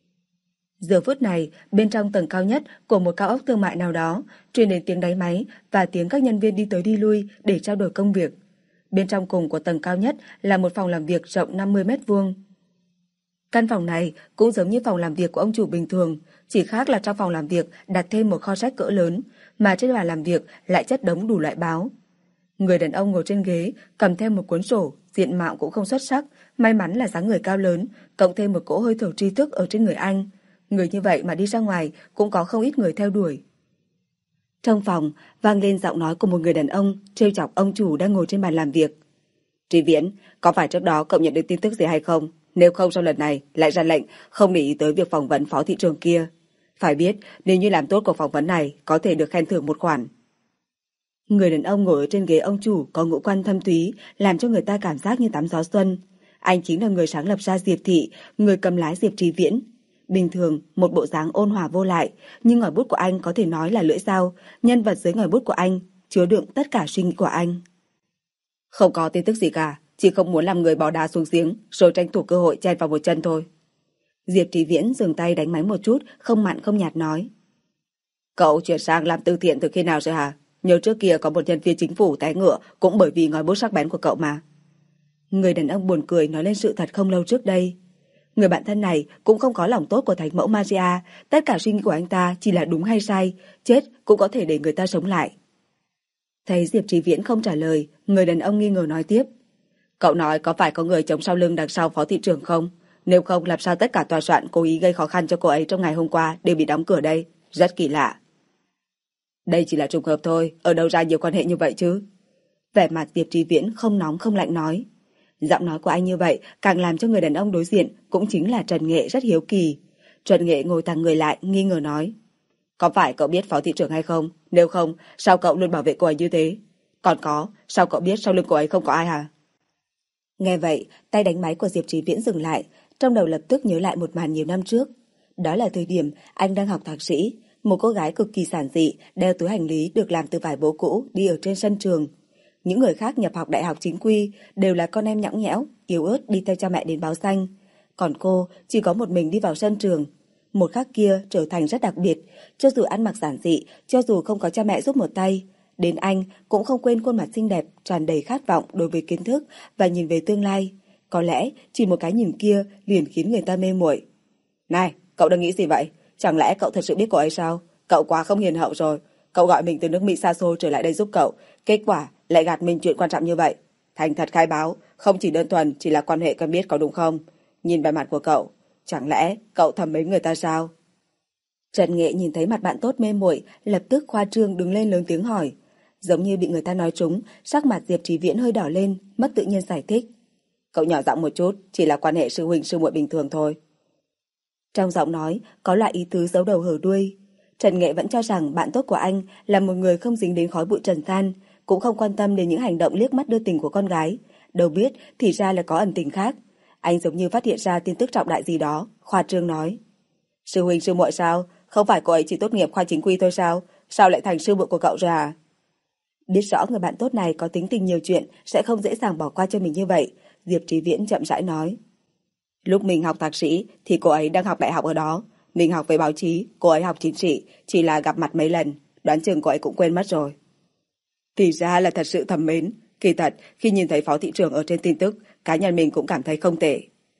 Giờ phút này, bên trong tầng cao nhất của một cao ốc thương mại nào đó, truyền đến tiếng đáy máy và tiếng các nhân viên đi tới đi lui để trao đổi công việc. Bên trong cùng của tầng cao nhất là một phòng làm việc rộng năm mươi mét vuông. Căn phòng này cũng giống như phòng làm việc của ông chủ bình thường, chỉ khác là trong phòng làm việc đặt thêm một kho sách cỡ lớn, mà trên bàn làm việc lại chất đống đủ loại báo. Người đàn ông ngồi trên ghế, cầm thêm một cuốn sổ, diện mạo cũng không xuất sắc, may mắn là dáng người cao lớn, cộng thêm một cỗ hơi thở tri thức ở trên người anh. Người như vậy mà đi ra ngoài cũng có không ít người theo đuổi. Trong phòng vang lên giọng nói của một người đàn ông trêu chọc ông chủ đang ngồi trên bàn làm việc. Tri Viễn, có phải trước đó cậu nhận được tin tức gì hay không? Nếu không sau lần này lại ra lệnh không để ý tới việc phỏng vấn phó thị trưởng kia. Phải biết nếu như làm tốt cuộc phỏng vấn này có thể được khen thưởng một khoản. Người đàn ông ngồi ở trên ghế ông chủ có ngũ quan thâm thúy, làm cho người ta cảm giác như tắm gió xuân. Anh chính là người sáng lập ra Diệp Thị, người cầm lái Diệp Tri Viễn. Bình thường, một bộ dáng ôn hòa vô lại, nhưng ngòi bút của anh có thể nói là lưỡi dao, nhân vật dưới ngòi bút của anh chứa đựng tất cả suy nghĩ của anh. Không có tin tức gì cả, chỉ không muốn làm người bỏ đá xuống giếng, rồi tranh thủ cơ hội chen vào một chân thôi. Diệp Tri Viễn dừng tay đánh máy một chút, không mặn không nhạt nói. Cậu chuyển sang làm từ thiện từ khi nào rồi hả? Nhớ trước kia có một nhân viên chính phủ té ngựa cũng bởi vì ngòi bút sắc bén của cậu mà. Người đàn ông buồn cười nói lên sự thật không lâu trước đây. Người bạn thân này cũng không có lòng tốt của thánh mẫu Magia, tất cả suy nghĩ của anh ta chỉ là đúng hay sai, chết cũng có thể để người ta sống lại. Thấy Diệp Tri Viễn không trả lời, người đàn ông nghi ngờ nói tiếp. Cậu nói có phải có người chống sau lưng đằng sau phó thị trưởng không? Nếu không làm sao tất cả tòa soạn cố ý gây khó khăn cho cô ấy trong ngày hôm qua đều bị đóng cửa đây, rất kỳ lạ. Đây chỉ là trùng hợp thôi, ở đâu ra nhiều quan hệ như vậy chứ? Vẻ mặt Diệp Tri Viễn không nóng không lạnh nói. Giọng nói của anh như vậy càng làm cho người đàn ông đối diện cũng chính là Trần Nghệ rất hiếu kỳ. Trần Nghệ ngồi thẳng người lại nghi ngờ nói. Có phải cậu biết phó thị trưởng hay không? Nếu không, sao cậu luôn bảo vệ cô ấy như thế? Còn có, sao cậu biết sau lưng cô ấy không có ai hả? Nghe vậy, tay đánh máy của Diệp Tri Viễn dừng lại, trong đầu lập tức nhớ lại một màn nhiều năm trước. Đó là thời điểm anh đang học thạc sĩ, một cô gái cực kỳ giản dị đeo túi hành lý được làm từ vải bố cũ đi ở trên sân trường. Những người khác nhập học đại học chính quy đều là con em nhõng nhẽo, yếu ớt đi theo cha mẹ đến báo danh. Còn cô chỉ có một mình đi vào sân trường. Một khắc kia trở thành rất đặc biệt, cho dù ăn mặc giản dị, cho dù không có cha mẹ giúp một tay. Đến anh cũng không quên khuôn mặt xinh đẹp, tràn đầy khát vọng đối với kiến thức và nhìn về tương lai. Có lẽ chỉ một cái nhìn kia liền khiến người ta mê muội. Này, cậu đang nghĩ gì vậy? Chẳng lẽ cậu thật sự biết cô ấy sao? Cậu quá không hiền hậu rồi. Cậu gọi mình từ nước Mỹ xa xôi trở lại đây giúp cậu, kết quả lại gạt mình chuyện quan trọng như vậy. Thành thật khai báo, không chỉ đơn thuần chỉ là quan hệ quen biết có đúng không? Nhìn vẻ mặt của cậu, chẳng lẽ cậu thầm mến người ta sao? Trần Nghệ nhìn thấy mặt bạn tốt mê muội, lập tức khoa trương đứng lên lớn tiếng hỏi. Giống như bị người ta nói trúng, sắc mặt Diệp Tri Viễn hơi đỏ lên, mất tự nhiên giải thích. Cậu nhỏ giọng một chút, chỉ là quan hệ sư huynh sư muội bình thường thôi. Trong giọng nói có loại ý tứ giấu đầu hở đuôi. Trần Nghệ vẫn cho rằng bạn tốt của anh là một người không dính đến khói bụi trần gian, cũng không quan tâm đến những hành động liếc mắt đưa tình của con gái, Đâu biết thì ra là có ẩn tình khác. Anh giống như phát hiện ra tin tức trọng đại gì đó, khoa trương nói. Sư huynh sư muội sao? Không phải cô ấy chỉ tốt nghiệp khoa chính quy thôi sao? Sao lại thành sư muội của cậu rồi à? Biết rõ người bạn tốt này có tính tình nhiều chuyện, sẽ không dễ dàng bỏ qua cho mình như vậy, Diệp Trí Viễn chậm rãi nói. Lúc mình học thạc sĩ thì cô ấy đang học đại học ở đó. Mình học về báo chí, cô ấy học chính trị, chỉ là gặp mặt mấy lần, đoán chừng cô ấy cũng quên mất rồi. Thì ra là thật sự thầm mến. Kỳ thật, khi nhìn thấy phó thị trưởng ở trên tin tức, cá nhân mình cũng cảm thấy không tệ.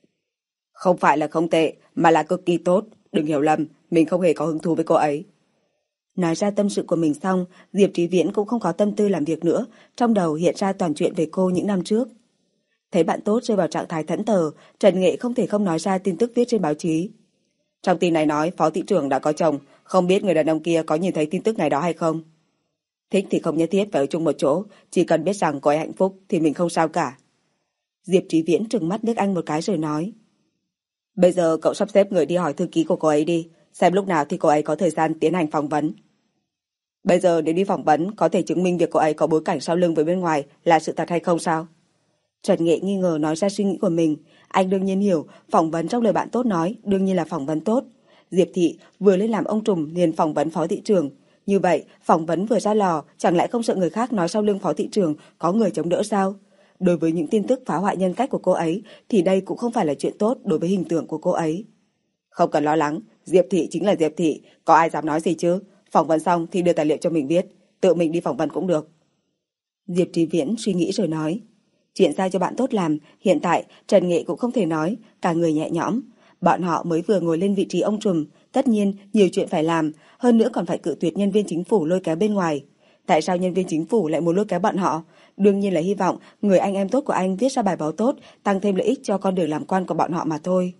Không phải là không tệ, mà là cực kỳ tốt. Đừng hiểu lầm, mình không hề có hứng thú với cô ấy. Nói ra tâm sự của mình xong, Diệp Trí Viễn cũng không có tâm tư làm việc nữa, trong đầu hiện ra toàn chuyện về cô những năm trước. Thấy bạn tốt rơi vào trạng thái thẫn thờ, Trần Nghệ không thể không nói ra tin tức viết trên báo chí. Trong tin này nói phó thị trưởng đã có chồng, không biết người đàn ông kia có nhìn thấy tin tức này đó hay không. Thích thì không nhất thiết phải ở chung một chỗ, chỉ cần biết rằng cô ấy hạnh phúc thì mình không sao cả. Diệp Trí Viễn trừng mắt liếc anh một cái rồi nói. Bây giờ cậu sắp xếp người đi hỏi thư ký của cô ấy đi, xem lúc nào thì cô ấy có thời gian tiến hành phỏng vấn. Bây giờ nếu đi phỏng vấn có thể chứng minh việc cô ấy có bối cảnh sau lưng với bên ngoài là sự thật hay không sao? Trần Nghệ nghi ngờ nói ra suy nghĩ của mình. Anh đương nhiên hiểu, phỏng vấn trong lời bạn tốt nói đương nhiên là phỏng vấn tốt. Diệp Thị vừa lên làm ông trùm liền phỏng vấn phó thị trưởng. Như vậy, phỏng vấn vừa ra lò, chẳng lẽ không sợ người khác nói sau lưng phó thị trưởng có người chống đỡ sao? Đối với những tin tức phá hoại nhân cách của cô ấy, thì đây cũng không phải là chuyện tốt đối với hình tượng của cô ấy. Không cần lo lắng, Diệp Thị chính là Diệp Thị, có ai dám nói gì chứ? Phỏng vấn xong thì đưa tài liệu cho mình viết, tự mình đi phỏng vấn cũng được. Diệp Trí Viễn suy nghĩ rồi nói. Chuyện giao cho bạn tốt làm, hiện tại Trần Nghệ cũng không thể nói, cả người nhẹ nhõm. Bọn họ mới vừa ngồi lên vị trí ông trùm, tất nhiên nhiều chuyện phải làm, hơn nữa còn phải cự tuyệt nhân viên chính phủ lôi kéo bên ngoài. Tại sao nhân viên chính phủ lại muốn lôi kéo bọn họ? Đương nhiên là hy vọng người anh em tốt của anh viết ra bài báo tốt, tăng thêm lợi ích cho con đường làm quan của bọn họ mà thôi.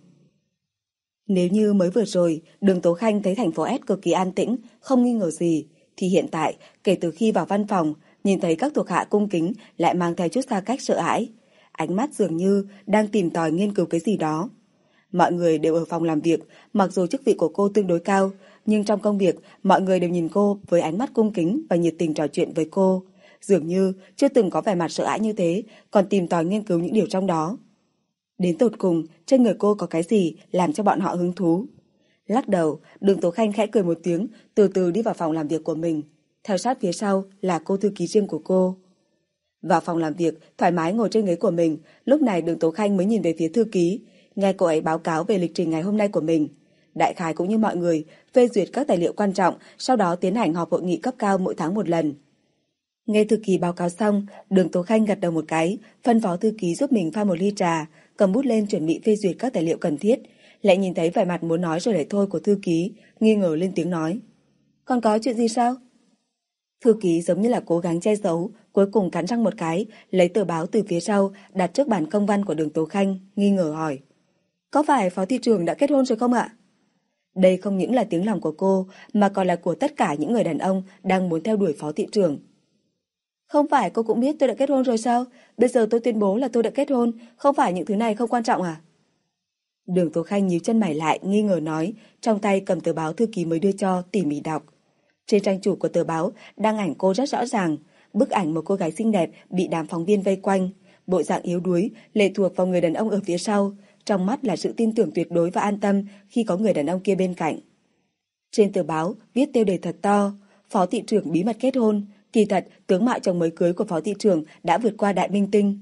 Nếu như mới vừa rồi, Đường Tố Khanh thấy thành phố S cực kỳ an tĩnh, không nghi ngờ gì, thì hiện tại, kể từ khi vào văn phòng, nhìn thấy các thuộc hạ cung kính lại mang theo chút xa cách sợ hãi. Ánh mắt dường như đang tìm tòi nghiên cứu cái gì đó. Mọi người đều ở phòng làm việc, mặc dù chức vị của cô tương đối cao, nhưng trong công việc, mọi người đều nhìn cô với ánh mắt cung kính và nhiệt tình trò chuyện với cô. Dường như chưa từng có vẻ mặt sợ hãi như thế, còn tìm tòi nghiên cứu những điều trong đó. Đến tột cùng, trên người cô có cái gì làm cho bọn họ hứng thú? Lắc đầu, Đường Tố Khanh khẽ cười một tiếng, từ từ đi vào phòng làm việc của mình. Theo sát phía sau là cô thư ký riêng của cô. Vào phòng làm việc, thoải mái ngồi trên ghế của mình, lúc này Đường Tố Khanh mới nhìn về phía thư ký, nghe cô ấy báo cáo về lịch trình ngày hôm nay của mình. Đại khái cũng như mọi người, phê duyệt các tài liệu quan trọng, sau đó tiến hành họp hội nghị cấp cao mỗi tháng một lần. Nghe thư ký báo cáo xong, Đường Tố Khanh gật đầu một cái, phân phó thư ký giúp mình pha một ly trà, cầm bút lên chuẩn bị phê duyệt các tài liệu cần thiết, lại nhìn thấy vẻ mặt muốn nói rồi lại thôi của thư ký, nghi ngờ lên tiếng nói. Còn có chuyện gì sao? Thư ký giống như là cố gắng che giấu, cuối cùng cắn răng một cái, lấy tờ báo từ phía sau, đặt trước bản công văn của Đường Tố Khanh, nghi ngờ hỏi. Có phải phó thị trưởng đã kết hôn rồi không ạ? Đây không những là tiếng lòng của cô, mà còn là của tất cả những người đàn ông đang muốn theo đuổi phó thị trưởng. Không phải cô cũng biết tôi đã kết hôn rồi sao? Bây giờ tôi tuyên bố là tôi đã kết hôn, không phải những thứ này không quan trọng à? Đường Tố Khanh nhíu chân mày lại, nghi ngờ nói, trong tay cầm tờ báo thư ký mới đưa cho, tỉ mỉ đọc. Trên trang chủ của tờ báo đăng ảnh cô rất rõ ràng, bức ảnh một cô gái xinh đẹp bị đám phóng viên vây quanh, bộ dạng yếu đuối, lệ thuộc vào người đàn ông ở phía sau, trong mắt là sự tin tưởng tuyệt đối và an tâm khi có người đàn ông kia bên cạnh. Trên tờ báo viết tiêu đề thật to, phó thị trưởng bí mật kết hôn, kỳ thật tướng mạo chồng mới cưới của phó thị trưởng đã vượt qua đại minh tinh.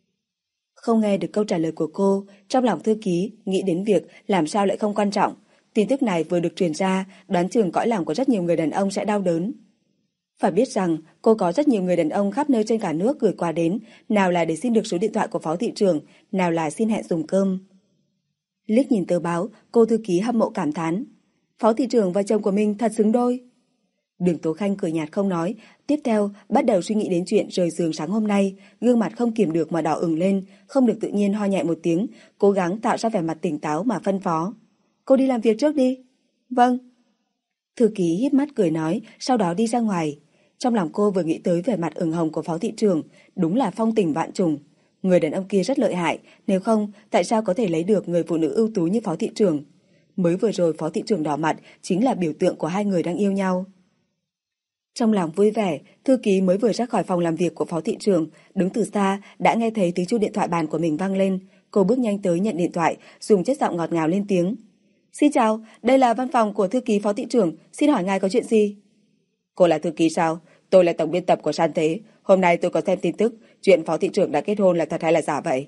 Không nghe được câu trả lời của cô, trong lòng thư ký nghĩ đến việc làm sao lại không quan trọng. Tin tức này vừa được truyền ra, đoán chừng cõi lòng của rất nhiều người đàn ông sẽ đau đớn. Phải biết rằng cô có rất nhiều người đàn ông khắp nơi trên cả nước gửi quà đến, nào là để xin được số điện thoại của phó thị trưởng, nào là xin hẹn dùng cơm. Liếc nhìn tờ báo, cô thư ký hâm mộ cảm thán. Phó thị trưởng và chồng của mình thật xứng đôi. Đường Tố Khanh cười nhạt không nói, tiếp theo bắt đầu suy nghĩ đến chuyện rời giường sáng hôm nay, gương mặt không kiềm được mà đỏ ửng lên, không được tự nhiên ho nhẹ một tiếng, cố gắng tạo ra vẻ mặt tỉnh táo mà phân phó. Cô đi làm việc trước đi. Vâng. Thư ký híp mắt cười nói, sau đó đi ra ngoài. Trong lòng cô vừa nghĩ tới vẻ mặt ửng hồng của phó thị trưởng, đúng là phong tình vạn trùng. Người đàn ông kia rất lợi hại, nếu không, tại sao có thể lấy được người phụ nữ ưu tú như phó thị trưởng? Mới vừa rồi phó thị trưởng đỏ mặt chính là biểu tượng của hai người đang yêu nhau. Trong lòng vui vẻ, thư ký mới vừa ra khỏi phòng làm việc của phó thị trưởng, đứng từ xa đã nghe thấy tiếng chuông điện thoại bàn của mình vang lên. Cô bước nhanh tới nhận điện thoại, dùng chất giọng ngọt ngào lên tiếng. Xin chào, đây là văn phòng của thư ký phó thị trưởng, xin hỏi ngài có chuyện gì? Cô là thư ký sao? Tôi là tổng biên tập của San Thế. Hôm nay tôi có xem tin tức, chuyện phó thị trưởng đã kết hôn là thật hay là giả vậy?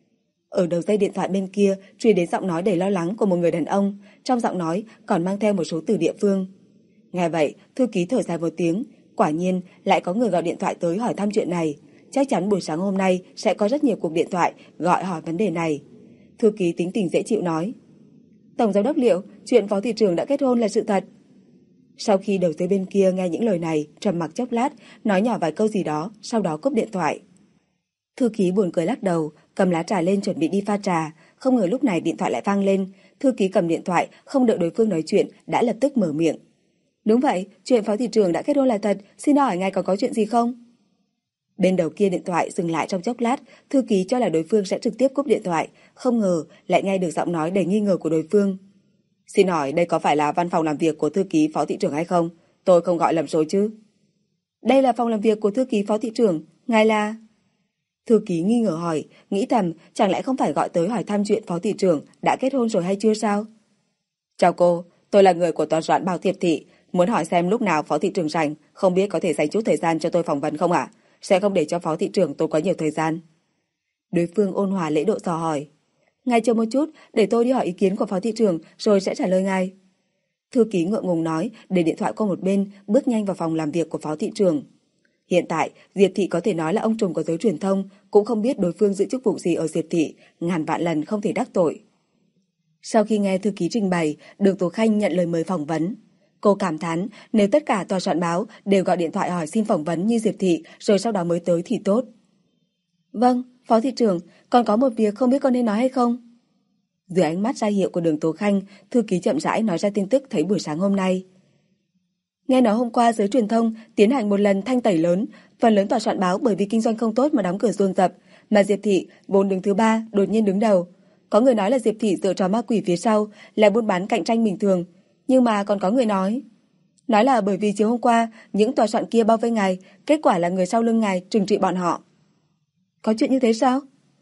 Ở đầu dây điện thoại bên kia truyền đến giọng nói đầy lo lắng của một người đàn ông, trong giọng nói còn mang theo một số từ địa phương. Nghe vậy, thư ký thở dài một tiếng, quả nhiên lại có người gọi điện thoại tới hỏi thăm chuyện này. Chắc chắn buổi sáng hôm nay sẽ có rất nhiều cuộc điện thoại gọi hỏi vấn đề này. Thư ký tính tình dễ chịu nói. Tổng giám đốc Liệu, chuyện phó thị trưởng đã kết hôn là sự thật. Sau khi đầu dây bên kia nghe những lời này, trầm mặc chốc lát, nói nhỏ vài câu gì đó, sau đó cúp điện thoại. Thư ký buồn cười lắc đầu, cầm lá trà lên chuẩn bị đi pha trà, không ngờ lúc này điện thoại lại vang lên. Thư ký cầm điện thoại, không đợi đối phương nói chuyện, đã lập tức mở miệng. Đúng vậy, chuyện phó thị trưởng đã kết hôn là thật, xin hỏi ngài còn có chuyện gì không? Bên đầu kia điện thoại dừng lại trong chốc lát, thư ký cho là đối phương sẽ trực tiếp cúp điện thoại, không ngờ lại nghe được giọng nói đầy nghi ngờ của đối phương. Xin hỏi đây có phải là văn phòng làm việc của thư ký phó thị trưởng hay không? Tôi không gọi lầm số chứ? Đây là phòng làm việc của thư ký phó thị trưởng, ngài là... Thư ký nghi ngờ hỏi, nghĩ thầm chẳng lẽ không phải gọi tới hỏi thăm chuyện phó thị trưởng đã kết hôn rồi hay chưa sao? Chào cô, tôi là người của tòa soạn Bảo Thiệp Thị, muốn hỏi xem lúc nào phó thị trưởng rảnh, không biết có thể dành chút thời gian cho tôi phỏng vấn không ạ? Sẽ không để cho phó thị trưởng tôi có nhiều thời gian. Đối phương ôn hòa lễ độ dò hỏi. Ngài chờ một chút, để tôi đi hỏi ý kiến của phó thị trưởng rồi sẽ trả lời ngài. Thư ký ngượng ngùng nói, để điện thoại qua một bên, bước nhanh vào phòng làm việc của phó thị trưởng. Hiện tại, Diệp Thị có thể nói là ông trùm của giới truyền thông, cũng không biết đối phương giữ chức vụ gì ở Diệp Thị, ngàn vạn lần không thể đắc tội. Sau khi nghe thư ký trình bày, Đường Tố Khanh nhận lời mời phỏng vấn. Cô cảm thán nếu tất cả tòa soạn báo đều gọi điện thoại hỏi xin phỏng vấn như Diệp Thị rồi sau đó mới tới thì tốt. Vâng, phó thị trưởng, còn có một việc không biết con nên nói hay không? Dưới ánh mắt ra hiệu của Đường Tố Khanh, thư ký chậm rãi nói ra tin tức thấy buổi sáng hôm nay. Nghe nói hôm qua giới truyền thông tiến hành một lần thanh tẩy lớn, phần lớn tòa soạn báo bởi vì kinh doanh không tốt mà đóng cửa dồn dập, mà Diệp Thị vốn đứng thứ ba đột nhiên đứng đầu. Có người nói là Diệp Thị dựa trò ma quỷ phía sau, là buôn bán cạnh tranh bình thường, nhưng mà còn có người nói nói là bởi vì chiều hôm qua những tòa soạn kia bao vây ngài, kết quả là người sau lưng ngài trừng trị bọn họ. Có chuyện như thế sao?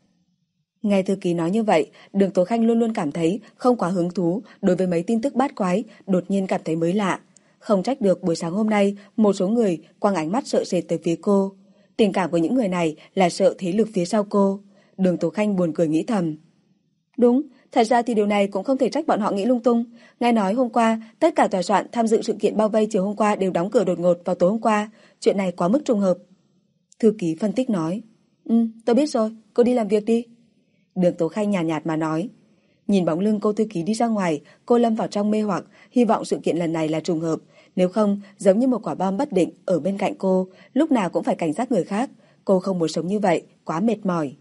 Nghe thư ký nói như vậy, Đường Tố Khanh luôn luôn cảm thấy không quá hứng thú đối với mấy tin tức bát quái, đột nhiên cảm thấy mới lạ. Không trách được buổi sáng hôm nay một số người quăng ánh mắt sợ sệt tới phía cô. Tình cảm của những người này là sợ thế lực phía sau cô. Đường Tố Khanh buồn cười nghĩ thầm. Đúng, thật ra thì điều này cũng không thể trách bọn họ nghĩ lung tung. Nghe nói hôm qua, tất cả tòa soạn tham dự sự kiện bao vây chiều hôm qua đều đóng cửa đột ngột vào tối hôm qua. Chuyện này quá mức trùng hợp. Thư ký phân tích nói. Ừ, tôi biết rồi, cô đi làm việc đi. Đường Tố Khanh nhàn nhạt, nhạt mà nói. Nhìn bóng lưng cô thư ký đi ra ngoài, cô lâm vào trong mê hoặc, hy vọng sự kiện lần này là trùng hợp. Nếu không, giống như một quả bom bất định ở bên cạnh cô, lúc nào cũng phải cảnh giác người khác. Cô không muốn sống như vậy, quá mệt mỏi.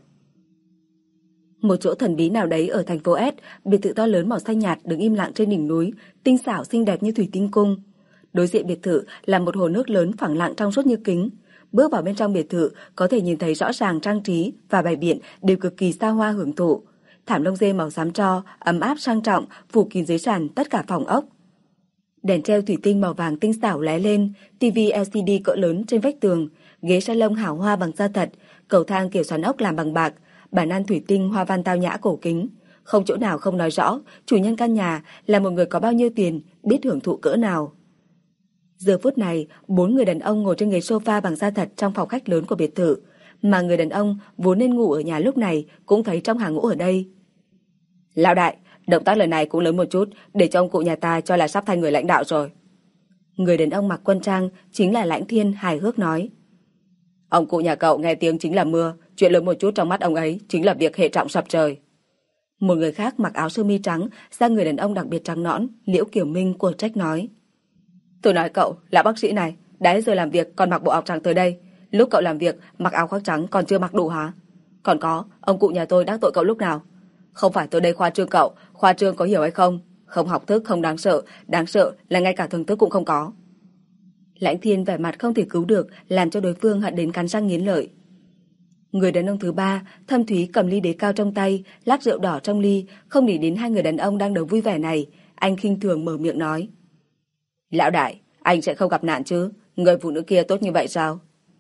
Một chỗ thần bí nào đấy ở thành phố S, biệt thự to lớn màu xanh nhạt đứng im lặng trên đỉnh núi, tinh xảo xinh đẹp như thủy tinh cung. Đối diện biệt thự là một hồ nước lớn phẳng lặng trong suốt như kính. Bước vào bên trong biệt thự có thể nhìn thấy rõ ràng trang trí và bày biện đều cực kỳ xa hoa hưởng thụ. Thảm lông dê màu xám tro, ấm áp sang trọng, phủ kín dưới sàn tất cả phòng ốc. Đèn treo thủy tinh màu vàng tinh xảo lóe lên, tivi lờ xê đê cỡ lớn trên vách tường, ghế salon hào hoa bằng da thật, cầu thang kiểu xoắn ốc làm bằng bạc, bàn ăn thủy tinh hoa văn tao nhã cổ kính. Không chỗ nào không nói rõ chủ nhân căn nhà là một người có bao nhiêu tiền, biết hưởng thụ cỡ nào. Giờ phút này, bốn người đàn ông ngồi trên ghế sofa bằng da thật trong phòng khách lớn của biệt thự, mà người đàn ông vốn nên ngủ ở nhà lúc này cũng thấy trong hàng ngũ ở đây. Lão đại, động tác lần này cũng lớn một chút, để cho ông cụ nhà ta cho là sắp thành người lãnh đạo rồi. Người đàn ông mặc quân trang chính là Lãnh Thiên hài hước nói. Ông cụ nhà cậu nghe tiếng chính là mưa, chuyện lớn một chút trong mắt ông ấy chính là việc hệ trọng sập trời. Một người khác mặc áo sơ mi trắng, da người đàn ông đặc biệt trắng nõn, Liễu Kiểu Minh của trách nói. Tôi nói cậu, là bác sĩ này, đã giờ làm việc còn mặc bộ áo trắng tới đây, lúc cậu làm việc mặc áo khoác trắng còn chưa mặc đủ hả? Còn có, ông cụ nhà tôi đắc tội cậu lúc nào? Không phải tôi đây khoa trương cậu, khoa trương có hiểu hay không? Không học thức không đáng sợ, đáng sợ là ngay cả thường thức cũng không có. Lãnh Thiên vẻ mặt không thể cứu được, làm cho đối phương hận đến cắn răng nghiến lợi. Người đàn ông thứ ba, Thâm Thúy cầm ly đế cao trong tay, lắc rượu đỏ trong ly, không để đến hai người đàn ông đang đấu vui vẻ này, anh khinh thường mở miệng nói. Lão đại, anh sẽ không gặp nạn chứ? người phụ nữ kia tốt như vậy sao?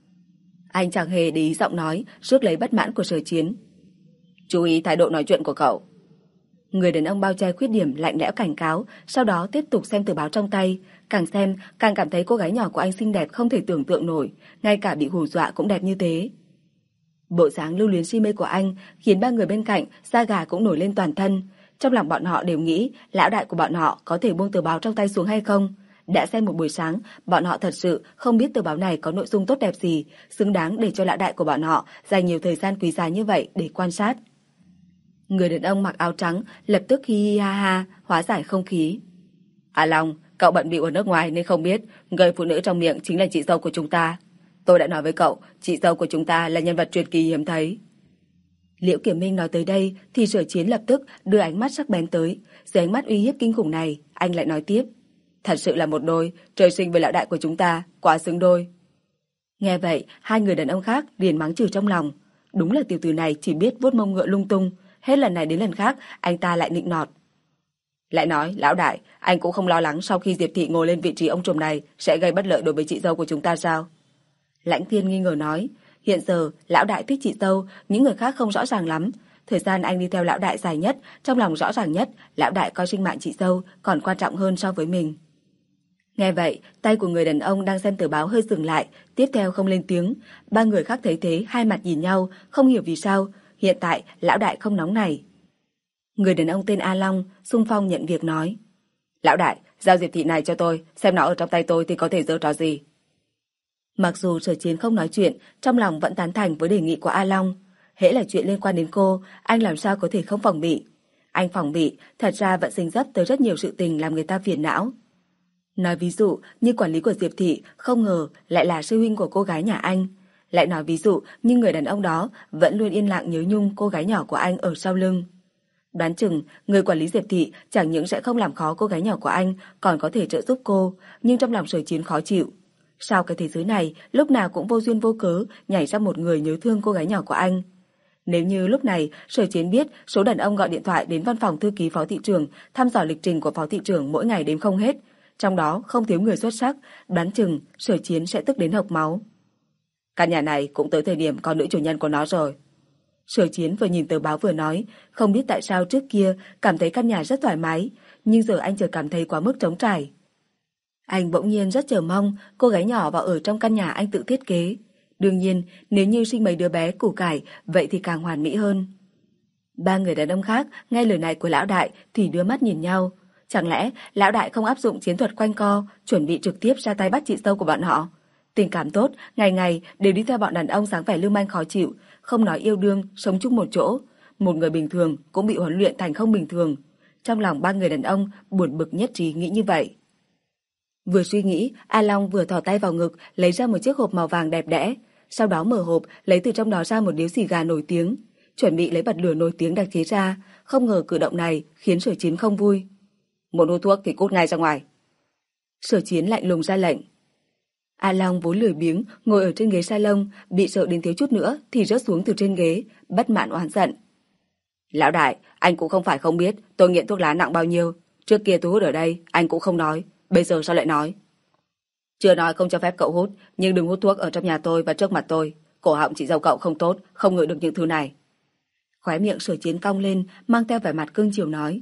Anh chẳng hề để ý giọng nói, rước lấy bất mãn của Sở Chiến. Chú ý thái độ nói chuyện của cậu. Người đàn ông bao che khuyết điểm lạnh lẽo cảnh cáo, sau đó tiếp tục xem tờ báo trong tay. Càng xem, càng cảm thấy cô gái nhỏ của anh xinh đẹp không thể tưởng tượng nổi, ngay cả bị hù dọa cũng đẹp như thế. Bộ dáng lưu luyến si mê của anh khiến ba người bên cạnh da gà cũng nổi lên toàn thân. Trong lòng bọn họ đều nghĩ lão đại của bọn họ có thể buông tờ báo trong tay xuống hay không. Đã xem một buổi sáng, bọn họ thật sự không biết tờ báo này có nội dung tốt đẹp gì, xứng đáng để cho lão đại của bọn họ dành nhiều thời gian quý giá như vậy để quan sát. Người đàn ông mặc áo trắng lập tức hi hi ha ha, hóa giải không khí. À Long, cậu bận bịu ở nước ngoài nên không biết, người phụ nữ trong miệng chính là chị dâu của chúng ta. Tôi đã nói với cậu, chị dâu của chúng ta là nhân vật truyền kỳ hiếm thấy. Liễu Kiểm Minh nói tới đây thì Sở Chiến lập tức đưa ánh mắt sắc bén tới. Dưới ánh mắt uy hiếp kinh khủng này, anh lại nói tiếp. Thật sự là một đôi, trời sinh với lão đại của chúng ta, quá xứng đôi. Nghe vậy, hai người đàn ông khác liền mắng chửi trong lòng. Đúng là tiểu tử này chỉ biết vuốt mông ngựa lung tung, hết lần này đến lần khác anh ta lại nịnh nọt. Lại nói, lão đại, anh cũng không lo lắng sau khi Diệp Thị ngồi lên vị trí ông trùm này sẽ gây bất lợi đối với chị dâu của chúng ta sao? Lãnh Thiên nghi ngờ nói, hiện giờ lão đại thích chị dâu, những người khác không rõ ràng lắm. Thời gian anh đi theo lão đại dài nhất, trong lòng rõ ràng nhất, lão đại coi sinh mạng chị dâu còn quan trọng hơn so với mình. Nghe vậy, tay của người đàn ông đang xem tờ báo hơi dừng lại, tiếp theo không lên tiếng. Ba người khác thấy thế, hai mặt nhìn nhau, không hiểu vì sao. Hiện tại, lão đại không nóng này. Người đàn ông tên A Long, xung phong nhận việc nói. Lão đại, giao Diệp Thị này cho tôi, xem nó ở trong tay tôi thì có thể giở trò gì. Mặc dù Sở Chiến không nói chuyện, trong lòng vẫn tán thành với đề nghị của A Long. Hễ là chuyện liên quan đến cô, anh làm sao có thể không phòng bị. Anh phòng bị, thật ra vẫn dính dấp tới rất nhiều sự tình làm người ta phiền não. Nói ví dụ như quản lý của Diệp Thị không ngờ lại là sư huynh của cô gái nhà anh. Lại nói ví dụ như người đàn ông đó vẫn luôn yên lặng nhớ nhung cô gái nhỏ của anh ở sau lưng. Đoán chừng người quản lý Diệp Thị chẳng những sẽ không làm khó cô gái nhỏ của anh, còn có thể trợ giúp cô, nhưng trong lòng Sở Chiến khó chịu. Sao cái thế giới này lúc nào cũng vô duyên vô cớ nhảy ra một người nhớ thương cô gái nhỏ của anh? Nếu như lúc này Sở Chiến biết số đàn ông gọi điện thoại đến văn phòng thư ký phó thị trưởng thăm dò lịch trình của phó thị trưởng mỗi ngày đếm không hết, trong đó không thiếu người xuất sắc, đoán chừng Sở Chiến sẽ tức đến hộc máu. Căn nhà này cũng tới thời điểm có nữ chủ nhân của nó rồi. Sở Chiến vừa nhìn tờ báo vừa nói, không biết tại sao trước kia cảm thấy căn nhà rất thoải mái, nhưng giờ anh chợt cảm thấy quá mức trống trải. Anh bỗng nhiên rất chờ mong cô gái nhỏ vào ở trong căn nhà anh tự thiết kế. Đương nhiên, nếu như sinh mấy đứa bé củ cải, vậy thì càng hoàn mỹ hơn. Ba người đàn ông khác nghe lời này của lão đại thì đưa mắt nhìn nhau. Chẳng lẽ lão đại không áp dụng chiến thuật quanh co, chuẩn bị trực tiếp ra tay bắt chị dâu của bọn họ? Tình cảm tốt, ngày ngày đều đi theo bọn đàn ông dáng vẻ lưu manh khó chịu, không nói yêu đương, sống chung một chỗ. Một người bình thường cũng bị huấn luyện thành không bình thường. Trong lòng ba người đàn ông buồn bực nhất trí nghĩ như vậy. Vừa suy nghĩ, A Long vừa thò tay vào ngực, lấy ra một chiếc hộp màu vàng đẹp đẽ. Sau đó mở hộp, lấy từ trong đó ra một điếu xì gà nổi tiếng. Chuẩn bị lấy bật lửa nổi tiếng đặc chế ra. Không ngờ cử động này khiến Sở Chiến không vui. Muốn hút thuốc thì cút ngay ra ngoài. Sở Chiến lạnh lùng ra lệnh. A Long vốn lười biếng, ngồi ở trên ghế salon, bị sợ đến thiếu chút nữa thì rớt xuống từ trên ghế, bất mãn oán giận. Lão đại, anh cũng không phải không biết tôi nghiện thuốc lá nặng bao nhiêu. Trước kia tôi hút ở đây, anh cũng không nói. Bây giờ sao lại nói? Chưa nói không cho phép cậu hút, nhưng đừng hút thuốc ở trong nhà tôi và trước mặt tôi. Cổ họng chị dâu cậu không tốt, không ngửi được những thứ này. Khóe miệng Sở Chiến cong lên, mang theo vẻ mặt cương chiều nói.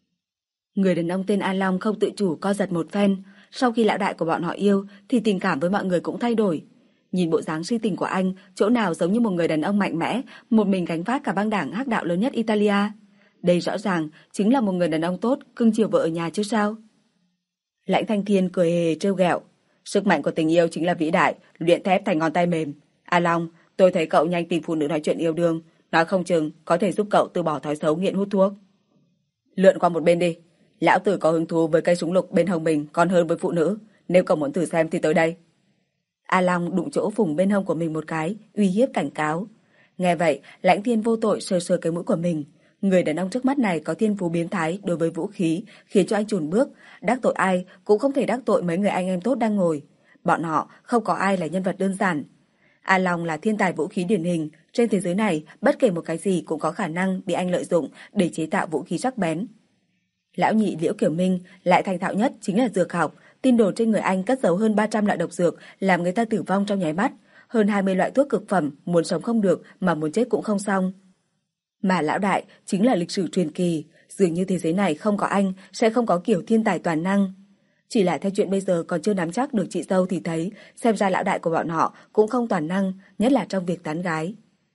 Người đàn ông tên A Long không tự chủ co giật một phen. Sau khi lão đại của bọn họ yêu thì tình cảm với mọi người cũng thay đổi. Nhìn bộ dáng si tình của anh, chỗ nào giống như một người đàn ông mạnh mẽ, một mình gánh vác cả băng đảng hắc đạo lớn nhất Italia. Đây rõ ràng chính là một người đàn ông tốt, cưng chiều vợ ở nhà chứ sao. Lãnh Thanh Thiên cười hề trêu ghẹo. Sức mạnh của tình yêu chính là vĩ đại, luyện thép thành ngón tay mềm. A Long, tôi thấy cậu nhanh tìm phụ nữ nói chuyện yêu đương, nói không chừng có thể giúp cậu từ bỏ thói xấu nghiện hút thuốc. Lượn qua một bên đi. Lão tử có hứng thú với cây súng lục bên hông mình còn hơn với phụ nữ. Nếu cậu muốn thử xem thì tới đây. A Long đụng chỗ phùng bên hông của mình một cái, uy hiếp cảnh cáo. Nghe vậy, Lãnh Thiên vô tội sờ sờ cái mũi của mình. Người đàn ông trước mắt này có thiên phú biến thái đối với vũ khí, khiến cho anh chùn bước. Đắc tội ai cũng không thể đắc tội mấy người anh em tốt đang ngồi. Bọn họ không có ai là nhân vật đơn giản. A Long là thiên tài vũ khí điển hình. Trên thế giới này, bất kể một cái gì cũng có khả năng bị anh lợi dụng để chế tạo vũ khí sắc bén. Lão nhị Liễu Kiểu Minh lại thành thạo nhất chính là dược học, tin đồn trên người anh cất giấu hơn ba trăm loại độc dược làm người ta tử vong trong nháy mắt, hơn hai mươi loại thuốc cực phẩm, muốn sống không được mà muốn chết cũng không xong. Mà lão đại chính là lịch sử truyền kỳ, dường như thế giới này không có anh sẽ không có kiểu thiên tài toàn năng. Chỉ là theo chuyện bây giờ còn chưa nắm chắc được chị dâu thì thấy, xem ra lão đại của bọn họ cũng không toàn năng, nhất là trong việc tán gái.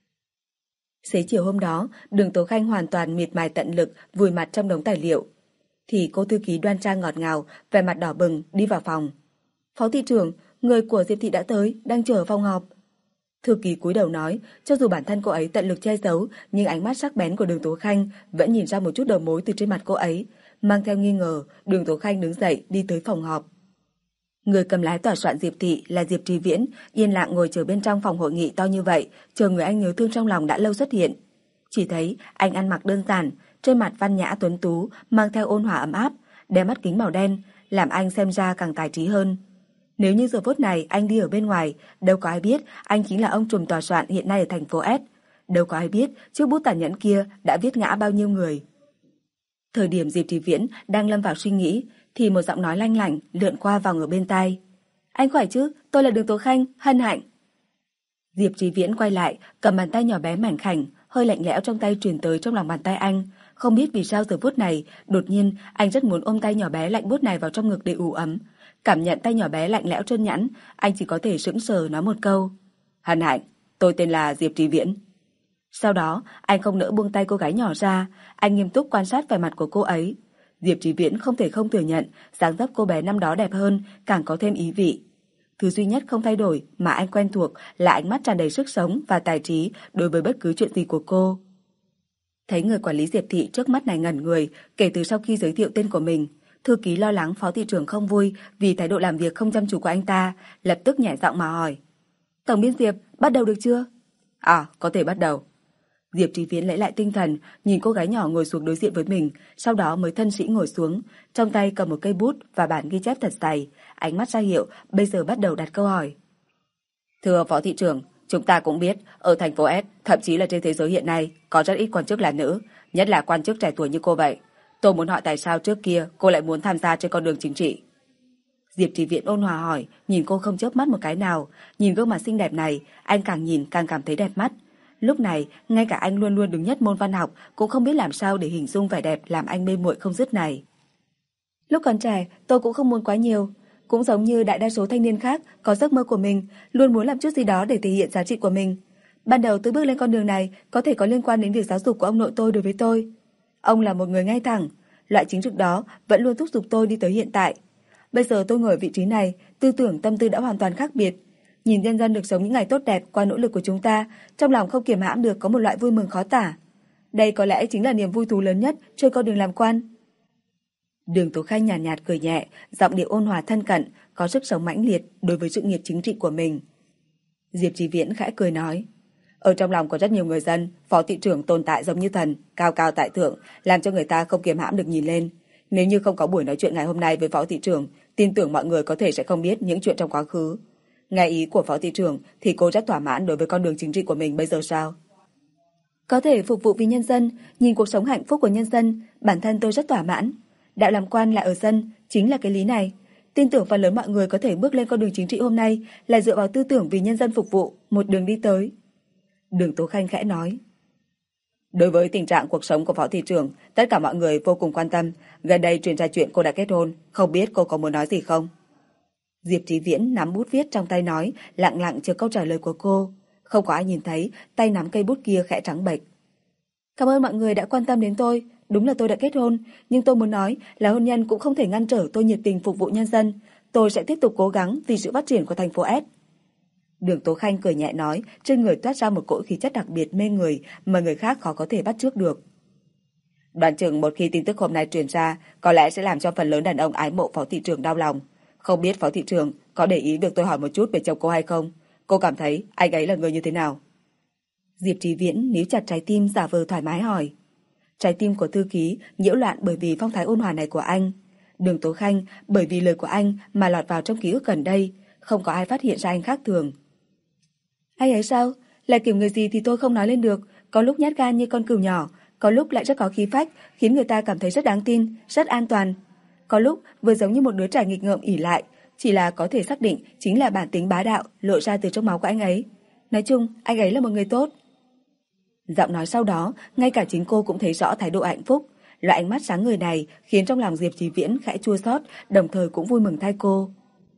Xế chiều hôm đó, Đường Tố Khanh hoàn toàn miệt mài tận lực vùi mặt trong đống tài liệu. Thì cô thư ký đoan trang ngọt ngào, vẻ mặt đỏ bừng đi vào phòng. Phó thị trưởng, người của Diệp thị đã tới, đang chờ ở phòng họp. Thư ký cúi đầu nói, cho dù bản thân cô ấy tận lực che giấu, nhưng ánh mắt sắc bén của Đường Tố Khanh vẫn nhìn ra một chút đầu mối từ trên mặt cô ấy. Mang theo nghi ngờ, Đường Tố Khanh đứng dậy đi tới phòng họp. Người cầm lái tòa soạn Diệp thị là Diệp Trì Viễn, yên lặng ngồi chờ bên trong phòng hội nghị to như vậy, chờ người anh nhớ thương trong lòng đã lâu xuất hiện. Chỉ thấy anh ăn mặc đơn giản, trên mặt văn nhã tuấn tú, mang theo ôn hòa ấm áp, đeo mắt kính màu đen, làm anh xem ra càng tài trí hơn. Nếu như giờ phút này anh đi ở bên ngoài, đâu có ai biết anh chính là ông trùm tòa soạn hiện nay ở thành phố S. Đâu có ai biết chiếc bút tàn nhẫn kia đã viết ngã bao nhiêu người. Thời điểm Diệp Trì Viễn đang lâm vào suy nghĩ, thì một giọng nói lanh lảnh lượn qua vào ở bên tai. Anh khỏe chứ? Tôi là Đường Tố Khanh, hân hạnh. Diệp Trì Viễn quay lại, cầm bàn tay nhỏ bé mảnh khảnh, hơi lạnh lẽo trong tay truyền tới trong lòng bàn tay anh. Không biết vì sao giờ phút này, đột nhiên anh rất muốn ôm tay nhỏ bé lạnh buốt này vào trong ngực để ủ ấm. Cảm nhận tay nhỏ bé lạnh lẽo trơn nhẵn, anh chỉ có thể sững sờ nói một câu. Hân hạnh, tôi tên là Diệp Trì Viễn. Sau đó, anh không nỡ buông tay cô gái nhỏ ra, anh nghiêm túc quan sát vẻ mặt của cô ấy. Diệp Trì Viễn không thể không thừa nhận, dáng dấp cô bé năm đó đẹp hơn, càng có thêm ý vị. Thứ duy nhất không thay đổi mà anh quen thuộc là ánh mắt tràn đầy sức sống và tài trí đối với bất cứ chuyện gì của cô. Thấy người quản lý Diệp thị trước mắt này ngẩn người, kể từ sau khi giới thiệu tên của mình, thư ký lo lắng phó thị trưởng không vui vì thái độ làm việc không chăm chú của anh ta, lập tức nhẹ giọng mà hỏi. Tổng biên Diệp, bắt đầu được chưa? À, có thể bắt đầu. Diệp Trì Viễn lấy lại tinh thần, nhìn cô gái nhỏ ngồi xuống đối diện với mình, sau đó mới thân sĩ ngồi xuống, trong tay cầm một cây bút và bản ghi chép thật dày, ánh mắt ra hiệu, bây giờ bắt đầu đặt câu hỏi. Thưa phó thị trưởng, chúng ta cũng biết, ở thành phố S, thậm chí là trên thế giới hiện nay, có rất ít quan chức là nữ, nhất là quan chức trẻ tuổi như cô vậy. Tôi muốn hỏi tại sao trước kia cô lại muốn tham gia trên con đường chính trị? Diệp Trì Viễn ôn hòa hỏi, nhìn cô không chớp mắt một cái nào, nhìn gương mặt xinh đẹp này, anh càng nhìn càng cảm thấy đẹp mắt. Lúc này, ngay cả anh luôn luôn đứng nhất môn văn học cũng không biết làm sao để hình dung vẻ đẹp làm anh mê muội không dứt này. Lúc còn trẻ, tôi cũng không muốn quá nhiều. Cũng giống như đại đa số thanh niên khác có giấc mơ của mình, luôn muốn làm chút gì đó để thể hiện giá trị của mình. Ban đầu tôi bước lên con đường này có thể có liên quan đến việc giáo dục của ông nội tôi đối với tôi. Ông là một người ngay thẳng, loại chính trực đó vẫn luôn thúc giục tôi đi tới hiện tại. Bây giờ tôi ngồi ở vị trí này, tư tưởng tâm tư đã hoàn toàn khác biệt. Nhìn nhân dân được sống những ngày tốt đẹp qua nỗ lực của chúng ta, trong lòng không kiềm hãm được có một loại vui mừng khó tả. Đây có lẽ chính là niềm vui thú lớn nhất trên con đường làm quan. Đường Tố Khanh nhàn nhạt, nhạt cười nhẹ, giọng điệu ôn hòa thân cận, có sức sống mãnh liệt đối với sự nghiệp chính trị của mình. Diệp Trì Viễn khẽ cười nói, ở trong lòng có rất nhiều người dân, phó thị trưởng tồn tại giống như thần, cao cao tại thượng, làm cho người ta không kiềm hãm được nhìn lên. Nếu như không có buổi nói chuyện ngày hôm nay với phó thị trưởng, tin tưởng mọi người có thể sẽ không biết những chuyện trong quá khứ. Nghe ý của phó thị trưởng thì cô rất thỏa mãn đối với con đường chính trị của mình bây giờ sao? Có thể phục vụ vì nhân dân, nhìn cuộc sống hạnh phúc của nhân dân, bản thân tôi rất thỏa mãn. Đạo làm quan là ở dân, chính là cái lý này. Tin tưởng phần lớn mọi người có thể bước lên con đường chính trị hôm nay là dựa vào tư tưởng vì nhân dân phục vụ, một đường đi tới. Đường Tố Khanh khẽ nói. Đối với tình trạng cuộc sống của phó thị trưởng, tất cả mọi người vô cùng quan tâm. Gần đây truyền ra chuyện cô đã kết hôn, không biết cô có muốn nói gì không? Diệp Trì Viễn nắm bút viết trong tay nói, lặng lặng chờ câu trả lời của cô. Không có ai nhìn thấy, tay nắm cây bút kia khẽ trắng bệch. Cảm ơn mọi người đã quan tâm đến tôi. Đúng là tôi đã kết hôn, nhưng tôi muốn nói là hôn nhân cũng không thể ngăn trở tôi nhiệt tình phục vụ nhân dân. Tôi sẽ tiếp tục cố gắng vì sự phát triển của thành phố S. Đường Tố Khanh cười nhẹ nói, trên người toát ra một cỗ khí chất đặc biệt mê người mà người khác khó có thể bắt chước được. Đoán chừng một khi tin tức hôm nay truyền ra, có lẽ sẽ làm cho phần lớn đàn ông ái mộ phó thị trưởng đau lòng. Không biết phó thị trưởng có để ý việc tôi hỏi một chút về chồng cô hay không? Cô cảm thấy anh ấy là người như thế nào? Diệp Trì Viễn níu chặt trái tim giả vờ thoải mái hỏi. Trái tim của thư ký nhiễu loạn bởi vì phong thái ôn hòa này của anh. Đường Tố Khanh bởi vì lời của anh mà lọt vào trong ký ức gần đây, không có ai phát hiện ra anh khác thường. Anh ấy sao? Là kiểu người gì thì tôi không nói lên được, có lúc nhát gan như con cừu nhỏ, có lúc lại rất có khí phách, khiến người ta cảm thấy rất đáng tin, rất an toàn. Có lúc vừa giống như một đứa trẻ nghịch ngợm ỉ lại, chỉ là có thể xác định chính là bản tính bá đạo lộ ra từ trong máu của anh ấy. Nói chung, anh ấy là một người tốt. Giọng nói sau đó, ngay cả chính cô cũng thấy rõ thái độ hạnh phúc. Loại ánh mắt sáng người này khiến trong lòng Diệp Chí Viễn khẽ chua xót, đồng thời cũng vui mừng thay cô.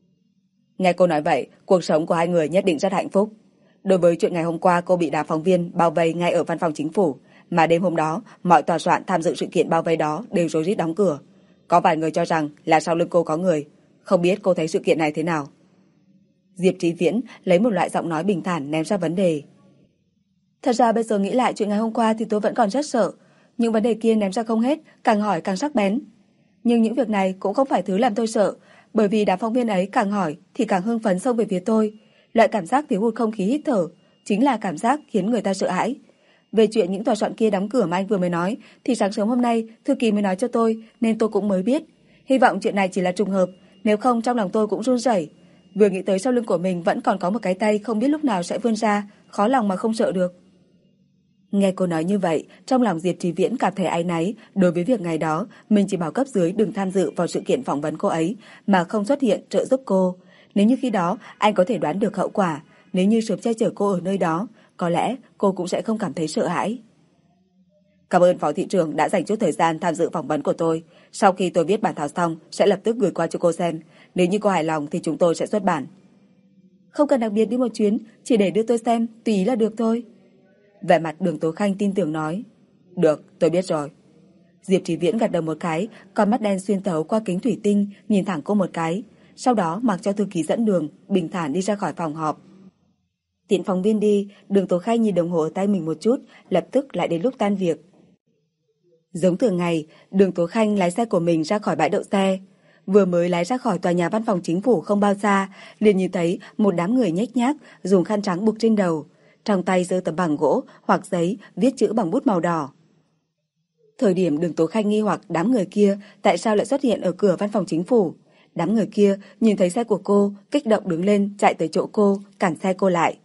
Nghe cô nói vậy, cuộc sống của hai người nhất định rất hạnh phúc. Đối với chuyện ngày hôm qua cô bị đám phóng viên bao vây ngay ở văn phòng chính phủ, mà đêm hôm đó mọi tòa soạn tham dự sự kiện bao vây đó đều rối rít đóng cửa. Có vài người cho rằng là sau lưng cô có người. Không biết cô thấy sự kiện này thế nào? Diệp Chí Viễn lấy một loại giọng nói bình thản ném ra vấn đề. Thật ra bây giờ nghĩ lại chuyện ngày hôm qua thì tôi vẫn còn rất sợ. Những vấn đề kia ném ra không hết, càng hỏi càng sắc bén. Nhưng những việc này cũng không phải thứ làm tôi sợ, bởi vì đám phóng viên ấy càng hỏi thì càng hưng phấn xông về phía tôi. Loại cảm giác thiếu hụt không khí hít thở chính là cảm giác khiến người ta sợ hãi. Về chuyện những tòa soạn kia đóng cửa mà anh vừa mới nói thì sáng sớm hôm nay thư ký mới nói cho tôi, nên tôi cũng mới biết. Hy vọng chuyện này chỉ là trùng hợp, nếu không trong lòng tôi cũng run rẩy. Vừa nghĩ tới sau lưng của mình vẫn còn có một cái tay không biết lúc nào sẽ vươn ra, khó lòng mà không sợ được. Nghe cô nói như vậy, trong lòng Diệp Chí Viễn cảm thấy áy náy đối với việc ngày đó mình chỉ bảo cấp dưới đừng tham dự vào sự kiện phỏng vấn cô ấy mà không xuất hiện trợ giúp cô. Nếu như khi đó anh có thể đoán được hậu quả, nếu như sớm che chở cô ở nơi đó, có lẽ cô cũng sẽ không cảm thấy sợ hãi. Cảm ơn Phó thị trưởng đã dành chút thời gian tham dự phỏng vấn của tôi. Sau khi tôi viết bản thảo xong sẽ lập tức gửi qua cho cô xem. Nếu như cô hài lòng thì chúng tôi sẽ xuất bản. Không cần đặc biệt đi một chuyến, chỉ để đưa tôi xem, tùy ý là được thôi. Vẻ mặt Đường Tố Khanh tin tưởng nói. Được, tôi biết rồi. Diệp Chí Viễn gật đầu một cái, con mắt đen xuyên thấu qua kính thủy tinh nhìn thẳng cô một cái, sau đó mặc cho thư ký dẫn đường, bình thản đi ra khỏi phòng họp. Tiễn phóng viên đi, Đường Tố Khanh nhìn đồng hồ ở tay mình một chút, lập tức lại đến lúc tan việc. Giống thường ngày, Đường Tố Khanh lái xe của mình ra khỏi bãi đậu xe. Vừa mới lái ra khỏi tòa nhà văn phòng chính phủ không bao xa, liền nhìn thấy một đám người nhếch nhác dùng khăn trắng buộc trên đầu, trong tay giơ tấm bằng gỗ hoặc giấy viết chữ bằng bút màu đỏ. Thời điểm Đường Tố Khanh nghi hoặc đám người kia tại sao lại xuất hiện ở cửa văn phòng chính phủ, đám người kia nhìn thấy xe của cô, kích động đứng lên chạy tới chỗ cô, cản xe cô lại.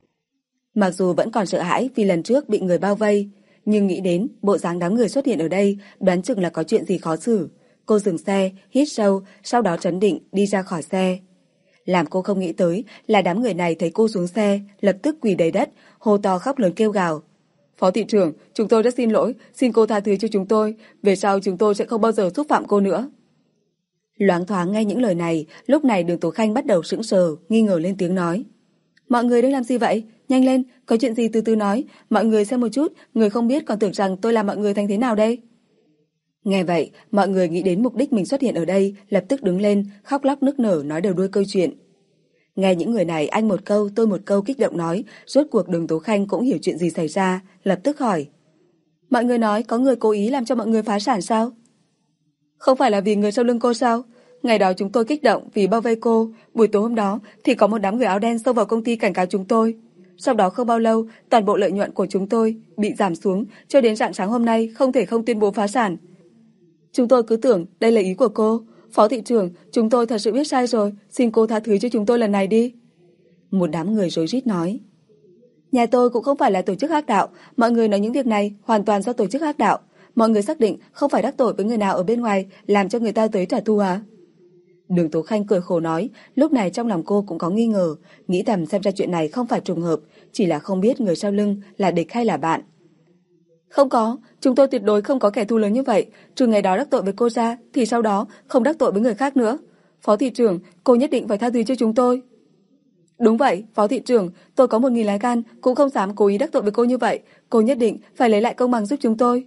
Mặc dù vẫn còn sợ hãi vì lần trước bị người bao vây, nhưng nghĩ đến bộ dáng đám người xuất hiện ở đây, đoán chừng là có chuyện gì khó xử. Cô dừng xe, hít sâu, sau đó trấn định đi ra khỏi xe. Làm cô không nghĩ tới là đám người này thấy cô xuống xe, lập tức quỳ đầy đất, hô to khóc lớn kêu gào. Phó thị trưởng, chúng tôi rất xin lỗi, xin cô tha thứ cho chúng tôi, về sau chúng tôi sẽ không bao giờ xúc phạm cô nữa. Loáng thoáng nghe những lời này, lúc này Đường Tố Khanh bắt đầu sững sờ, nghi ngờ lên tiếng nói. Mọi người đang làm gì vậy? Nhanh lên, có chuyện gì từ từ nói, mọi người xem một chút, người không biết còn tưởng rằng tôi làm mọi người thành thế nào đây. Nghe vậy, mọi người nghĩ đến mục đích mình xuất hiện ở đây, lập tức đứng lên, khóc lóc nức nở nói đầu đuôi câu chuyện. Nghe những người này anh một câu tôi một câu kích động nói, rốt cuộc Đường Tố Khanh cũng hiểu chuyện gì xảy ra, lập tức hỏi. Mọi người nói có người cố ý làm cho mọi người phá sản sao? Không phải là vì người sau lưng cô sao? Ngày đó chúng tôi kích động vì bao vây cô, buổi tối hôm đó thì có một đám người áo đen xông vào công ty cảnh cáo chúng tôi. Sau đó không bao lâu, toàn bộ lợi nhuận của chúng tôi bị giảm xuống, cho đến rạng sáng hôm nay không thể không tuyên bố phá sản. Chúng tôi cứ tưởng đây là ý của cô. Phó thị trưởng, chúng tôi thật sự biết sai rồi, xin cô tha thứ cho chúng tôi lần này đi. Một đám người rối rít nói. Nhà tôi cũng không phải là tổ chức hắc đạo, mọi người nói những việc này hoàn toàn do tổ chức hắc đạo. Mọi người xác định không phải đắc tội với người nào ở bên ngoài làm cho người ta tới trả thù à? Đường Tố Khanh cười khổ nói, lúc này trong lòng cô cũng có nghi ngờ, nghĩ thầm xem ra chuyện này không phải trùng hợp, chỉ là không biết người sau lưng là địch hay là bạn. Không có, chúng tôi tuyệt đối không có kẻ thù lớn như vậy, trừ ngày đó đắc tội với cô ra thì sau đó không đắc tội với người khác nữa. Phó thị trưởng, cô nhất định phải tha thứ cho chúng tôi. Đúng vậy, Phó thị trưởng, tôi có một nghìn lá gan cũng không dám cố ý đắc tội với cô như vậy, cô nhất định phải lấy lại công bằng giúp chúng tôi.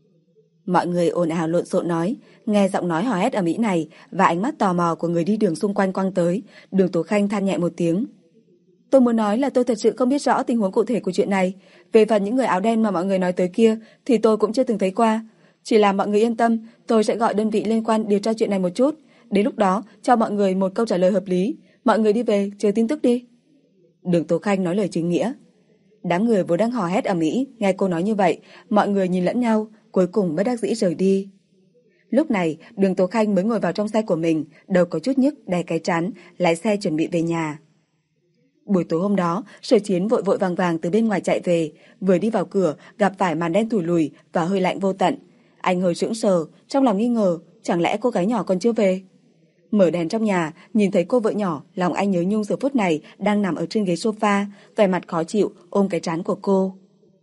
Mọi người ồn ào lộn xộn nói, nghe giọng nói hò hét ở Mỹ này và ánh mắt tò mò của người đi đường xung quanh quăng tới, Đường Tố Khanh than nhẹ một tiếng. Tôi muốn nói là tôi thật sự không biết rõ tình huống cụ thể của chuyện này. Về phần những người áo đen mà mọi người nói tới kia thì tôi cũng chưa từng thấy qua. Chỉ là mọi người yên tâm, tôi sẽ gọi đơn vị liên quan điều tra chuyện này một chút. Đến lúc đó cho mọi người một câu trả lời hợp lý. Mọi người đi về, chờ tin tức đi. Đường Tố Khanh nói lời chính nghĩa. Đám người vốn đang hò hét ở Mỹ, nghe cô nói như vậy, mọi người nhìn lẫn nhau, cuối cùng bất đắc dĩ rời đi. Lúc này, Đường Tố Khanh mới ngồi vào trong xe của mình, đầu có chút nhức, đè cái trán, lái xe chuẩn bị về nhà. Buổi tối hôm đó, Sở Chiến vội vội vàng vàng từ bên ngoài chạy về, vừa đi vào cửa gặp phải màn đen thủi lùi và hơi lạnh vô tận. Anh hơi sững sờ, trong lòng nghi ngờ, chẳng lẽ cô gái nhỏ còn chưa về? Mở đèn trong nhà, nhìn thấy cô vợ nhỏ, lòng anh nhớ nhung giờ phút này đang nằm ở trên ghế sofa, vẻ mặt khó chịu, ôm cái trán của cô.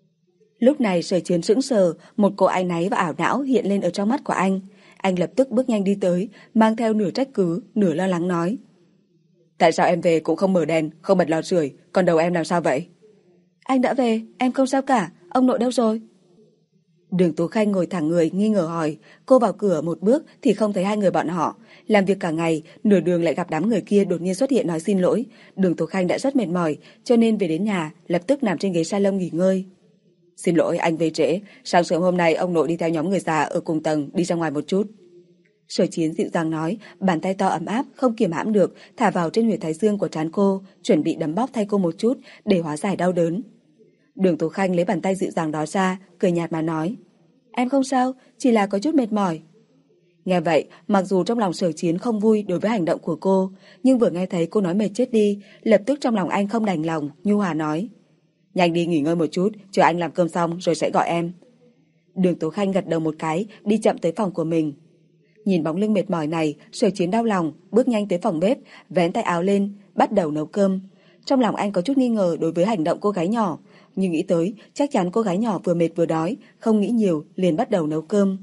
Lúc này Sở Chiến sững sờ, một cô áy náy và ảo não hiện lên ở trong mắt của anh. Anh lập tức bước nhanh đi tới, mang theo nửa trách cứ, nửa lo lắng nói. Tại sao em về cũng không mở đèn, không bật lò sưởi, còn đầu em làm sao vậy? Anh đã về, em không sao cả, ông nội đâu rồi? Đường Tú Khanh ngồi thẳng người nghi ngờ hỏi, cô vào cửa một bước thì không thấy hai người bọn họ. Làm việc cả ngày, nửa đường lại gặp đám người kia đột nhiên xuất hiện nói xin lỗi. Đường Tú Khanh đã rất mệt mỏi, cho nên về đến nhà, lập tức nằm trên ghế salon nghỉ ngơi. Xin lỗi, anh về trễ, sáng sớm hôm nay ông nội đi theo nhóm người già ở cùng tầng đi ra ngoài một chút. Sở Chiến dịu dàng nói, bàn tay to ấm áp không kiềm hãm được thả vào trên huyệt thái dương của trán cô, chuẩn bị đấm bóp thay cô một chút để hóa giải đau đớn. Đường Tú Khanh lấy bàn tay dịu dàng đó ra, cười nhạt mà nói, em không sao, chỉ là có chút mệt mỏi. Nghe vậy, mặc dù trong lòng Sở Chiến không vui đối với hành động của cô, nhưng vừa nghe thấy cô nói mệt chết đi, lập tức trong lòng anh không đành lòng, nhu hòa nói, nhanh đi nghỉ ngơi một chút, chờ anh làm cơm xong rồi sẽ gọi em. Đường Tú Khanh gật đầu một cái, đi chậm tới phòng của mình. Nhìn bóng lưng mệt mỏi này, Sở Chiến đau lòng, bước nhanh tới phòng bếp, vén tay áo lên, bắt đầu nấu cơm. Trong lòng anh có chút nghi ngờ đối với hành động cô gái nhỏ, nhưng nghĩ tới chắc chắn cô gái nhỏ vừa mệt vừa đói, không nghĩ nhiều liền bắt đầu nấu cơm.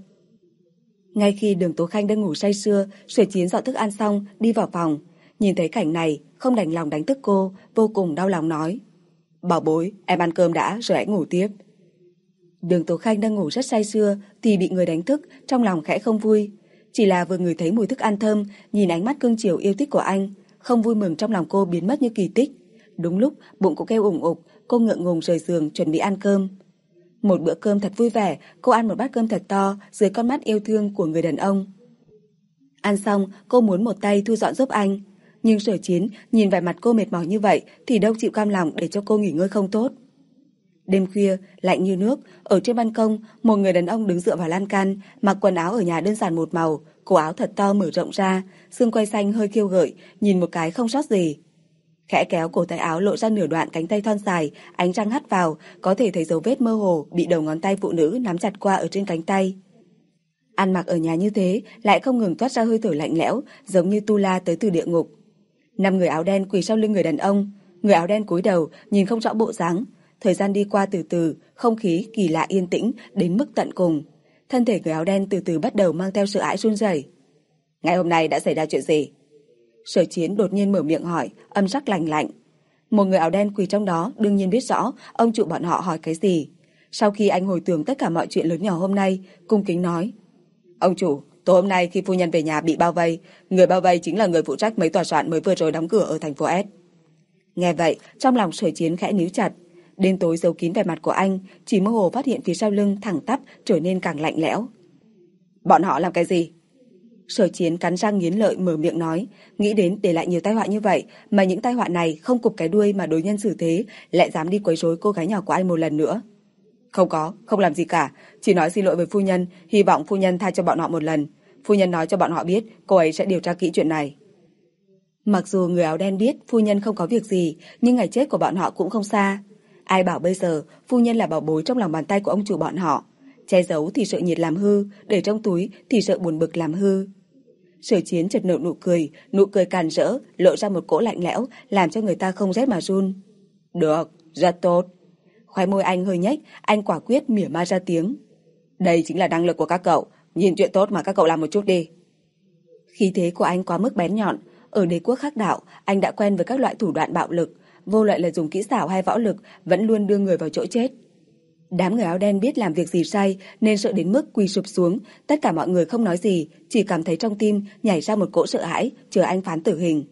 Ngay khi Đường Tố Khanh đang ngủ say sưa, Sở Chiến dọn thức ăn xong đi vào phòng, nhìn thấy cảnh này không đành lòng đánh thức cô, vô cùng đau lòng nói, bảo bối, em ăn cơm đã rồi hãy ngủ tiếp. Đường Tố Khanh đang ngủ rất say sưa thì bị người đánh thức, trong lòng khẽ không vui. Chỉ là vừa ngửi thấy mùi thức ăn thơm, nhìn ánh mắt cưng chiều yêu thích của anh, không vui mừng trong lòng cô biến mất như kỳ tích. Đúng lúc bụng cô kêu ủng ục, cô ngượng ngùng rời giường chuẩn bị ăn cơm. Một bữa cơm thật vui vẻ, cô ăn một bát cơm thật to dưới con mắt yêu thương của người đàn ông. Ăn xong, cô muốn một tay thu dọn giúp anh, nhưng Sở Chiến nhìn vẻ mặt cô mệt mỏi như vậy thì đâu chịu cam lòng để cho cô nghỉ ngơi không tốt. Đêm khuya, lạnh như nước, ở trên ban công, một người đàn ông đứng dựa vào lan can, mặc quần áo ở nhà đơn giản một màu, cổ áo thật to mở rộng ra, xương quai xanh hơi khiêu gợi, nhìn một cái không sót gì. Khẽ kéo cổ tay áo lộ ra nửa đoạn cánh tay thon dài, ánh trăng hắt vào, có thể thấy dấu vết mơ hồ bị đầu ngón tay phụ nữ nắm chặt qua ở trên cánh tay. Ăn mặc ở nhà như thế, lại không ngừng toát ra hơi thở lạnh lẽo, giống như tu la tới từ địa ngục. Năm người áo đen quỳ sau lưng người đàn ông, người áo đen cúi đầu, nhìn không rõ bộ dáng. Thời gian đi qua từ từ, không khí kỳ lạ yên tĩnh đến mức tận cùng. Thân thể người áo đen từ từ bắt đầu mang theo sợ hãi run rẩy. Ngày hôm nay đã xảy ra chuyện gì? Sở Chiến đột nhiên mở miệng hỏi, âm sắc lạnh lạnh. Một người áo đen quỳ trong đó đương nhiên biết rõ ông chủ bọn họ hỏi cái gì. Sau khi anh hồi tưởng tất cả mọi chuyện lớn nhỏ hôm nay, cung kính nói, ông chủ, tối hôm nay khi phu nhân về nhà bị bao vây, người bao vây chính là người phụ trách mấy tòa soạn mới vừa rồi đóng cửa ở thành phố S. Nghe vậy, trong lòng Sở Chiến khẽ níu chặt. Đêm tối giấu kín vẻ mặt của anh, chỉ mơ hồ phát hiện phía sau lưng thẳng tắp trở nên càng lạnh lẽo. Bọn họ làm cái gì? Sở Chiến cắn răng nghiến lợi mở miệng nói, nghĩ đến để lại nhiều tai họa như vậy mà những tai họa này không cụp cái đuôi mà đối nhân xử thế, lại dám đi quấy rối cô gái nhỏ của anh một lần nữa. Không có, không làm gì cả, chỉ nói xin lỗi với phu nhân, hy vọng phu nhân tha cho bọn họ một lần. Phu nhân nói cho bọn họ biết cô ấy sẽ điều tra kỹ chuyện này. Mặc dù người áo đen biết phu nhân không có việc gì, nhưng ngày chết của bọn họ cũng không xa. Ai bảo bây giờ phu nhân là bảo bối trong lòng bàn tay của ông chủ bọn họ. Che giấu thì sợ nhiệt làm hư, để trong túi thì sợ buồn bực làm hư. Sở Chiến chợt nở nụ cười, nụ cười càn rỡ, lộ ra một cỗ lạnh lẽo, làm cho người ta không rét mà run. Được, rất tốt. Khóe môi anh hơi nhếch, anh quả quyết mỉa mai ra tiếng. Đây chính là năng lực của các cậu, nhìn chuyện tốt mà các cậu làm một chút đi. Khí thế của anh quá mức bén nhọn, ở đế quốc Hắc Đạo, anh đã quen với các loại thủ đoạn bạo lực, vô luận là dùng kỹ xảo hay võ lực, vẫn luôn đưa người vào chỗ chết. Đám người áo đen biết làm việc gì sai nên sợ đến mức quỳ sụp xuống, tất cả mọi người không nói gì, chỉ cảm thấy trong tim nhảy ra một cỗ sợ hãi, chờ anh phán tử hình.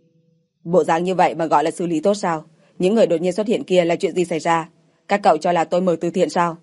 Bộ dáng như vậy mà gọi là xử lý tốt sao? Những người đột nhiên xuất hiện kia là chuyện gì xảy ra? Các cậu cho là tôi mở từ thiện sao?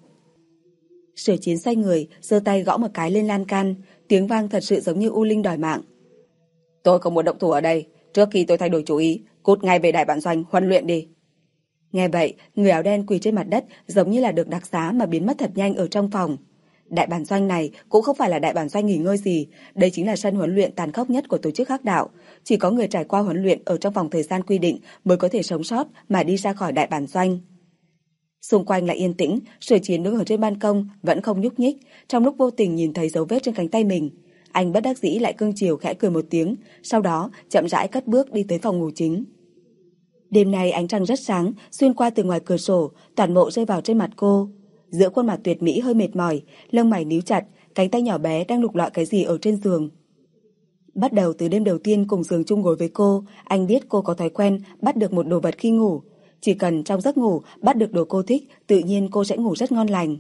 Sở Chiến xoay người, giơ tay gõ một cái lên lan can, tiếng vang thật sự giống như u linh đòi mạng. Tôi không muốn động thủ ở đây, trước khi tôi thay đổi chủ ý, cút ngay về đại bản doanh huấn luyện đi. Nghe vậy, người áo đen quỳ trên mặt đất giống như là được đặc xá mà biến mất thật nhanh ở trong phòng. Đại bản doanh này cũng không phải là đại bản doanh nghỉ ngơi gì, đây chính là sân huấn luyện tàn khốc nhất của tổ chức Hắc Đạo. Chỉ có người trải qua huấn luyện ở trong vòng thời gian quy định mới có thể sống sót mà đi ra khỏi đại bản doanh. Xung quanh lại yên tĩnh, Sở Chiến đứng ở trên ban công vẫn không nhúc nhích, trong lúc vô tình nhìn thấy dấu vết trên cánh tay mình. Anh bất đắc dĩ lại cưng chiều khẽ cười một tiếng, sau đó chậm rãi cất bước đi tới phòng ngủ chính. Đêm nay ánh trăng rất sáng, xuyên qua từ ngoài cửa sổ, toàn bộ rơi vào trên mặt cô. Giữa khuôn mặt tuyệt mỹ hơi mệt mỏi, lông mày níu chặt, cánh tay nhỏ bé đang lục lọi cái gì ở trên giường. Bắt đầu từ đêm đầu tiên cùng giường chung gối với cô, anh biết cô có thói quen bắt được một đồ vật khi ngủ. Chỉ cần trong giấc ngủ bắt được đồ cô thích, tự nhiên cô sẽ ngủ rất ngon lành.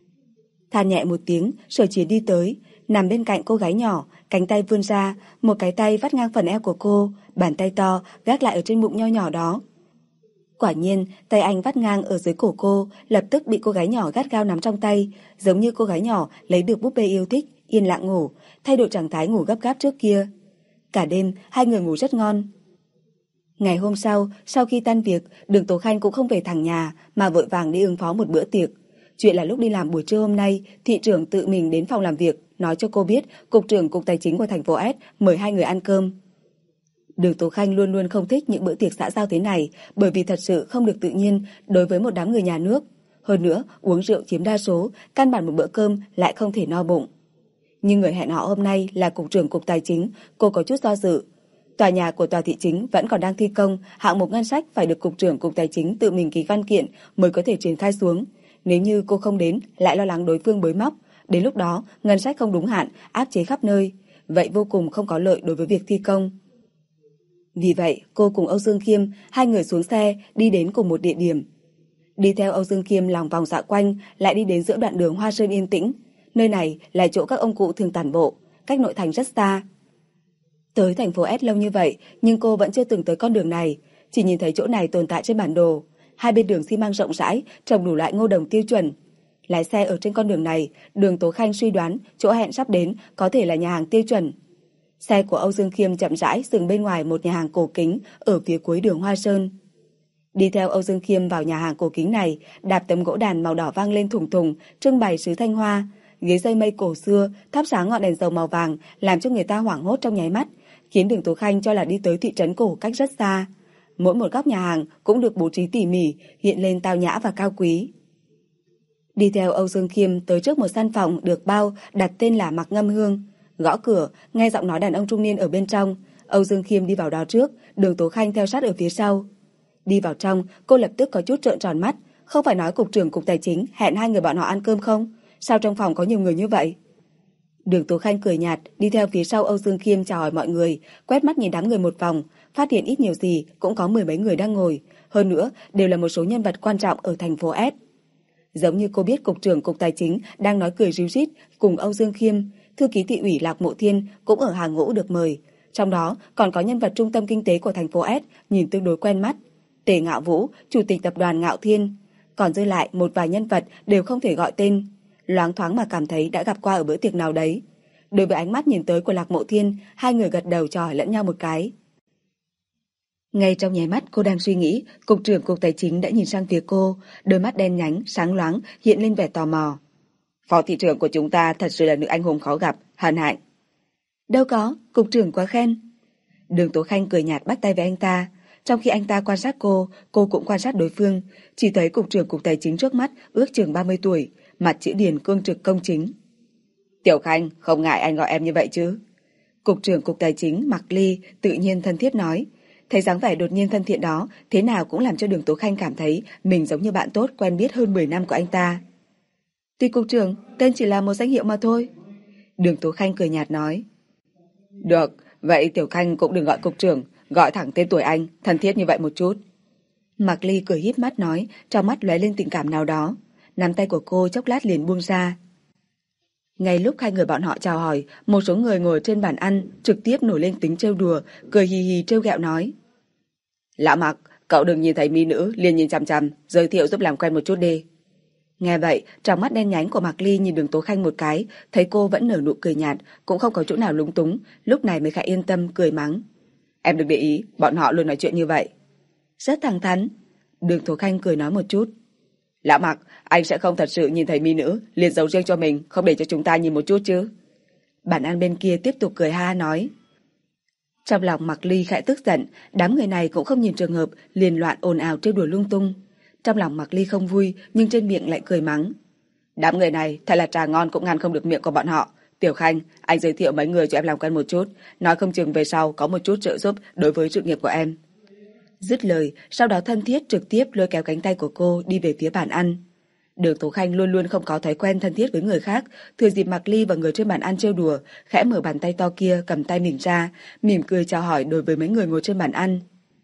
Than nhẹ một tiếng, Sở Chiến đi tới, nằm bên cạnh cô gái nhỏ, cánh tay vươn ra, một cái tay vắt ngang phần eo của cô, bàn tay to gác lại ở trên bụng nho nhỏ đó. Quả nhiên, tay anh vắt ngang ở dưới cổ cô, lập tức bị cô gái nhỏ gắt gao nắm trong tay, giống như cô gái nhỏ lấy được búp bê yêu thích, yên lặng ngủ, thay đổi trạng thái ngủ gấp gáp trước kia. Cả đêm, hai người ngủ rất ngon. Ngày hôm sau, sau khi tan việc, Đường Tố Khanh cũng không về thẳng nhà, mà vội vàng đi ứng phó một bữa tiệc. Chuyện là lúc đi làm buổi trưa hôm nay, thị trưởng tự mình đến phòng làm việc, nói cho cô biết cục trưởng cục tài chính của thành phố S mời hai người ăn cơm. Đường Tố Khanh luôn luôn không thích những bữa tiệc xã giao thế này, bởi vì thật sự không được tự nhiên đối với một đám người nhà nước. Hơn nữa, uống rượu chiếm đa số, căn bản một bữa cơm lại không thể no bụng. Nhưng người hẹn họ hôm nay là cục trưởng cục tài chính, cô có chút do dự. Tòa nhà của tòa thị chính vẫn còn đang thi công, hạng mục ngân sách phải được cục trưởng cục tài chính tự mình ký văn kiện mới có thể triển khai xuống. Nếu như cô không đến, lại lo lắng đối phương bới móc, đến lúc đó ngân sách không đúng hạn, áp chế khắp nơi, vậy vô cùng không có lợi đối với việc thi công. Vì vậy, cô cùng Âu Dương Khiêm, hai người xuống xe, đi đến cùng một địa điểm. Đi theo Âu Dương Khiêm lòng vòng dạo quanh, lại đi đến giữa đoạn đường Hoa Sơn yên tĩnh. Nơi này là chỗ các ông cụ thường tản bộ, cách nội thành rất xa. Tới thành phố S lâu như vậy, nhưng cô vẫn chưa từng tới con đường này, chỉ nhìn thấy chỗ này tồn tại trên bản đồ. Hai bên đường xi măng rộng rãi, trồng đủ loại ngô đồng tiêu chuẩn. Lái xe ở trên con đường này, Đường Tố Khanh suy đoán chỗ hẹn sắp đến có thể là nhà hàng tiêu chuẩn. Xe của Âu Dương Khiêm chậm rãi dừng bên ngoài một nhà hàng cổ kính ở phía cuối đường Hoa Sơn. Đi theo Âu Dương Khiêm vào nhà hàng cổ kính này, đạp tấm gỗ đàn màu đỏ vang lên thùng thùng, trưng bày sứ thanh hoa, ghế dây mây cổ xưa, thắp sáng ngọn đèn dầu màu vàng, làm cho người ta hoảng hốt trong nháy mắt, khiến Đường Tố Khanh cho là đi tới thị trấn cổ cách rất xa. Mỗi một góc nhà hàng cũng được bố trí tỉ mỉ, hiện lên tao nhã và cao quý. Đi theo Âu Dương Khiêm tới trước một căn phòng được bao đặt tên là Mặc Ngâm Hương. Gõ cửa, nghe giọng nói đàn ông trung niên ở bên trong, Âu Dương Khiêm đi vào đó trước, Đường Tố Khanh theo sát ở phía sau. Đi vào trong, cô lập tức có chút trợn tròn mắt, không phải nói cục trưởng cục tài chính hẹn hai người bọn họ ăn cơm không? Sao trong phòng có nhiều người như vậy? Đường Tố Khanh cười nhạt, đi theo phía sau Âu Dương Khiêm chào hỏi mọi người, quét mắt nhìn đám người một vòng, phát hiện ít nhiều gì cũng có mười mấy người đang ngồi, hơn nữa đều là một số nhân vật quan trọng ở thành phố S. Giống như cô biết cục trưởng cục tài chính đang nói cười ríu rít cùng Âu Dương Khiêm, thư ký thị ủy Lạc Mộ Thiên cũng ở hàng ngũ được mời, trong đó còn có nhân vật trung tâm kinh tế của thành phố S nhìn tương đối quen mắt, Tề Ngạo Vũ, chủ tịch tập đoàn Ngạo Thiên, còn dư lại một vài nhân vật đều không thể gọi tên, loáng thoáng mà cảm thấy đã gặp qua ở bữa tiệc nào đấy. Đối với ánh mắt nhìn tới của Lạc Mộ Thiên, hai người gật đầu chào hỏi lẫn nhau một cái. Ngay trong nháy mắt cô đang suy nghĩ, cục trưởng cục tài chính đã nhìn sang phía cô, đôi mắt đen nhánh, sáng loáng, hiện lên vẻ tò mò. Phó thị trưởng của chúng ta thật sự là nữ anh hùng khó gặp, hân hạnh. Đâu có, cục trưởng quá khen. Đường Tố Khanh cười nhạt bắt tay với anh ta. Trong khi anh ta quan sát cô, cô cũng quan sát đối phương, chỉ thấy cục trưởng cục tài chính trước mắt ước chừng ba mươi tuổi, mặt chữ điển cương trực công chính. Tiểu Khanh, không ngại anh gọi em như vậy chứ? Cục trưởng cục tài chính Mạc Ly tự nhiên thân thiết nói. Thấy dáng vẻ đột nhiên thân thiện đó, thế nào cũng làm cho Đường Tố Khanh cảm thấy mình giống như bạn tốt quen biết hơn mười năm của anh ta. Tuy cục trưởng, tên chỉ là một danh hiệu mà thôi. Đường Tố Khanh cười nhạt nói. Được, vậy Tiểu Khanh cũng đừng gọi cục trưởng, gọi thẳng tên tuổi anh, thân thiết như vậy một chút. Mạc Ly cười híp mắt nói, trong mắt lóe lên tình cảm nào đó. Nắm tay của cô chốc lát liền buông ra. Ngay lúc hai người bọn họ chào hỏi, một số người ngồi trên bàn ăn trực tiếp nổi lên tính trêu đùa, cười hì hì trêu ghẹo nói. Lão Mạc, cậu đừng nhìn thấy mỹ nữ liền nhìn chằm chằm, giới thiệu giúp làm quen một chút đi. Nghe vậy, trong mắt đen nhánh của Mạc Ly nhìn Đường Tố Khanh một cái, thấy cô vẫn nở nụ cười nhạt, cũng không có chỗ nào lúng túng, lúc này mới khá yên tâm cười mắng. Em đừng để ý, bọn họ luôn nói chuyện như vậy. Rất thẳng thắn. Đường Tố Khanh cười nói một chút. Lão Mạc, anh sẽ không thật sự nhìn thấy mỹ nữ liền giấu riêng cho mình, không để cho chúng ta nhìn một chút chứ? Bàn ăn bên kia tiếp tục cười ha nói. Trong lòng Mạc Ly khẽ tức giận, đám người này cũng không nhìn trường hợp liền loạn ồn ào trêu đùa lung tung. Trong lòng Mạc Ly không vui, nhưng trên miệng lại cười mắng. Đám người này thật là trà ngon cũng ngăn không được miệng của bọn họ, Tiểu Khanh, anh giới thiệu mấy người cho em làm quen một chút, nói không chừng về sau có một chút trợ giúp đối với sự nghiệp của em. Dứt lời, sau đó thân thiết trực tiếp lôi kéo cánh tay của cô đi về phía bàn ăn. Đường Tố Khanh luôn luôn không có thói quen thân thiết với người khác, thừa dịp Mạc Ly và người trên bàn ăn trêu đùa, khẽ mở bàn tay to kia cầm tay mình ra, mỉm cười chào hỏi đối với mấy người ngồi trên bàn ăn.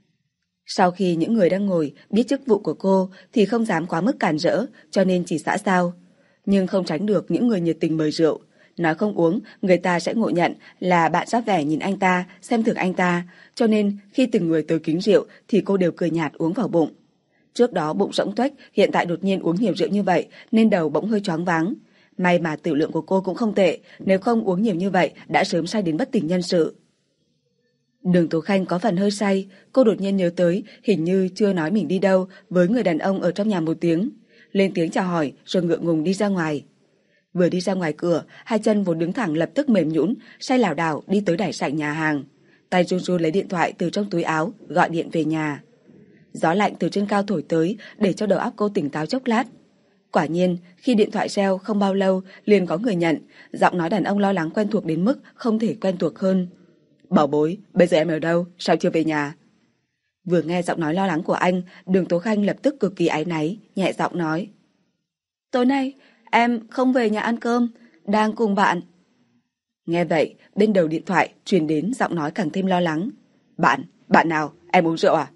Sau khi những người đang ngồi biết chức vụ của cô thì không dám quá mức cản rỡ, cho nên chỉ xã giao. Nhưng không tránh được những người nhiệt tình mời rượu. Nói không uống, người ta sẽ ngộ nhận là bạn ra vẻ nhìn anh ta, xem thường anh ta, cho nên khi từng người tới kính rượu thì cô đều cười nhạt uống vào bụng. Trước đó bụng rỗng tuếch, hiện tại đột nhiên uống nhiều rượu như vậy nên đầu bỗng hơi choáng váng. May mà tiểu lượng của cô cũng không tệ, nếu không uống nhiều như vậy đã sớm say đến bất tỉnh nhân sự. Đường Tố Khanh có phần hơi say, cô đột nhiên nhớ tới hình như chưa nói mình đi đâu với người đàn ông ở trong nhà một tiếng. Lên tiếng chào hỏi rồi ngượng ngùng đi ra ngoài. Vừa đi ra ngoài cửa, hai chân vốn đứng thẳng lập tức mềm nhũn, say lảo đảo đi tới đại sảnh nhà hàng. Tay run run lấy điện thoại từ trong túi áo, gọi điện về nhà. Gió lạnh từ trên cao thổi tới để cho đầu óc cô tỉnh táo chốc lát. Quả nhiên, khi điện thoại reo không bao lâu liền có người nhận, giọng nói đàn ông lo lắng quen thuộc đến mức không thể quen thuộc hơn. Bảo bối, bây giờ em ở đâu? Sao chưa về nhà? Vừa nghe giọng nói lo lắng của anh, Đường Tố Khanh lập tức cực kỳ áy náy, nhẹ giọng nói. Tối nay, em không về nhà ăn cơm, đang cùng bạn. Nghe vậy, bên đầu điện thoại truyền đến giọng nói càng thêm lo lắng. Bạn? Bạn nào? Em uống rượu à?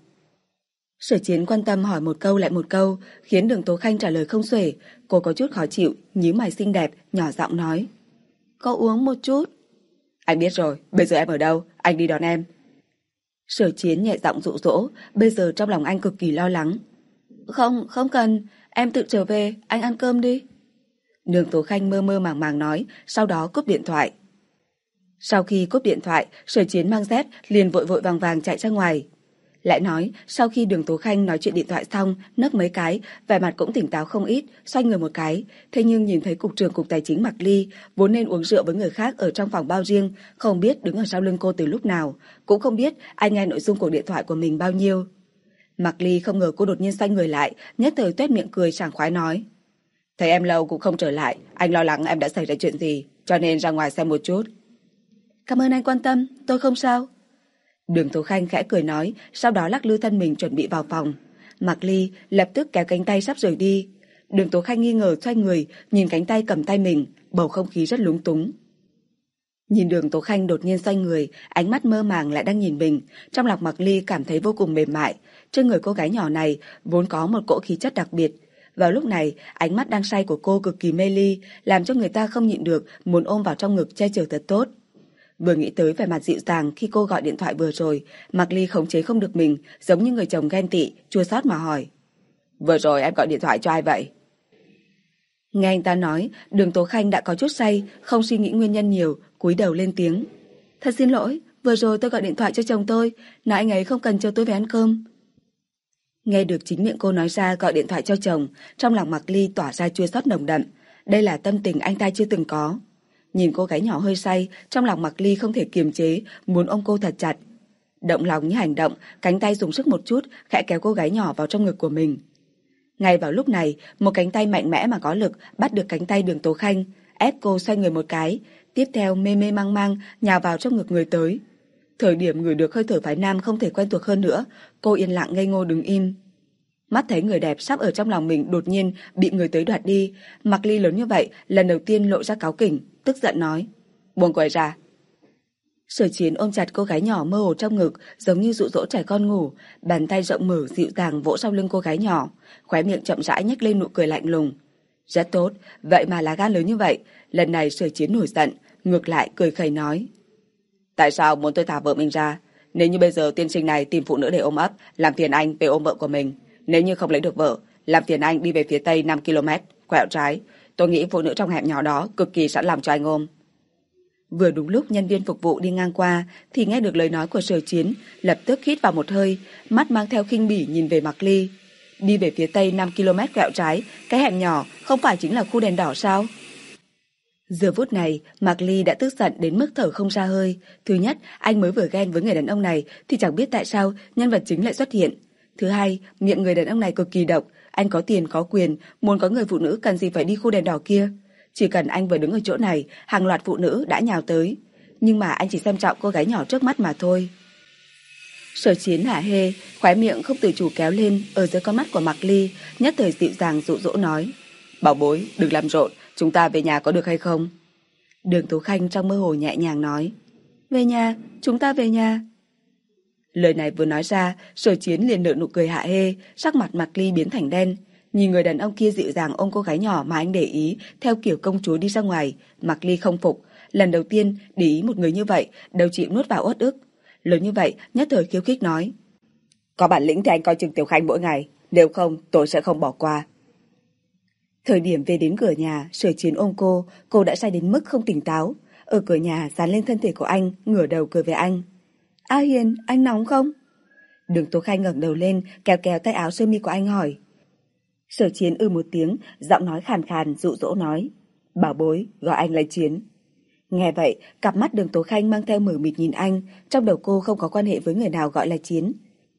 Sở Chiến quan tâm hỏi một câu lại một câu, khiến Đường Tố Khanh trả lời không xuể. Cô có chút khó chịu, nhíu mày xinh đẹp, nhỏ giọng nói. Có uống một chút. Anh biết rồi, bây giờ em ở đâu? Anh đi đón em. Sở Chiến nhẹ giọng dụ dỗ, bây giờ trong lòng anh cực kỳ lo lắng. Không, không cần, em tự trở về, anh ăn cơm đi. Đường Tố Khanh mơ mơ màng màng nói, sau đó cúp điện thoại. Sau khi cúp điện thoại, Sở Chiến mang dép liền vội vội vàng vàng chạy ra ngoài. Lại nói, sau khi Đường Tố Khanh nói chuyện điện thoại xong, nấc mấy cái, vẻ mặt cũng tỉnh táo không ít, xoay người một cái. Thế nhưng nhìn thấy cục trưởng cục tài chính Mạc Ly, vốn nên uống rượu với người khác ở trong phòng bao riêng, không biết đứng ở sau lưng cô từ lúc nào, cũng không biết anh nghe nội dung cuộc điện thoại của mình bao nhiêu. Mạc Ly không ngờ cô đột nhiên xoay người lại, nhất thời tuét miệng cười sảng khoái nói. Thấy em lâu cũng không trở lại, anh lo lắng em đã xảy ra chuyện gì, cho nên ra ngoài xem một chút. Cảm ơn anh quan tâm, tôi không sao. Đường Tố Khanh khẽ cười nói, sau đó lắc lư thân mình chuẩn bị vào phòng. Mạc Ly lập tức kéo cánh tay sắp rời đi. Đường Tố Khanh nghi ngờ xoay người, nhìn cánh tay cầm tay mình, bầu không khí rất lúng túng. Nhìn Đường Tố Khanh đột nhiên xoay người, ánh mắt mơ màng lại đang nhìn mình, trong lòng Mạc Ly cảm thấy vô cùng mềm mại. Trên người cô gái nhỏ này vốn có một cỗ khí chất đặc biệt. Vào lúc này, ánh mắt đang say của cô cực kỳ mê ly, làm cho người ta không nhịn được muốn ôm vào trong ngực che chở thật tốt. Vừa nghĩ tới vẻ mặt dịu dàng khi cô gọi điện thoại vừa rồi, Mạc Ly khống chế không được mình, giống như người chồng ghen tị, chua xót mà hỏi. Vừa rồi em gọi điện thoại cho ai vậy? Nghe anh ta nói, Đường Tố Khanh đã có chút say, không suy nghĩ nguyên nhân nhiều, cúi đầu lên tiếng. Thật xin lỗi, vừa rồi tôi gọi điện thoại cho chồng tôi, nói anh ấy không cần chờ tôi về ăn cơm. Nghe được chính miệng cô nói ra gọi điện thoại cho chồng, trong lòng Mạc Ly tỏa ra chua xót nồng đậm. Đây là tâm tình anh ta chưa từng có. Nhìn cô gái nhỏ hơi say, trong lòng Mạc Ly không thể kiềm chế, muốn ôm cô thật chặt. Động lòng như hành động, cánh tay dùng sức một chút, khẽ kéo cô gái nhỏ vào trong ngực của mình. Ngay vào lúc này, một cánh tay mạnh mẽ mà có lực bắt được cánh tay Đường Tố Khanh, ép cô xoay người một cái, tiếp theo mê mê mang mang nhào vào trong ngực người tới. Thời điểm người được hơi thở phái nam không thể quen thuộc hơn nữa, cô yên lặng ngây ngô đứng im. Mắt thấy người đẹp sắp ở trong lòng mình đột nhiên bị người tới đoạt đi, Mạc Ly lớn như vậy lần đầu tiên lộ ra cáu kỉnh, tức giận nói. Buông cô ấy ra. Sở Chiến ôm chặt cô gái nhỏ mơ hồ trong ngực, giống như dụ dỗ trẻ con ngủ, bàn tay rộng mở dịu dàng vỗ sau lưng cô gái nhỏ, khóe miệng chậm rãi nhếch lên nụ cười lạnh lùng. Rất tốt, vậy mà lá gan lớn như vậy. Lần này Sở Chiến nổi giận, ngược lại cười khẩy nói. Tại sao muốn tôi thả vợ mình ra? Nếu như bây giờ tiên sinh này tìm phụ nữ để ôm ấp, làm phiền anh về ôm vợ của mình. Nếu như không lấy được vợ, làm phiền anh đi về phía tây năm ki lô mét, quẹo trái. Tôi nghĩ phụ nữ trong hẻm nhỏ đó cực kỳ sẵn lòng cho anh ôm. Vừa đúng lúc nhân viên phục vụ đi ngang qua thì nghe được lời nói của Sở Chiến, lập tức hít vào một hơi, mắt mang theo khinh bỉ nhìn về Mạc Ly. Đi về phía tây năm ki lô mét quẹo trái, cái hẻm nhỏ không phải chính là khu đèn đỏ sao? Giờ phút này, Mạc Ly đã tức giận đến mức thở không ra hơi. Thứ nhất, anh mới vừa ghen với người đàn ông này thì chẳng biết tại sao nhân vật chính lại xuất hiện. Thứ hai, miệng người đàn ông này cực kỳ độc, anh có tiền có quyền, muốn có người phụ nữ cần gì phải đi khu đèn đỏ kia. Chỉ cần anh vừa đứng ở chỗ này, hàng loạt phụ nữ đã nhào tới. Nhưng mà anh chỉ xem trọng cô gái nhỏ trước mắt mà thôi. Sở Chiến hả hê, khóe miệng không tự chủ kéo lên ở dưới con mắt của Mạc Ly, nhất thời dịu dàng dụ dỗ nói. Bảo bối, đừng làm rộn, chúng ta về nhà có được hay không? Đường Tố Khanh trong mơ hồ nhẹ nhàng nói. Về nhà, chúng ta về nhà. Lời này vừa nói ra, Sở Chiến liền nở nụ cười hạ hê, sắc mặt Mạc Ly biến thành đen. Nhìn người đàn ông kia dịu dàng ôm cô gái nhỏ mà anh để ý, theo kiểu công chúa đi ra ngoài, Mạc Ly không phục. Lần đầu tiên để ý một người như vậy, đều chịu nuốt vào uất ức. Lớn như vậy, nhất thời khiêu khích nói. Có bản lĩnh thì anh coi chừng Tiểu Khanh mỗi ngày, nếu không tôi sẽ không bỏ qua. Thời điểm về đến cửa nhà, Sở Chiến ôm cô, cô đã say đến mức không tỉnh táo. Ở cửa nhà dán lên thân thể của anh, ngửa đầu cười với anh. A Hiền, anh nóng không? Đường Tố Khanh ngẩng đầu lên, kéo kéo tay áo sơ mi của anh hỏi. Sở Chiến ư một tiếng, giọng nói khàn khàn dụ dỗ nói. Bảo bối, gọi anh là Chiến. Nghe vậy, cặp mắt Đường Tố Khanh mang theo mờ mịt nhìn anh, trong đầu cô không có quan hệ với người nào gọi là Chiến.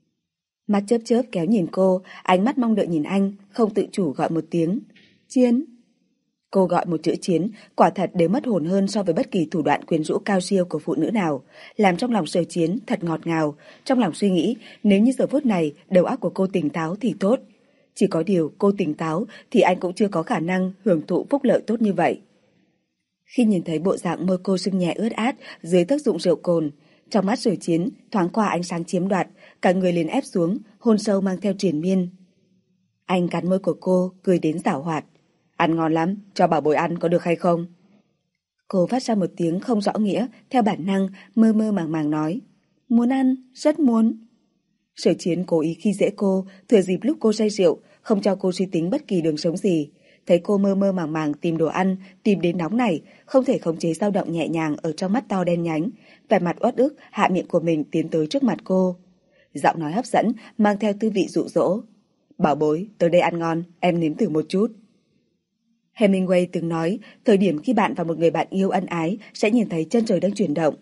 Mắt chớp chớp kéo nhìn cô, ánh mắt mong đợi nhìn anh, không tự chủ gọi một tiếng. Chiến. Cô gọi một chữ Chiến, quả thật đều mất hồn hơn so với bất kỳ thủ đoạn quyến rũ cao siêu của phụ nữ nào, làm trong lòng Sở Chiến thật ngọt ngào, trong lòng suy nghĩ, nếu như giờ phút này đầu óc của cô tỉnh táo thì tốt. Chỉ có điều cô tỉnh táo thì anh cũng chưa có khả năng hưởng thụ phúc lợi tốt như vậy. Khi nhìn thấy bộ dạng môi cô sưng nhẹ ướt át dưới tác dụng rượu cồn, trong mắt Sở Chiến thoáng qua ánh sáng chiếm đoạt, cả người liền ép xuống, hôn sâu mang theo triền miên. Anh cắn môi của cô, cười đến giảo hoạt. Ăn ngon lắm, cho bảo bối ăn có được hay không? Cô phát ra một tiếng không rõ nghĩa, theo bản năng, mơ mơ màng màng nói. Muốn ăn, rất muốn. Sở Chiến cố ý khi dễ cô, thừa dịp lúc cô say rượu, không cho cô suy tính bất kỳ đường sống gì. Thấy cô mơ mơ màng màng tìm đồ ăn, tìm đến nóng này, không thể khống chế dao động nhẹ nhàng ở trong mắt to đen nhánh, vẻ mặt uất ức hạ miệng của mình tiến tới trước mặt cô. Giọng nói hấp dẫn, mang theo tư vị dụ dỗ. Bảo bối, tới đây ăn ngon, em nếm thử một chút. Hemingway từng nói, thời điểm khi bạn và một người bạn yêu ân ái sẽ nhìn thấy chân trời đang chuyển động.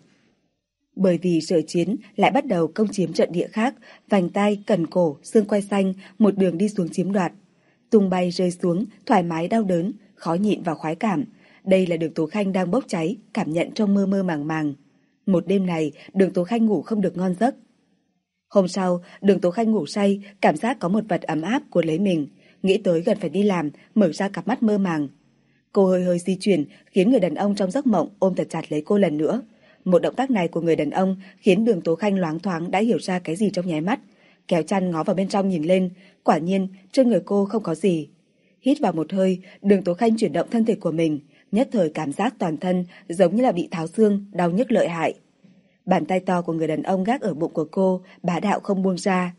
Bởi vì Sở Chiến lại bắt đầu công chiếm trận địa khác, vành tay, cần cổ, xương quai xanh, một đường đi xuống chiếm đoạt. Tung bay rơi xuống, thoải mái đau đớn, khó nhịn và khoái cảm. Đây là Đường Tố Khanh đang bốc cháy, cảm nhận trong mơ mơ màng màng. Một đêm này, Đường Tố Khanh ngủ không được ngon giấc. Hôm sau, Đường Tố Khanh ngủ say, cảm giác có một vật ấm áp cuốn lấy mình. Nghĩ tới gần phải đi làm, mở ra cặp mắt mơ màng. Cô hơi hơi di chuyển, khiến người đàn ông trong giấc mộng ôm thật chặt lấy cô lần nữa. Một động tác này của người đàn ông khiến Đường Tố Khanh loáng thoáng đã hiểu ra cái gì trong nháy mắt. Kéo chăn ngó vào bên trong nhìn lên, quả nhiên trên người cô không có gì. Hít vào một hơi, Đường Tố Khanh chuyển động thân thể của mình, nhất thời cảm giác toàn thân giống như là bị tháo xương, đau nhức lợi hại. Bàn tay to của người đàn ông gác ở bụng của cô, bá đạo không buông ra.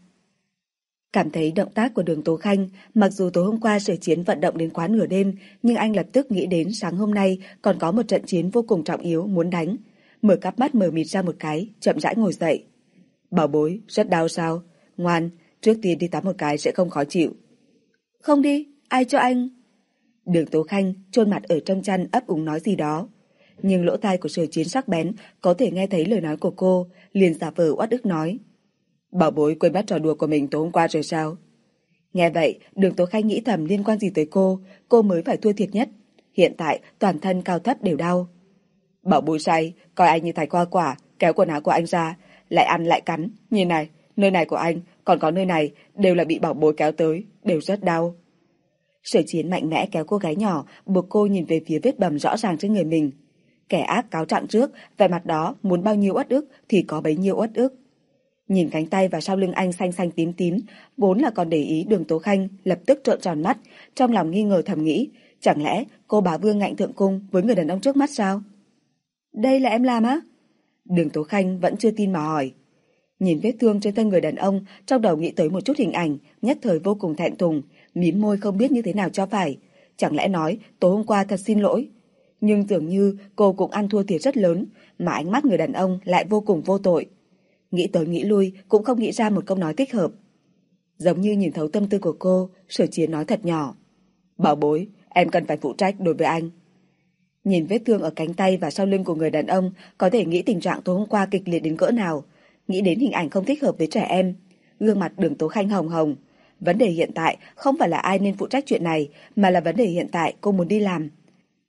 Cảm thấy động tác của Đường Tố Khanh, mặc dù tối hôm qua Sở Chiến vận động đến quá nửa đêm, nhưng anh lập tức nghĩ đến sáng hôm nay còn có một trận chiến vô cùng trọng yếu muốn đánh. Mở cặp mắt mờ mịt ra một cái, chậm rãi ngồi dậy. Bảo bối, rất đau sao? Ngoan, trước tiên đi tắm một cái sẽ không khó chịu. Không đi, ai cho anh? Đường Tố Khanh chôn mặt ở trong chăn ấp úng nói gì đó. Nhưng lỗ tai của Sở Chiến sắc bén, có thể nghe thấy lời nói của cô, liền giả vờ uất ức nói. Bảo bối quên bắt trò đùa của mình tối hôm qua rồi sao? Nghe vậy, Đường Tố Khanh nghĩ thầm liên quan gì tới cô, cô mới phải thua thiệt nhất. Hiện tại toàn thân cao thấp đều đau. Bảo bối say, coi anh như thái hoa quả, kéo quần áo của anh ra, lại ăn lại cắn. Nhìn này, nơi này của anh, còn có nơi này, đều là bị bảo bối kéo tới, đều rất đau. Sở Chiến mạnh mẽ kéo cô gái nhỏ, buộc cô nhìn về phía vết bầm rõ ràng trên người mình. Kẻ ác cáo trạng trước, vẻ mặt đó muốn bao nhiêu uất ức thì có bấy nhiêu uất ức. Nhìn cánh tay và sau lưng anh xanh xanh tím tím, vốn là còn để ý Đường Tố Khanh lập tức trợn tròn mắt, trong lòng nghi ngờ thầm nghĩ, chẳng lẽ cô bá vương ngạnh thượng cung với người đàn ông trước mắt sao? Đây là em làm á? Đường Tố Khanh vẫn chưa tin mà hỏi. Nhìn vết thương trên thân người đàn ông, trong đầu nghĩ tới một chút hình ảnh, nhất thời vô cùng thẹn thùng, mím môi không biết như thế nào cho phải. Chẳng lẽ nói tối hôm qua thật xin lỗi? Nhưng dường như cô cũng ăn thua thiệt rất lớn, mà ánh mắt người đàn ông lại vô cùng vô tội. Nghĩ tới nghĩ lui cũng không nghĩ ra một câu nói thích hợp. Giống như nhìn thấu tâm tư của cô, Sở Chiến nói thật nhỏ. Bảo bối, em cần phải phụ trách đối với anh. Nhìn vết thương ở cánh tay và sau lưng của người đàn ông, có thể nghĩ tình trạng tối hôm qua kịch liệt đến cỡ nào. Nghĩ đến hình ảnh không thích hợp với trẻ em, gương mặt Đường Tố Khanh hồng hồng. Vấn đề hiện tại không phải là ai nên phụ trách chuyện này, mà là vấn đề hiện tại cô muốn đi làm.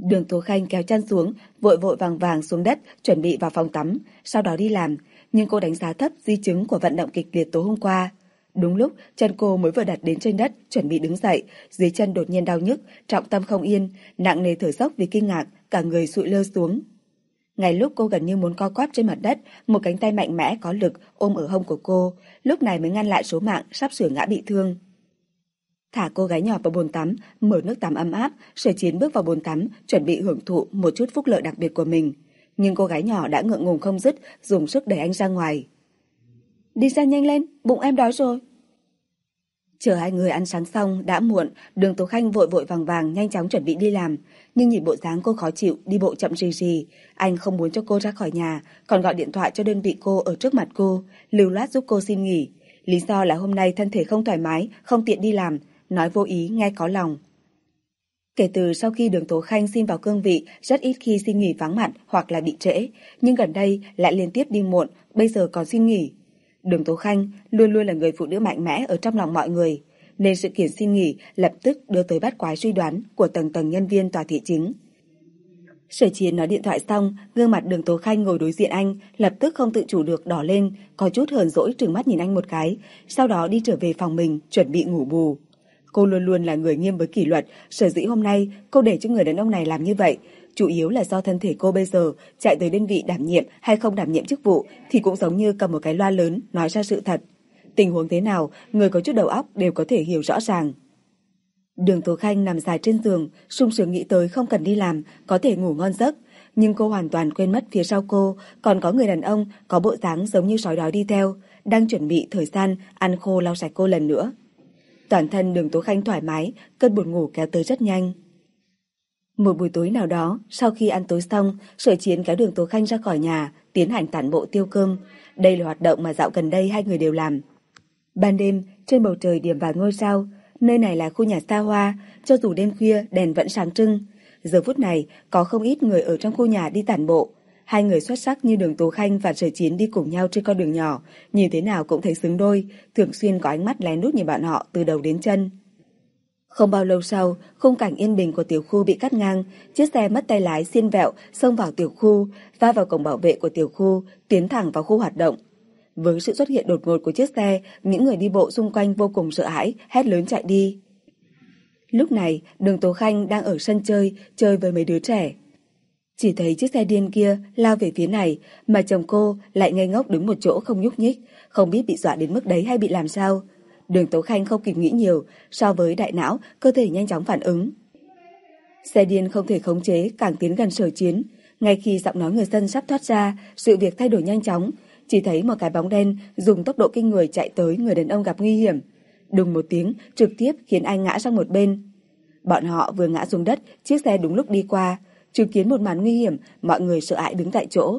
Đường Tố Khanh kéo chăn xuống, vội vội vàng vàng xuống đất, chuẩn bị vào phòng tắm, sau đó đi làm. Nhưng cô đánh giá thấp di chứng của vận động kịch liệt tối hôm qua. Đúng lúc chân cô mới vừa đặt đến trên đất, chuẩn bị đứng dậy, dưới chân đột nhiên đau nhức, trọng tâm không yên, nặng nề thở dốc vì kinh ngạc, cả người sụi lơ xuống. Ngay lúc cô gần như muốn co quắp trên mặt đất, một cánh tay mạnh mẽ có lực ôm ở hông của cô, lúc này mới ngăn lại số mạng sắp sửa ngã bị thương. Thả cô gái nhỏ vào bồn tắm, mở nước tắm ấm áp, Sở Chiến bước vào bồn tắm, chuẩn bị hưởng thụ một chút phúc lợi đặc biệt của mình. Nhưng cô gái nhỏ đã ngượng ngùng không dứt, dùng sức đẩy anh ra ngoài. Đi ra nhanh lên, bụng em đói rồi. Chờ hai người ăn sáng xong, đã muộn, Đường Tố Khanh vội vội vàng vàng nhanh chóng chuẩn bị đi làm. Nhưng nhìn bộ dáng cô khó chịu, đi bộ chậm rì rì, anh không muốn cho cô ra khỏi nhà, còn gọi điện thoại cho đơn vị cô ở trước mặt cô, lưu loát giúp cô xin nghỉ. Lý do là hôm nay thân thể không thoải mái, không tiện đi làm, nói vô ý nghe có lòng. Kể từ sau khi Đường Tố Khanh xin vào cương vị, rất ít khi xin nghỉ vắng mặt hoặc là bị trễ, nhưng gần đây lại liên tiếp đi muộn, bây giờ còn xin nghỉ. Đường Tố Khanh luôn luôn là người phụ nữ mạnh mẽ ở trong lòng mọi người, nên sự kiện xin nghỉ lập tức đưa tới bắt quái suy đoán của tầng tầng nhân viên tòa thị chính. Sở Chiến nói điện thoại xong, gương mặt Đường Tố Khanh ngồi đối diện anh lập tức không tự chủ được đỏ lên, có chút hờn dỗi trừng mắt nhìn anh một cái, sau đó đi trở về phòng mình chuẩn bị ngủ bù. Cô luôn luôn là người nghiêm với kỷ luật, sở dĩ hôm nay cô để cho người đàn ông này làm như vậy, chủ yếu là do thân thể cô bây giờ chạy tới đơn vị đảm nhiệm hay không đảm nhiệm chức vụ thì cũng giống như cầm một cái loa lớn nói ra sự thật. Tình huống thế nào, người có chút đầu óc đều có thể hiểu rõ ràng. Đường Tố Khanh nằm dài trên giường, sung sướng nghĩ tới không cần đi làm, có thể ngủ ngon giấc. Nhưng cô hoàn toàn quên mất phía sau cô còn có người đàn ông có bộ dáng giống như sói đói đi theo, đang chuẩn bị thời gian ăn khô lau sạch cô lần nữa. Toàn thân Đường Tố Khanh thoải mái, cơn buồn ngủ kéo tới rất nhanh. Một buổi tối nào đó, sau khi ăn tối xong, Sở Chiến kéo Đường Tố Khanh ra khỏi nhà, tiến hành tản bộ tiêu cơm. Đây là hoạt động mà dạo gần đây hai người đều làm. Ban đêm, trên bầu trời điểm vàng ngôi sao, nơi này là khu nhà xa hoa, cho dù đêm khuya đèn vẫn sáng trưng. Giờ phút này, có không ít người ở trong khu nhà đi tản bộ. Hai người xuất sắc như Đường Tố Khanh và Sở Chiến đi cùng nhau trên con đường nhỏ, nhìn thế nào cũng thấy xứng đôi, thường xuyên có ánh mắt lén lút nhìn bọn họ từ đầu đến chân. Không bao lâu sau, khung cảnh yên bình của tiểu khu bị cắt ngang, chiếc xe mất tay lái xiên vẹo xông vào tiểu khu, va vào cổng bảo vệ của tiểu khu, tiến thẳng vào khu hoạt động. Với sự xuất hiện đột ngột của chiếc xe, những người đi bộ xung quanh vô cùng sợ hãi, hét lớn chạy đi. Lúc này, Đường Tố Khanh đang ở sân chơi, chơi với mấy đứa trẻ. Chỉ thấy chiếc xe điên kia lao về phía này, mà chồng cô lại ngây ngốc đứng một chỗ không nhúc nhích, không biết bị dọa đến mức đấy hay bị làm sao. Đường Tố Khanh không kịp nghĩ nhiều, so với đại não, cơ thể nhanh chóng phản ứng. Xe điên không thể khống chế, càng tiến gần Sở Chiến. Ngay khi giọng nói người dân sắp thoát ra, sự việc thay đổi nhanh chóng. Chỉ thấy một cái bóng đen dùng tốc độ kinh người chạy tới người đàn ông gặp nguy hiểm. Đùng một tiếng, trực tiếp khiến anh ngã sang một bên. Bọn họ vừa ngã xuống đất, chiếc xe đúng lúc đi qua. Chứng kiến một màn nguy hiểm, mọi người sợ hãi đứng tại chỗ.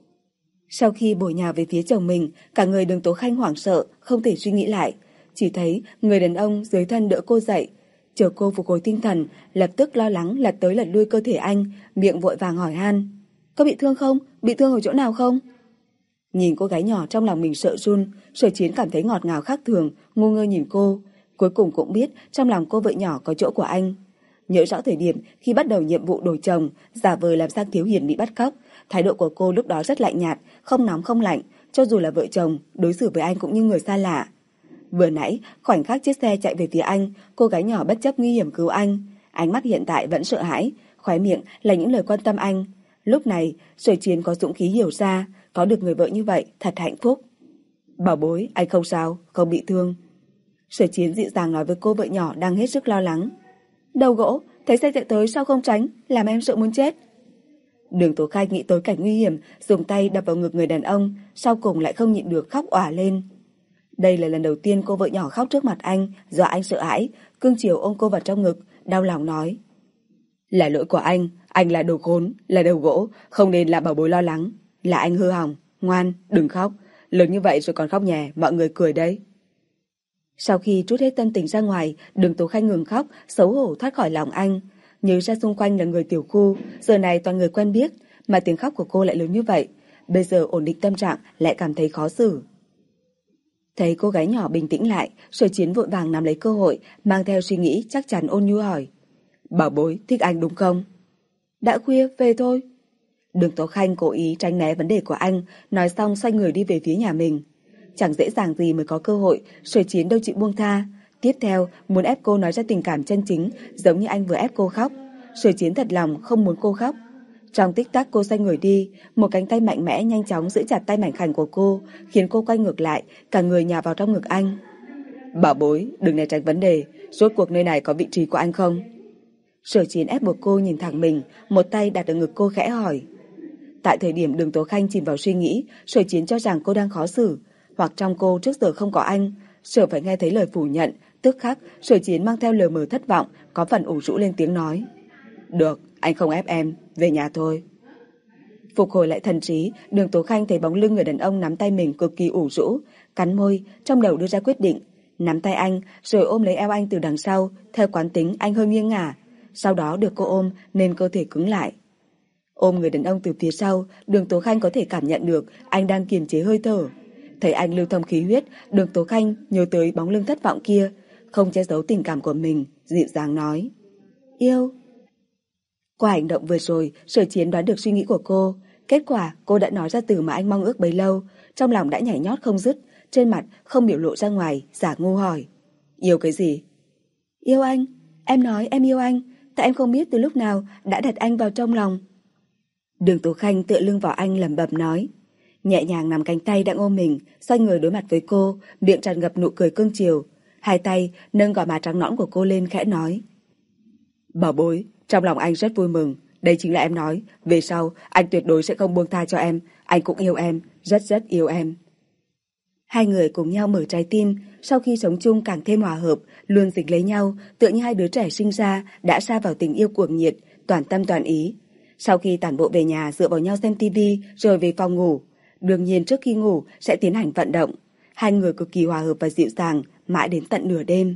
Sau khi bổ nhào về phía chồng mình, cả người Đường Tố Khanh hoảng sợ, không thể suy nghĩ lại. Chỉ thấy người đàn ông dưới thân đỡ cô dậy. Chờ cô phục hồi tinh thần, lập tức lo lắng lật tới lật lui cơ thể anh, miệng vội vàng hỏi han. Có bị thương không? Bị thương ở chỗ nào không? Nhìn cô gái nhỏ trong lòng mình sợ run, Sở Chiến cảm thấy ngọt ngào khác thường, ngu ngơ nhìn cô. Cuối cùng cũng biết trong lòng cô vợ nhỏ có chỗ của anh. Nhớ rõ thời điểm khi bắt đầu nhiệm vụ đổi chồng, giả vờ làm Giang Thiếu Hiền bị bắt cóc, thái độ của cô lúc đó rất lạnh nhạt, không nóng không lạnh, cho dù là vợ chồng, đối xử với anh cũng như người xa lạ. Vừa nãy, khoảnh khắc chiếc xe chạy về phía anh, cô gái nhỏ bất chấp nguy hiểm cứu anh, ánh mắt hiện tại vẫn sợ hãi, khóe miệng là những lời quan tâm anh. Lúc này, Sở Chiến có dũng khí hiểu ra, có được người vợ như vậy thật hạnh phúc. Bảo bối, anh không sao, không bị thương. Sở Chiến dịu dàng nói với cô vợ nhỏ đang hết sức lo lắng. Đầu gỗ, thấy xe chạy tới sao không tránh, làm em sợ muốn chết. Đường Tố Khanh nghĩ tới cảnh nguy hiểm, dùng tay đập vào ngực người đàn ông, sau cùng lại không nhịn được khóc òa lên. Đây là lần đầu tiên cô vợ nhỏ khóc trước mặt anh, dọa anh sợ hãi, cưng chiều ôm cô vào trong ngực, đau lòng nói. Là lỗi của anh, anh là đồ khốn, là đầu gỗ, không nên làm bảo bối lo lắng. Là anh hư hỏng, ngoan, đừng khóc, lớn như vậy rồi còn khóc nhè, mọi người cười đấy. Sau khi trút hết tâm tình ra ngoài, Đường Tố Khanh ngừng khóc, xấu hổ thoát khỏi lòng anh. Nhớ ra xung quanh là người tiểu khu, giờ này toàn người quen biết, mà tiếng khóc của cô lại lớn như vậy. Bây giờ ổn định tâm trạng lại cảm thấy khó xử. Thấy cô gái nhỏ bình tĩnh lại, Sở Chiến vội vàng nắm lấy cơ hội, mang theo suy nghĩ chắc chắn ôn nhu hỏi. Bảo bối, thích anh đúng không? Đã khuya, về thôi. Đường Tố Khanh cố ý tránh né vấn đề của anh, nói xong xoay người đi về phía nhà mình. Chẳng dễ dàng gì mới có cơ hội, Sở Chiến đâu chịu buông tha. Tiếp theo, muốn ép cô nói ra tình cảm chân chính, giống như anh vừa ép cô khóc. Sở Chiến thật lòng không muốn cô khóc. Trong tích tắc cô xoay người đi, một cánh tay mạnh mẽ nhanh chóng giữ chặt tay mảnh khảnh của cô, khiến cô quay ngược lại, cả người nhào vào trong ngực anh. Bảo bối, đừng né tránh vấn đề, rốt cuộc nơi này có vị trí của anh không? Sở Chiến ép buộc cô nhìn thẳng mình, một tay đặt ở ngực cô khẽ hỏi. Tại thời điểm Đường Tố Khanh chìm vào suy nghĩ, Sở Chiến cho rằng cô đang khó xử, hoặc trong cô trước giờ không có anh. Sở phải nghe thấy lời phủ nhận, tức khắc Sở Chiến mang theo lờ mờ thất vọng, có phần ủ rũ lên tiếng nói. Được, anh không ép em, về nhà thôi. Phục hồi lại thần trí, Đường Tố Khanh thấy bóng lưng người đàn ông nắm tay mình cực kỳ ủ rũ, cắn môi, trong đầu đưa ra quyết định, nắm tay anh, rồi ôm lấy eo anh từ đằng sau. Theo quán tính anh hơi nghiêng ngả, sau đó được cô ôm nên cơ thể cứng lại. Ôm người đàn ông từ phía sau, Đường Tố Khanh có thể cảm nhận được anh đang kiềm chế hơi thở. Thấy anh lưu thông khí huyết, Đường Tố Khanh nhớ tới bóng lưng thất vọng kia, không che giấu tình cảm của mình, dịu dàng nói. Yêu. Qua hành động vừa rồi, Sở Chiến đoán được suy nghĩ của cô. Kết quả cô đã nói ra từ mà anh mong ước bấy lâu, trong lòng đã nhảy nhót không dứt, trên mặt không biểu lộ ra ngoài, giả ngu hỏi. Yêu cái gì? Yêu anh. Em nói em yêu anh, tại em không biết từ lúc nào đã đặt anh vào trong lòng. Đường Tố Khanh tựa lưng vào anh lẩm bẩm nói. Nhẹ nhàng nắm cánh tay đang ôm mình, xoay người đối mặt với cô, miệng tràn ngập nụ cười cưng chiều. Hai tay nâng gò má trắng nõn của cô lên khẽ nói. Bảo bối, trong lòng anh rất vui mừng. Đây chính là em nói, về sau anh tuyệt đối sẽ không buông tha cho em. Anh cũng yêu em, rất rất yêu em. Hai người cùng nhau mở trái tim, sau khi sống chung càng thêm hòa hợp, luôn dính lấy nhau, tựa như hai đứa trẻ sinh ra đã sa vào tình yêu cuồng nhiệt, toàn tâm toàn ý. Sau khi tản bộ về nhà dựa vào nhau xem tivi rồi về phòng ngủ, đương nhiên trước khi ngủ sẽ tiến hành vận động. Hai người cực kỳ hòa hợp và dịu dàng, mãi đến tận nửa đêm.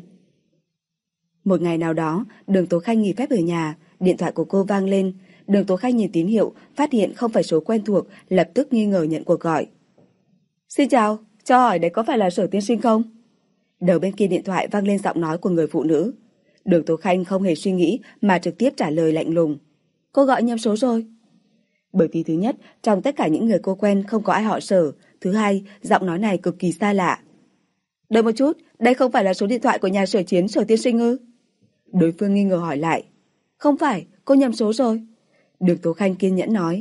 Một ngày nào đó, Đường Tố Khanh nghỉ phép ở nhà, điện thoại của cô vang lên. Đường Tố Khanh nhìn tín hiệu, phát hiện không phải số quen thuộc, lập tức nghi ngờ nhận cuộc gọi. Xin chào, cho hỏi đấy có phải là Sở tiên sinh không? Đầu bên kia điện thoại vang lên giọng nói của người phụ nữ. Đường Tố Khanh không hề suy nghĩ mà trực tiếp trả lời lạnh lùng. Cô gọi nhầm số rồi. Bởi vì thứ nhất, trong tất cả những người cô quen không có ai họ Sở. Thứ hai, giọng nói này cực kỳ xa lạ. Đợi một chút, đây không phải là số điện thoại của nhà Sở Chiến Sở tiên sinh ư? Đối phương nghi ngờ hỏi lại. Không phải, cô nhầm số rồi. Đường Tố Khanh kiên nhẫn nói.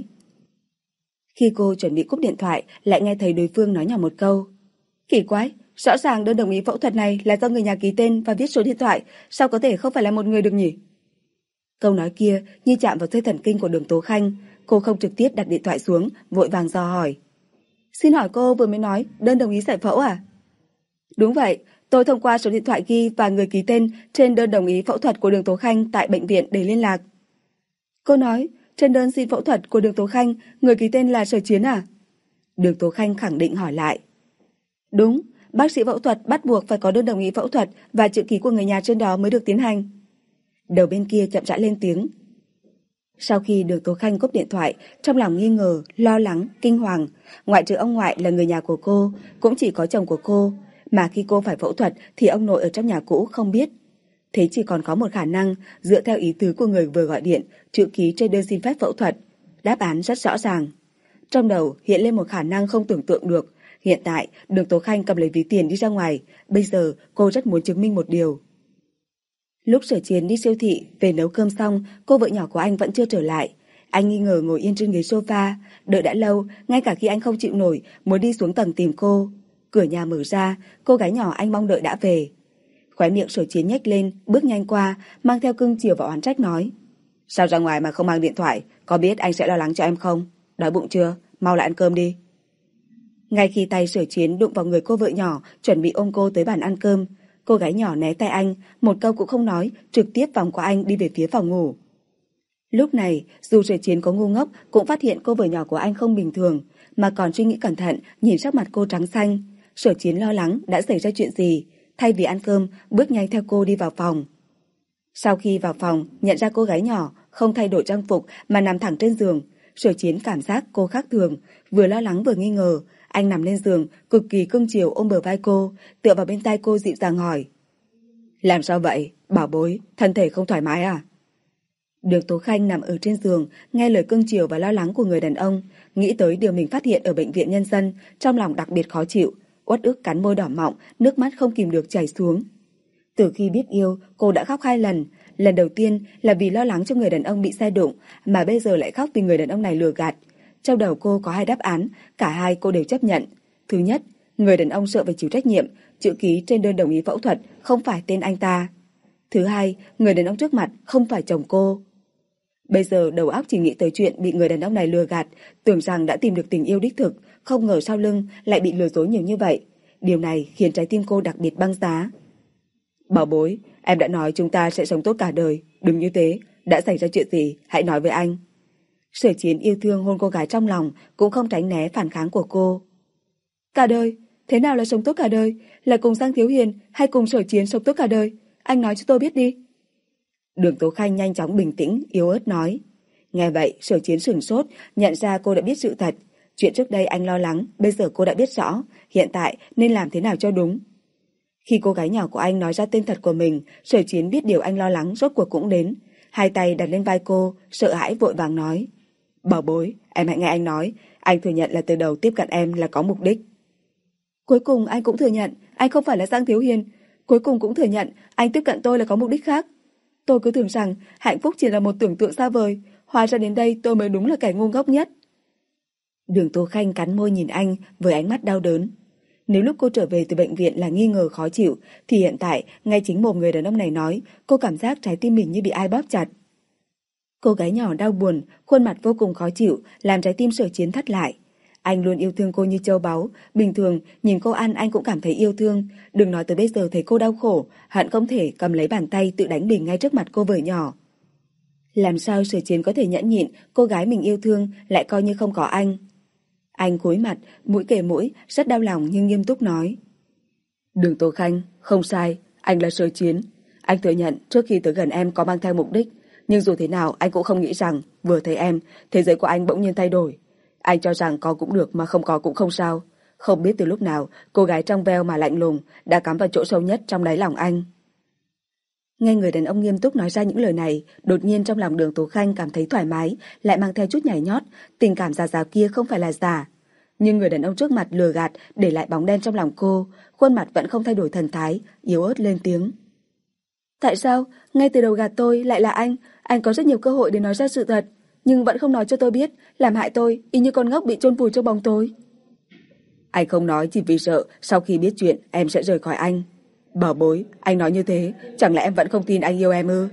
Khi cô chuẩn bị cúp điện thoại, lại nghe thấy đối phương nói nhỏ một câu. Kỳ quái, rõ ràng đơn đồng ý phẫu thuật này là do người nhà ký tên và viết số điện thoại, sao có thể không phải là một người được nhỉ? Câu nói kia như chạm vào dây thần kinh của Đường Tố Khanh, cô không trực tiếp đặt điện thoại xuống, vội vàng dò hỏi. Xin hỏi cô vừa mới nói đơn đồng ý giải phẫu à? Đúng vậy, tôi thông qua số điện thoại ghi và người ký tên trên đơn đồng ý phẫu thuật của Đường Tố Khanh tại bệnh viện để liên lạc. Cô nói, trên đơn xin phẫu thuật của Đường Tố Khanh, người ký tên là Sở Chiến à? Đường Tố Khanh khẳng định hỏi lại. Đúng, bác sĩ phẫu thuật bắt buộc phải có đơn đồng ý phẫu thuật và chữ ký của người nhà trên đó mới được tiến hành. Đầu bên kia chậm rãi lên tiếng. Sau khi Đường Tố Khanh cúp điện thoại, trong lòng nghi ngờ, lo lắng, kinh hoàng, ngoại trừ ông ngoại là người nhà của cô, cũng chỉ có chồng của cô, mà khi cô phải phẫu thuật thì ông nội ở trong nhà cũ không biết. Thế chỉ còn có một khả năng, dựa theo ý tứ của người vừa gọi điện, chữ ký trên đơn xin phép phẫu thuật. Đáp án rất rõ ràng. Trong đầu hiện lên một khả năng không tưởng tượng được. Hiện tại, Đường Tố Khanh cầm lấy ví tiền đi ra ngoài. Bây giờ, cô rất muốn chứng minh một điều. Lúc Sở Chiến đi siêu thị, về nấu cơm xong, cô vợ nhỏ của anh vẫn chưa trở lại. Anh nghi ngờ ngồi yên trên ghế sofa, đợi đã lâu, ngay cả khi anh không chịu nổi, muốn đi xuống tầng tìm cô. Cửa nhà mở ra, cô gái nhỏ anh mong đợi đã về. Khóe miệng Sở Chiến nhếch lên, bước nhanh qua, mang theo cưng chiều và oán trách nói. Sao ra ngoài mà không mang điện thoại, có biết anh sẽ lo lắng cho em không? Đói bụng chưa? Mau lại ăn cơm đi. Ngay khi tay Sở Chiến đụng vào người cô vợ nhỏ, chuẩn bị ôm cô tới bàn ăn cơm, cô gái nhỏ né tay anh, một câu cũng không nói, trực tiếp vòng qua anh đi về phía phòng ngủ. Lúc này, dù Sở Chiến có ngu ngốc, cũng phát hiện cô vợ nhỏ của anh không bình thường, mà còn suy nghĩ cẩn thận, nhìn sắc mặt cô trắng xanh. Sở Chiến lo lắng đã xảy ra chuyện gì, thay vì ăn cơm, bước nhanh theo cô đi vào phòng. Sau khi vào phòng, nhận ra cô gái nhỏ không thay đổi trang phục mà nằm thẳng trên giường, Sở Chiến cảm giác cô khác thường, vừa lo lắng vừa nghi ngờ. Anh nằm lên giường, cực kỳ cưng chiều ôm bờ vai cô, tựa vào bên tai cô dịu dàng hỏi. Làm sao vậy? Bảo bối, thân thể không thoải mái à? Đường Tố Khanh nằm ở trên giường, nghe lời cưng chiều và lo lắng của người đàn ông, nghĩ tới điều mình phát hiện ở bệnh viện nhân dân, trong lòng đặc biệt khó chịu, uất ức cắn môi đỏ mọng, nước mắt không kìm được chảy xuống. Từ khi biết yêu, cô đã khóc hai lần. Lần đầu tiên là vì lo lắng cho người đàn ông bị xe đụng, mà bây giờ lại khóc vì người đàn ông này lừa gạt. Trong đầu cô có hai đáp án, cả hai cô đều chấp nhận. Thứ nhất, người đàn ông sợ phải chịu trách nhiệm, chữ ký trên đơn đồng ý phẫu thuật không phải tên anh ta. Thứ hai, người đàn ông trước mặt không phải chồng cô. Bây giờ đầu óc chỉ nghĩ tới chuyện bị người đàn ông này lừa gạt, tưởng rằng đã tìm được tình yêu đích thực, không ngờ sau lưng lại bị lừa dối nhiều như vậy. Điều này khiến trái tim cô đặc biệt băng giá. Bảo bối, em đã nói chúng ta sẽ sống tốt cả đời, đừng như thế, đã xảy ra chuyện gì, hãy nói với anh. Sở Chiến yêu thương hôn cô gái trong lòng, cũng không tránh né phản kháng của cô. Cả đời? Thế nào là sống tốt cả đời? Là cùng Giang Thiếu Hiền hay cùng Sở Chiến sống tốt cả đời? Anh nói cho tôi biết đi. Đường Tố Khanh nhanh chóng bình tĩnh, yếu ớt nói. Nghe vậy, Sở Chiến sửng sốt, nhận ra cô đã biết sự thật. Chuyện trước đây anh lo lắng, bây giờ cô đã biết rõ, hiện tại nên làm thế nào cho đúng. Khi cô gái nhỏ của anh nói ra tên thật của mình, Sở Chiến biết điều anh lo lắng rốt cuộc cũng đến. Hai tay đặt lên vai cô, sợ hãi vội vàng nói. Bảo bối, em hãy nghe anh nói, anh thừa nhận là từ đầu tiếp cận em là có mục đích. Cuối cùng anh cũng thừa nhận, anh không phải là Giang Thiếu Hiền. Cuối cùng cũng thừa nhận, anh tiếp cận tôi là có mục đích khác. Tôi cứ tưởng rằng hạnh phúc chỉ là một tưởng tượng xa vời, hóa ra đến đây tôi mới đúng là kẻ ngu ngốc nhất. Đường Tố Khanh cắn môi nhìn anh với ánh mắt đau đớn. Nếu lúc cô trở về từ bệnh viện là nghi ngờ khó chịu, thì hiện tại, ngay chính mồm người đàn ông này nói, cô cảm giác trái tim mình như bị ai bóp chặt. Cô gái nhỏ đau buồn, khuôn mặt vô cùng khó chịu, làm trái tim Sở Chiến thắt lại. Anh luôn yêu thương cô như châu báu, bình thường nhìn cô ăn anh cũng cảm thấy yêu thương, đừng nói tới bây giờ thấy cô đau khổ, hận không thể cầm lấy bàn tay tự đánh mình ngay trước mặt cô vợ nhỏ. Làm sao Sở Chiến có thể nhẫn nhịn cô gái mình yêu thương lại coi như không có anh? Anh cúi mặt, mũi kề mũi, rất đau lòng nhưng nghiêm túc nói. Đường Tố Khanh, không sai, anh là Sở Chiến. Anh thừa nhận trước khi tới gần em có mang theo mục đích, nhưng dù thế nào anh cũng không nghĩ rằng vừa thấy em, thế giới của anh bỗng nhiên thay đổi. Anh cho rằng có cũng được mà không có cũng không sao. Không biết từ lúc nào, cô gái trong veo mà lạnh lùng đã cắm vào chỗ sâu nhất trong đáy lòng anh. Nghe người đàn ông nghiêm túc nói ra những lời này, đột nhiên trong lòng Đường Tố Khanh cảm thấy thoải mái, lại mang theo chút nhảy nhót, tình cảm giả dào kia không phải là giả. Nhưng người đàn ông trước mặt lừa gạt, để lại bóng đen trong lòng cô, khuôn mặt vẫn không thay đổi thần thái, yếu ớt lên tiếng. Tại sao? Ngay từ đầu gạt tôi lại là anh, anh có rất nhiều cơ hội để nói ra sự thật, nhưng vẫn không nói cho tôi biết, làm hại tôi, y như con ngốc bị chôn vùi trong bóng tối. Anh không nói chỉ vì sợ sau khi biết chuyện em sẽ rời khỏi anh. Bảo bối, anh nói như thế, chẳng lẽ em vẫn không tin anh yêu em ư?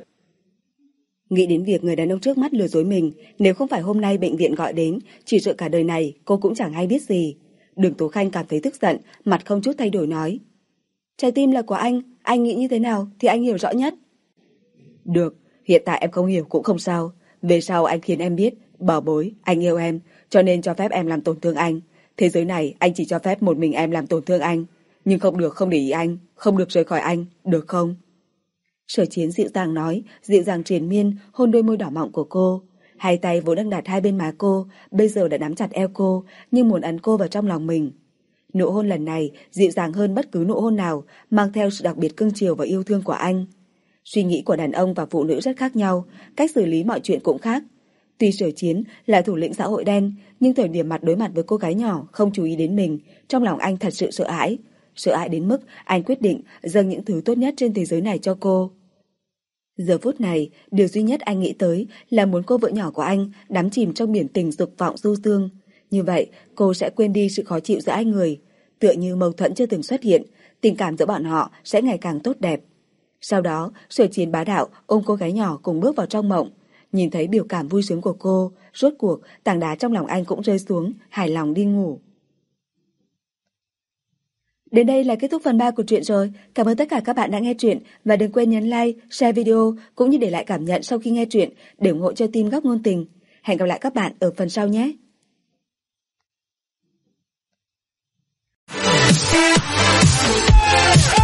Nghĩ đến việc người đàn ông trước mắt lừa dối mình, nếu không phải hôm nay bệnh viện gọi đến, chỉ sợ cả đời này cô cũng chẳng hay biết gì. Đường Tố Khanh cảm thấy tức giận, mặt không chút thay đổi nói. Trái tim là của anh, anh nghĩ như thế nào thì anh hiểu rõ nhất. Được, hiện tại em không hiểu cũng không sao. Về sau anh khiến em biết, bảo bối, anh yêu em, cho nên cho phép em làm tổn thương anh. Thế giới này anh chỉ cho phép một mình em làm tổn thương anh. Nhưng không được không để ý anh, không được rời khỏi anh, được không? Sở Chiến dịu dàng nói, dịu dàng triền miên, hôn đôi môi đỏ mọng của cô. Hai tay vốn đang đặt hai bên má cô, bây giờ đã nắm chặt eo cô, nhưng muốn ấn cô vào trong lòng mình. Nụ hôn lần này dịu dàng hơn bất cứ nụ hôn nào, mang theo sự đặc biệt cưng chiều và yêu thương của anh. Suy nghĩ của đàn ông và phụ nữ rất khác nhau, cách xử lý mọi chuyện cũng khác. Tuy Sở Chiến là thủ lĩnh xã hội đen, nhưng thời điểm mặt đối mặt với cô gái nhỏ không chú ý đến mình, trong lòng anh thật sự sợ hãi. Sợ hãi đến mức anh quyết định dâng những thứ tốt nhất trên thế giới này cho cô. Giờ phút này, điều duy nhất anh nghĩ tới là muốn cô vợ nhỏ của anh đắm chìm trong biển tình dục vọng du dương. Như vậy, cô sẽ quên đi sự khó chịu giữa hai người. Tựa như mâu thuẫn chưa từng xuất hiện, tình cảm giữa bọn họ sẽ ngày càng tốt đẹp. Sau đó, Sở Chiến bá đạo ôm cô gái nhỏ cùng bước vào trong mộng. Nhìn thấy biểu cảm vui sướng của cô, rốt cuộc tảng đá trong lòng anh cũng rơi xuống, hài lòng đi ngủ. Đến đây là kết thúc phần ba của truyện rồi. Cảm ơn tất cả các bạn đã nghe truyện và đừng quên nhấn like, share video cũng như để lại cảm nhận sau khi nghe truyện để ủng hộ cho team Góc Ngôn Tình. Hẹn gặp lại các bạn ở phần sau nhé. Yeah.